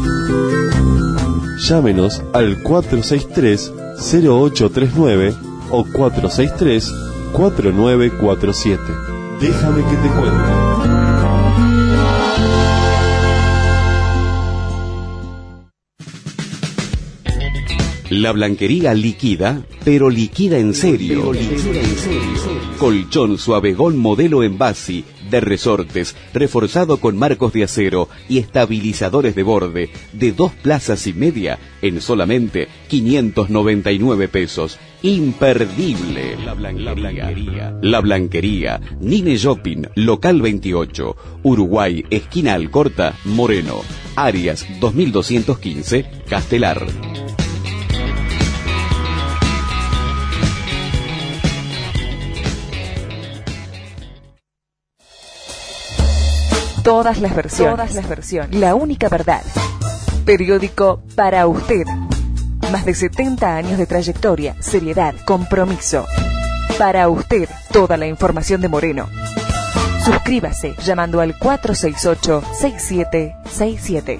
Llámenos al cuatro seis tres, cero ocho tres nueve o cuatro seis tres, cuatro nueve cuatro siete. Déjame que te cuente. La blanquería liquida, pero liquida en serio. Colchón Suavegón modelo Envasi, de resortes, reforzado con marcos de acero y estabilizadores de borde, de dos plazas y media, en solamente quinientos noventa y nueve pesos. Imperdible. La blanquería. La blanquería. Nine Shopping, local veintiocho, Uruguay, esquina Alcorta, Moreno. Arias dos mil doscientos quince, Castelar. Todas las versiones. Todas las versiones. La única verdad. Periódico para usted. Más de setenta años de trayectoria, seriedad, compromiso. Para usted, toda la información de Moreno. Suscríbase llamando al cuatro seis ocho, seis siete seis siete.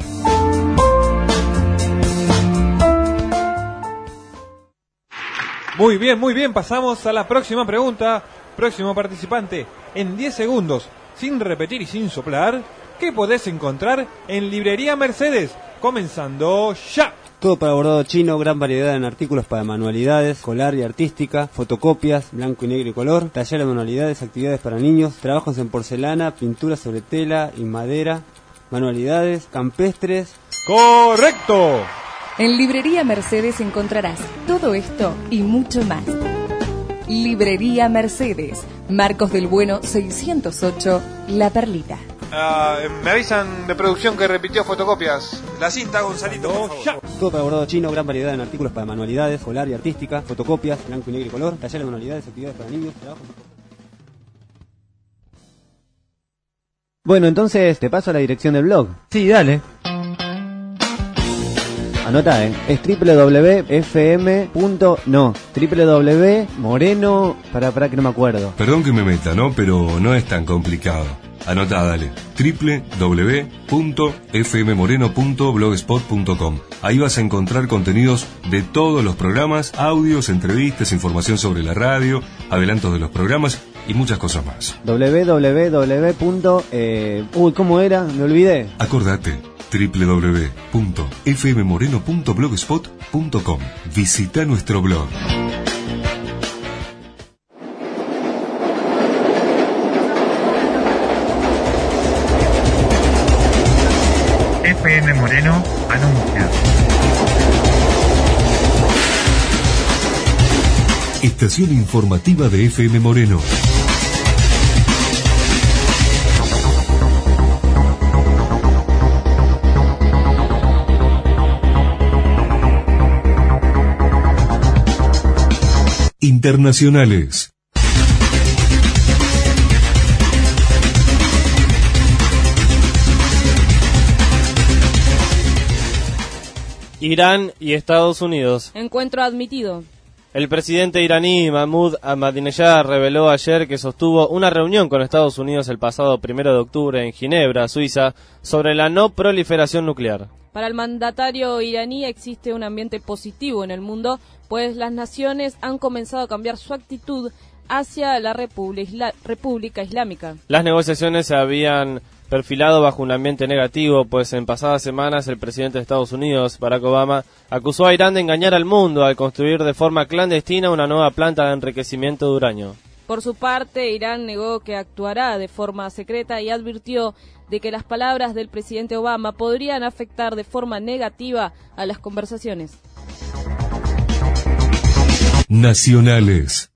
Muy bien, muy bien. Pasamos a la próxima pregunta. Próximo participante. En diez segundos. Sin repetir y sin soplar, ¿qué podés encontrar en Librería Mercedes? Comenzando ya. Todo para bordado chino, gran variedad en artículos para manualidades, escolar y artística, fotocopias, blanco y negro y color, taller de manualidades, actividades para niños, trabajos en porcelana, pinturas sobre tela y madera, manualidades, campestres. ¡Correcto! En Librería Mercedes encontrarás todo esto y mucho más. Librería Mercedes, Marcos del Bueno seiscientos ocho, La Perlita. Uh, me avisan de producción que repitió fotocopias. La cinta, Gonzalito, por favor. Todo para bordado chino, gran variedad en artículos para manualidades, escolar y artística, fotocopias, blanco y negro y color, taller de manualidades, actividades para niños, trabajos. Bueno, entonces te paso la dirección del blog. Sí, dale. Anota, eh. Es www.fm. No, www.moreno... Para, para que no me acuerdo. Perdón que me meta, ¿no? Pero no es tan complicado. Anotá, dale. doble u doble u doble u punto f m moreno punto blogspot punto com. Ahí vas a encontrar contenidos de todos los programas, audios, entrevistas, información sobre la radio, adelantos de los programas y muchas cosas más. doble u doble u doble u. Eh, uy, ¿cómo era? Me olvidé. Acordate. doble u doble u doble u punto f m moreno punto blogspot punto com. Visita nuestro blog. F M Moreno anuncia. Estación informativa de F M Moreno. Internacionales. Irán y Estados Unidos. Encuentro admitido. El presidente iraní Mahmoud Ahmadinejad reveló ayer que sostuvo una reunión con Estados Unidos el pasado primero de octubre en Ginebra, Suiza, sobre la no proliferación nuclear. Para el mandatario iraní existe un ambiente positivo en el mundo, pues las naciones han comenzado a cambiar su actitud hacia la República, Isla- República Islámica. Las negociaciones se habían perfilado bajo un ambiente negativo, pues en pasadas semanas el presidente de Estados Unidos, Barack Obama, acusó a Irán de engañar al mundo al construir de forma clandestina una nueva planta de enriquecimiento de uranio. Por su parte, Irán negó que actuará de forma secreta y advirtió de que las palabras del presidente Obama podrían afectar de forma negativa a las conversaciones. Nacionales.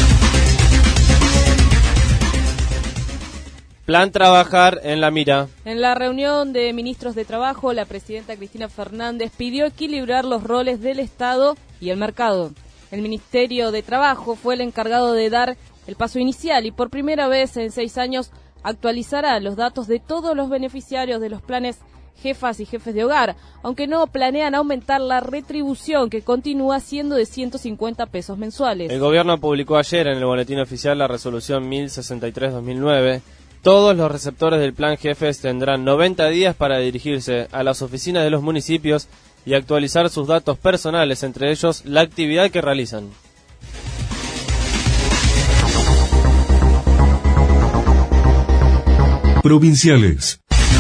Plan trabajar en la mira. En la reunión de ministros de trabajo, la presidenta Cristina Fernández pidió equilibrar los roles del Estado y el mercado. El Ministerio de Trabajo fue el encargado de dar el paso inicial y por primera vez en seis años actualizará los datos de todos los beneficiarios de los planes jefas y jefes de hogar, aunque no planean aumentar la retribución que continúa siendo de ciento cincuenta pesos mensuales. El gobierno publicó ayer en el boletín oficial la resolución mil sesenta y tres guion dos mil nueve. Todos los receptores del plan jefes tendrán noventa días para dirigirse a las oficinas de los municipios y actualizar sus datos personales, entre ellos la actividad que realizan. Provinciales.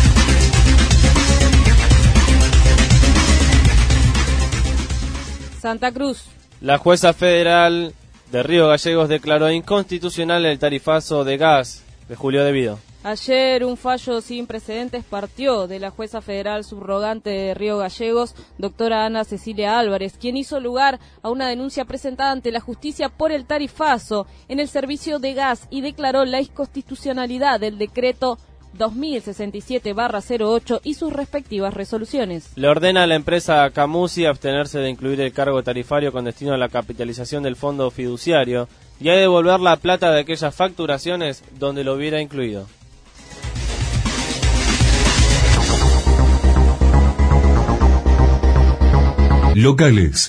Santa Cruz. La jueza federal de Río Gallegos declaró inconstitucional el tarifazo de gas de Julio Devido. Ayer un fallo sin precedentes partió de la jueza federal subrogante de Río Gallegos, doctora Ana Cecilia Álvarez, quien hizo lugar a una denuncia presentada ante la justicia por el tarifazo en el servicio de gas y declaró la inconstitucionalidad del decreto dos mil sesenta y siete barra cero ocho y sus respectivas resoluciones. Le ordena a la empresa Camusi abstenerse de incluir el cargo tarifario con destino a la capitalización del fondo fiduciario y a devolver la plata de aquellas facturaciones donde lo hubiera incluido. Locales.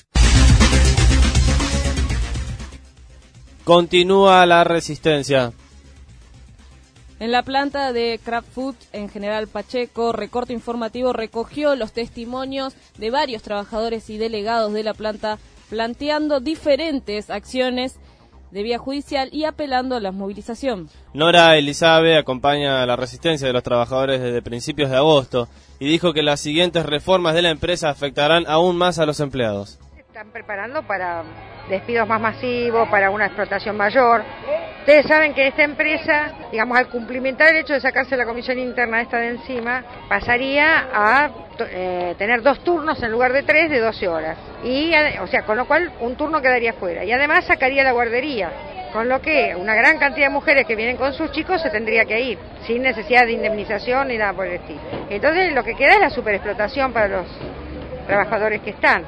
Continúa la resistencia. En la planta de Kraft Food en General Pacheco, Recorte Informativo recogió los testimonios de varios trabajadores y delegados de la planta planteando diferentes acciones de vía judicial y apelando a la movilización. Nora Elizabe acompaña a la resistencia de los trabajadores desde principios de agosto y dijo que las siguientes reformas de la empresa afectarán aún más a los empleados. Están preparando para despidos más masivos, para una explotación mayor. Ustedes saben que esta empresa, digamos, al cumplimentar el hecho de sacarse la comisión interna esta de encima, pasaría a eh, tener dos turnos en lugar de tres de doce horas. Y, o sea, con lo cual un turno quedaría fuera. Y además sacaría la guardería, con lo que una gran cantidad de mujeres que vienen con sus chicos se tendría que ir, sin necesidad de indemnización ni nada por el estilo. Entonces lo que queda es la superexplotación para los trabajadores que están.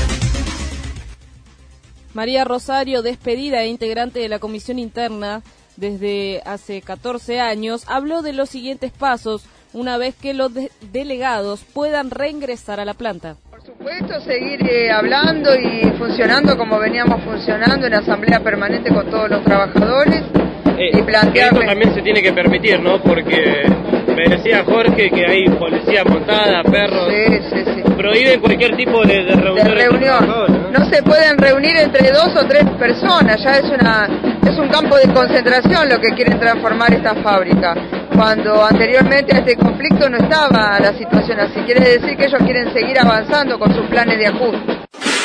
María Rosario, despedida e integrante de la comisión interna desde hace catorce años, habló de los siguientes pasos una vez que los de- delegados puedan reingresar a la planta. Por supuesto, seguir eh, hablando y funcionando como veníamos funcionando en asamblea permanente con todos los trabajadores Eh, y plantearles... Esto también se tiene que permitir, ¿no? Porque me decía Jorge que hay policía montada, perros. Sí, sí, sí. Prohíben cualquier tipo de, de reunión. de reunión. No se pueden reunir entre dos o tres personas, ya es una es un campo de concentración lo que quieren transformar esta fábrica. Cuando anteriormente a este conflicto no estaba la situación así, quiere decir que ellos quieren seguir avanzando con sus planes de ajuste.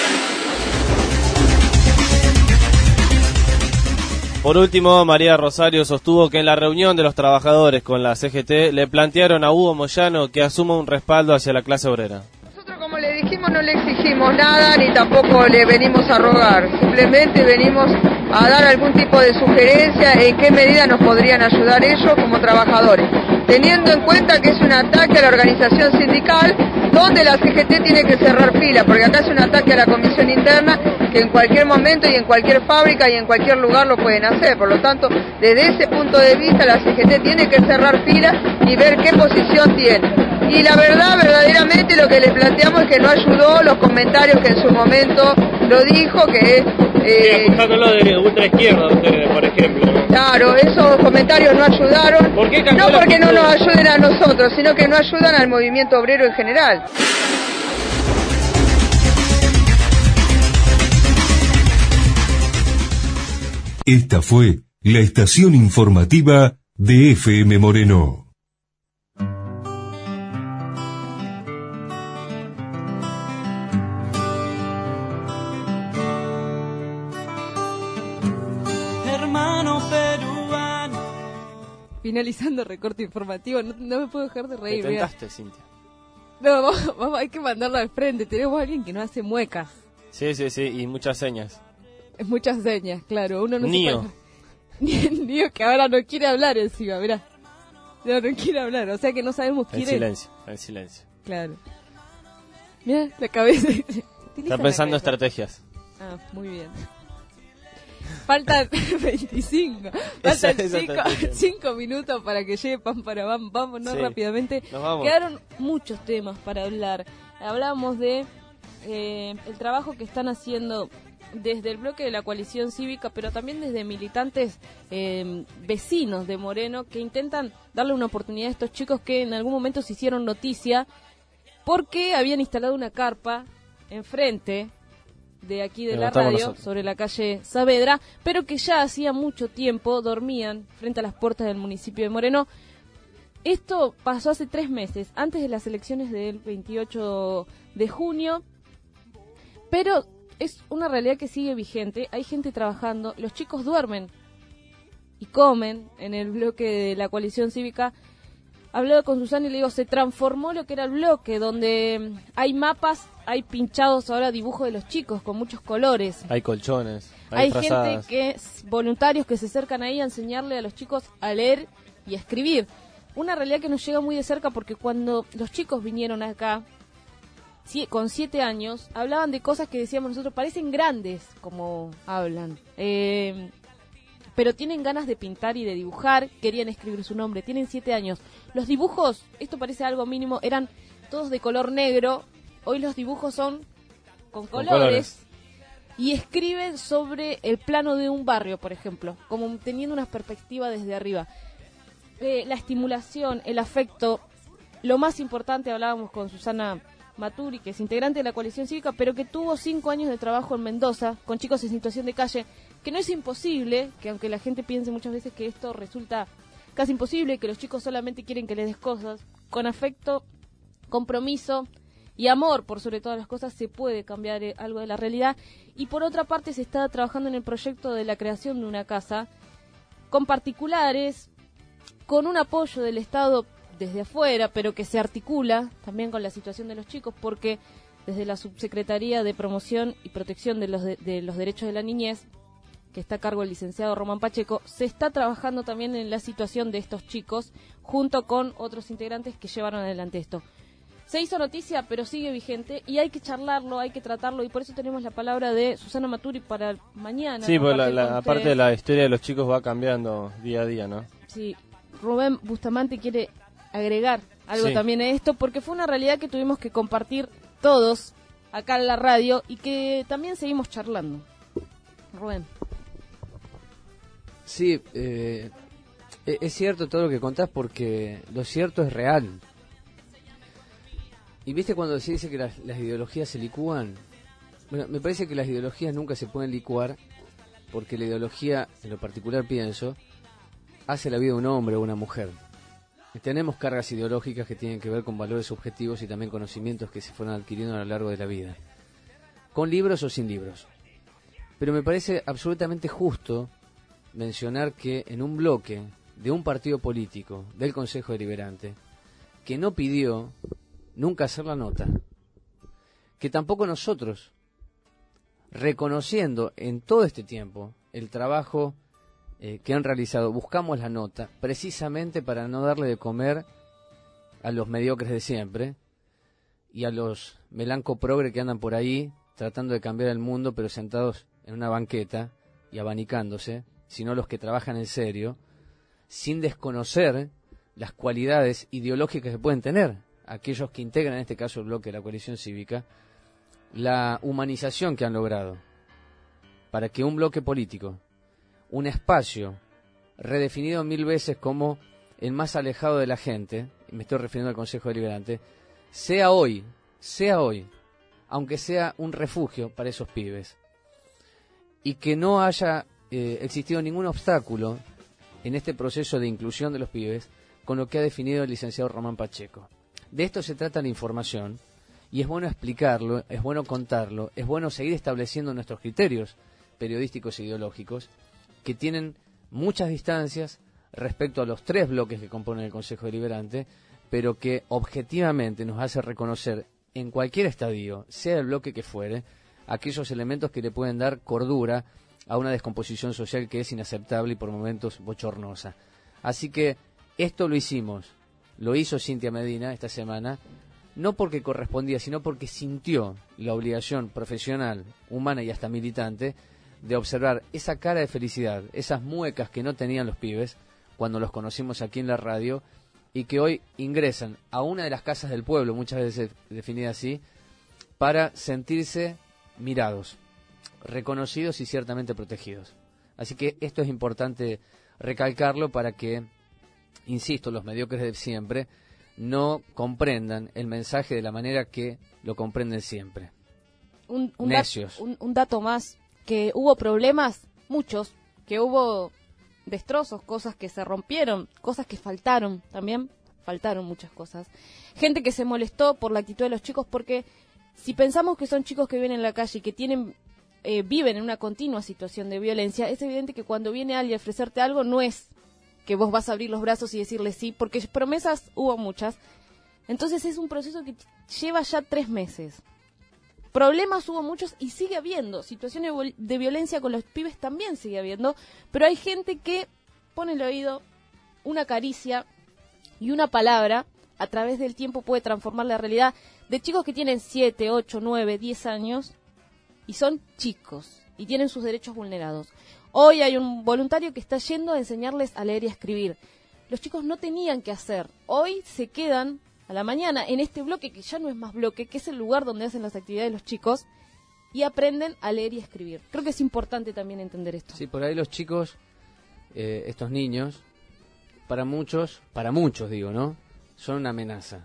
Por último, María Rosario sostuvo que en la reunión de los trabajadores con la C G T le plantearon a Hugo Moyano que asuma un respaldo hacia la clase obrera. Como le dijimos, no le exigimos nada ni tampoco le venimos a rogar, simplemente venimos a dar algún tipo de sugerencia en qué medida nos podrían ayudar ellos como trabajadores, teniendo en cuenta que es un ataque a la organización sindical donde la C G T tiene que cerrar fila, porque acá es un ataque a la comisión interna que en cualquier momento y en cualquier fábrica y en cualquier lugar lo pueden hacer. Por lo tanto, desde ese punto de vista la C G T tiene que cerrar fila y ver qué posición tiene. Y la verdad, verdaderamente lo que les planteamos es que no ayudó los comentarios que en su momento lo dijo, que... Eh, sí, acusándolo de ultra izquierda, ustedes, por ejemplo, ¿no? Claro, esos comentarios no ayudaron, ¿Por qué no la porque no actitud? nos ayuden a nosotros, sino que no ayudan al movimiento obrero en general. Esta fue la estación informativa de F M Moreno. Hermano peruano. Finalizando el recorte informativo, no, no me puedo dejar de Te reír. mirá. tentaste, Cintia. No, vamos, vamos, hay que mandarlo al frente. Tenemos a alguien que no hace muecas. Sí, sí, sí, y muchas señas. Es muchas señas, claro. Uno no Nío. se puede... Nío que ahora no quiere hablar encima, mirá. No, no quiere hablar, o sea que no sabemos quién En es. silencio, en silencio. Claro. Mirá, la cabeza. Está pensando estrategias. Ah, muy bien. Faltan veinticinco. Esa- Faltan esa cinco, estrategia. cinco minutos para que llegue Pam para Bam. Vámonos Sí, rápidamente. nos vamos. Quedaron muchos temas para hablar. Hablamos de eh, el trabajo que están haciendo desde el bloque de la coalición cívica, pero también desde militantes eh, vecinos de Moreno que intentan darle una oportunidad a estos chicos que en algún momento se hicieron noticia porque habían instalado una carpa enfrente de aquí de Que la notamos radio, nosotros. sobre la calle Saavedra, pero que ya hacía mucho tiempo dormían frente a las puertas del municipio de Moreno. Esto pasó hace tres meses, antes de las elecciones del veintiocho de junio, pero es una realidad que sigue vigente. Hay gente trabajando, los chicos duermen y comen en el bloque de la coalición cívica. Hablé con Susana y le digo, se transformó lo que era el bloque, donde mm, hay mapas, hay pinchados ahora dibujos de los chicos con muchos colores. Hay colchones, hay, Hay gente frazadas. que es voluntarios que se acercan ahí a enseñarle a los chicos a leer y a escribir. Una realidad que nos llega muy de cerca porque cuando los chicos vinieron acá, sie- con siete años, hablaban de cosas que decíamos nosotros, parecen grandes como hablan. Eh, pero tienen ganas de pintar y de dibujar, querían escribir su nombre, tienen siete años. Los dibujos, esto parece algo mínimo, eran todos de color negro, hoy los dibujos son con Con colores, colores. y escriben sobre el plano de un barrio, por ejemplo, como teniendo una perspectiva desde arriba. Eh, la estimulación, el afecto, lo más importante, hablábamos con Susana Maturi, que es integrante de la coalición cívica, pero que tuvo cinco años de trabajo en Mendoza, con chicos en situación de calle, que no es imposible, que aunque la gente piense muchas veces que esto resulta casi imposible, que los chicos solamente quieren que les des cosas, con afecto, compromiso y amor, por sobre todas las cosas, se puede cambiar eh, algo de la realidad. Y por otra parte se está trabajando en el proyecto de la creación de una casa con particulares, con un apoyo del Estado desde afuera, pero que se articula también con la situación de los chicos, porque desde la Subsecretaría de Promoción y Protección de los, de, de los Derechos de la Niñez, que está a cargo del licenciado Román Pacheco, se está trabajando también en la situación de estos chicos, junto con otros integrantes que llevaron adelante esto. se hizo noticia, pero sigue vigente y hay que charlarlo, hay que tratarlo, y por eso tenemos la palabra de Susana Maturi para mañana. Sí, ¿no? porque la, la, con aparte ustedes. la historia de los chicos va cambiando día a día, ¿no? Sí, Rubén Bustamante quiere agregar algo Sí. también a esto, porque fue una realidad que tuvimos que compartir todos acá en la radio y que también seguimos charlando. Rubén. Sí, eh, e- es cierto todo lo que contás, porque lo cierto es real. Y viste cuando se dice que las, las ideologías se licúan. Bueno, me parece que las ideologías nunca se pueden licuar, porque la ideología, en lo particular pienso, hace la vida de un hombre o una mujer. Y tenemos cargas ideológicas que tienen que ver con valores subjetivos y también conocimientos que se fueron adquiriendo a lo largo de la vida, con libros o sin libros. Pero me parece absolutamente justo mencionar que en un bloque de un partido político del Consejo Deliberante, que no pidió nunca hacer la nota, que tampoco nosotros, reconociendo en todo este tiempo el trabajo eh, que han realizado, buscamos la nota precisamente para no darle de comer a los mediocres de siempre y a los melanco progre que andan por ahí tratando de cambiar el mundo, pero sentados en una banqueta y abanicándose, sino los que trabajan en serio, sin desconocer las cualidades ideológicas que pueden tener aquellos que integran, en este caso el bloque de la coalición cívica, la humanización que han logrado para que un bloque político, un espacio redefinido mil veces como el más alejado de la gente, y me estoy refiriendo al Consejo Deliberante, sea hoy, sea hoy, aunque sea un refugio para esos pibes, y que no haya eh, existido ningún obstáculo en este proceso de inclusión de los pibes con lo que ha definido el licenciado Román Pacheco. De esto se trata la información, y es bueno explicarlo, es bueno contarlo, es bueno seguir estableciendo nuestros criterios periodísticos e ideológicos, que tienen muchas distancias respecto a los tres bloques que componen el Consejo Deliberante, pero que objetivamente nos hace reconocer en cualquier estadio, sea el bloque que fuere, aquellos elementos que le pueden dar cordura a una descomposición social que es inaceptable y por momentos bochornosa. Así que esto lo hicimos, lo hizo Cintia Medina esta semana, no porque correspondía, sino porque sintió la obligación profesional, humana y hasta militante de observar esa cara de felicidad, esas muecas que no tenían los pibes cuando los conocimos aquí en la radio y que hoy ingresan a una de las casas del pueblo, muchas veces definida así, para sentirse mirados, reconocidos y ciertamente protegidos. Así que esto es importante recalcarlo para que, insisto, los mediocres de siempre no comprendan el mensaje de la manera que lo comprenden siempre. Un, un, Necios. dat- un, un dato más, que hubo problemas, muchos, que hubo destrozos, cosas que se rompieron, cosas que faltaron, también faltaron muchas cosas. Gente que se molestó por la actitud de los chicos, porque si pensamos que son chicos que viven en la calle y que tienen eh, viven en una continua situación de violencia, es evidente que cuando viene alguien a ofrecerte algo no es que vos vas a abrir los brazos y decirle sí, porque promesas hubo muchas. Entonces es un proceso que lleva ya tres meses. Problemas hubo muchos y sigue habiendo. Situaciones de violencia con los pibes también sigue habiendo. Pero hay gente que pone el oído, una caricia y una palabra a través del tiempo puede transformar la realidad de chicos que tienen siete, ocho, nueve, diez años y son chicos y tienen sus derechos vulnerados. Hoy hay un voluntario que está yendo a enseñarles a leer y a escribir. Los chicos no tenían que hacer. Hoy se quedan a la mañana en este bloque, que ya no es más bloque, que es el lugar donde hacen las actividades los chicos, y aprenden a leer y a escribir. Creo que es importante también entender esto. Sí, por ahí los chicos, eh, estos niños, para muchos, para muchos digo, ¿no?, son una amenaza.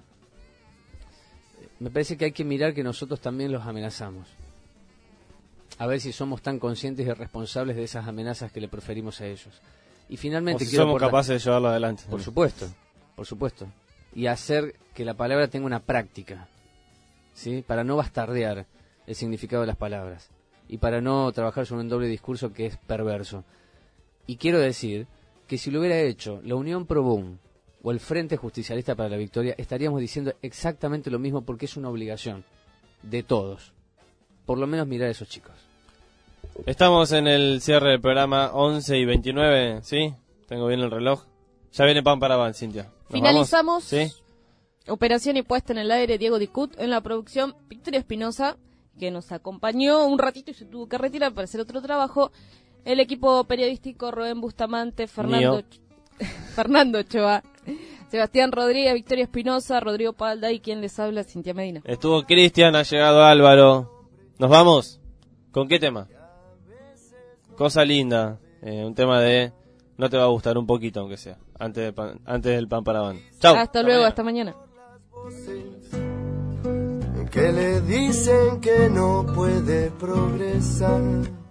Me parece que hay que mirar que nosotros también los amenazamos. A ver si somos tan conscientes y responsables de esas amenazas que le proferimos a ellos. Y finalmente O si quiero somos aportar- capaces de llevarlo adelante. Por supuesto, por supuesto. Y hacer que la palabra tenga una práctica, ¿sí?, para no bastardear el significado de las palabras y para no trabajar sobre un doble discurso que es perverso. Y quiero decir que si lo hubiera hecho la Unión Pro Boom o el Frente Justicialista para la Victoria, estaríamos diciendo exactamente lo mismo, porque es una obligación de todos, por lo menos mirar a esos chicos. Estamos en el cierre del programa once y veintinueve, ¿sí? Tengo bien el reloj. Ya viene Pan para Van, Cintia. ¿Nos Finalizamos. vamos? ¿Sí? operación y puesta en el aire Diego Dicut, en la producción Victoria Espinosa, que nos acompañó un ratito y se tuvo que retirar para hacer otro trabajo. El equipo periodístico Rubén Bustamante, Fernando, Fernando Ochoa, Sebastián Rodríguez, Victoria Espinosa, Rodrigo Palda y quien les habla, Cintia Medina. Estuvo Cristian, ha llegado Álvaro. ¿Nos vamos? ¿Con qué tema? Cosa linda, eh, un tema de no te va a gustar, un poquito aunque sea, antes, de pan, antes del pan para van. Chau. Hasta, hasta luego, mañana. Hasta mañana. Que le dicen que no puede progresar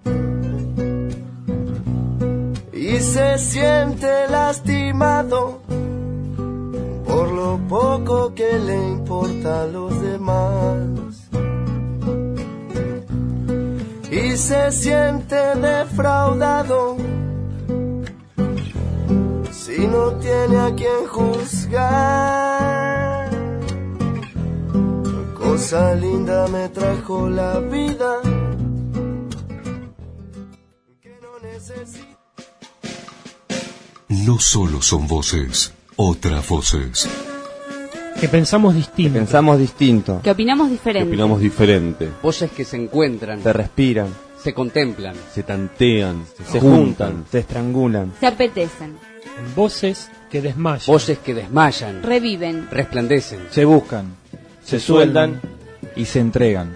y se siente lastimado por lo poco que le importa a los demás y se siente defraudado si no tiene a quien juzgar. Cosa linda me trajo la vida que no necesito. No solo son voces, otras voces. Que pensamos distinto. Que pensamos distinto. Que opinamos diferente. Que opinamos diferente. Voces que se encuentran. Se respiran. Se contemplan. Se tantean. Se, se juntan, juntan. Se estrangulan. Se apetecen. Voces que desmayan. Voces que desmayan. Reviven. Resplandecen. Se buscan. Se, se sueldan. Y se entregan.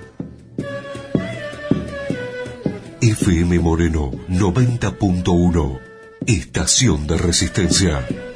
F M Moreno noventa punto uno. Estación de Resistencia.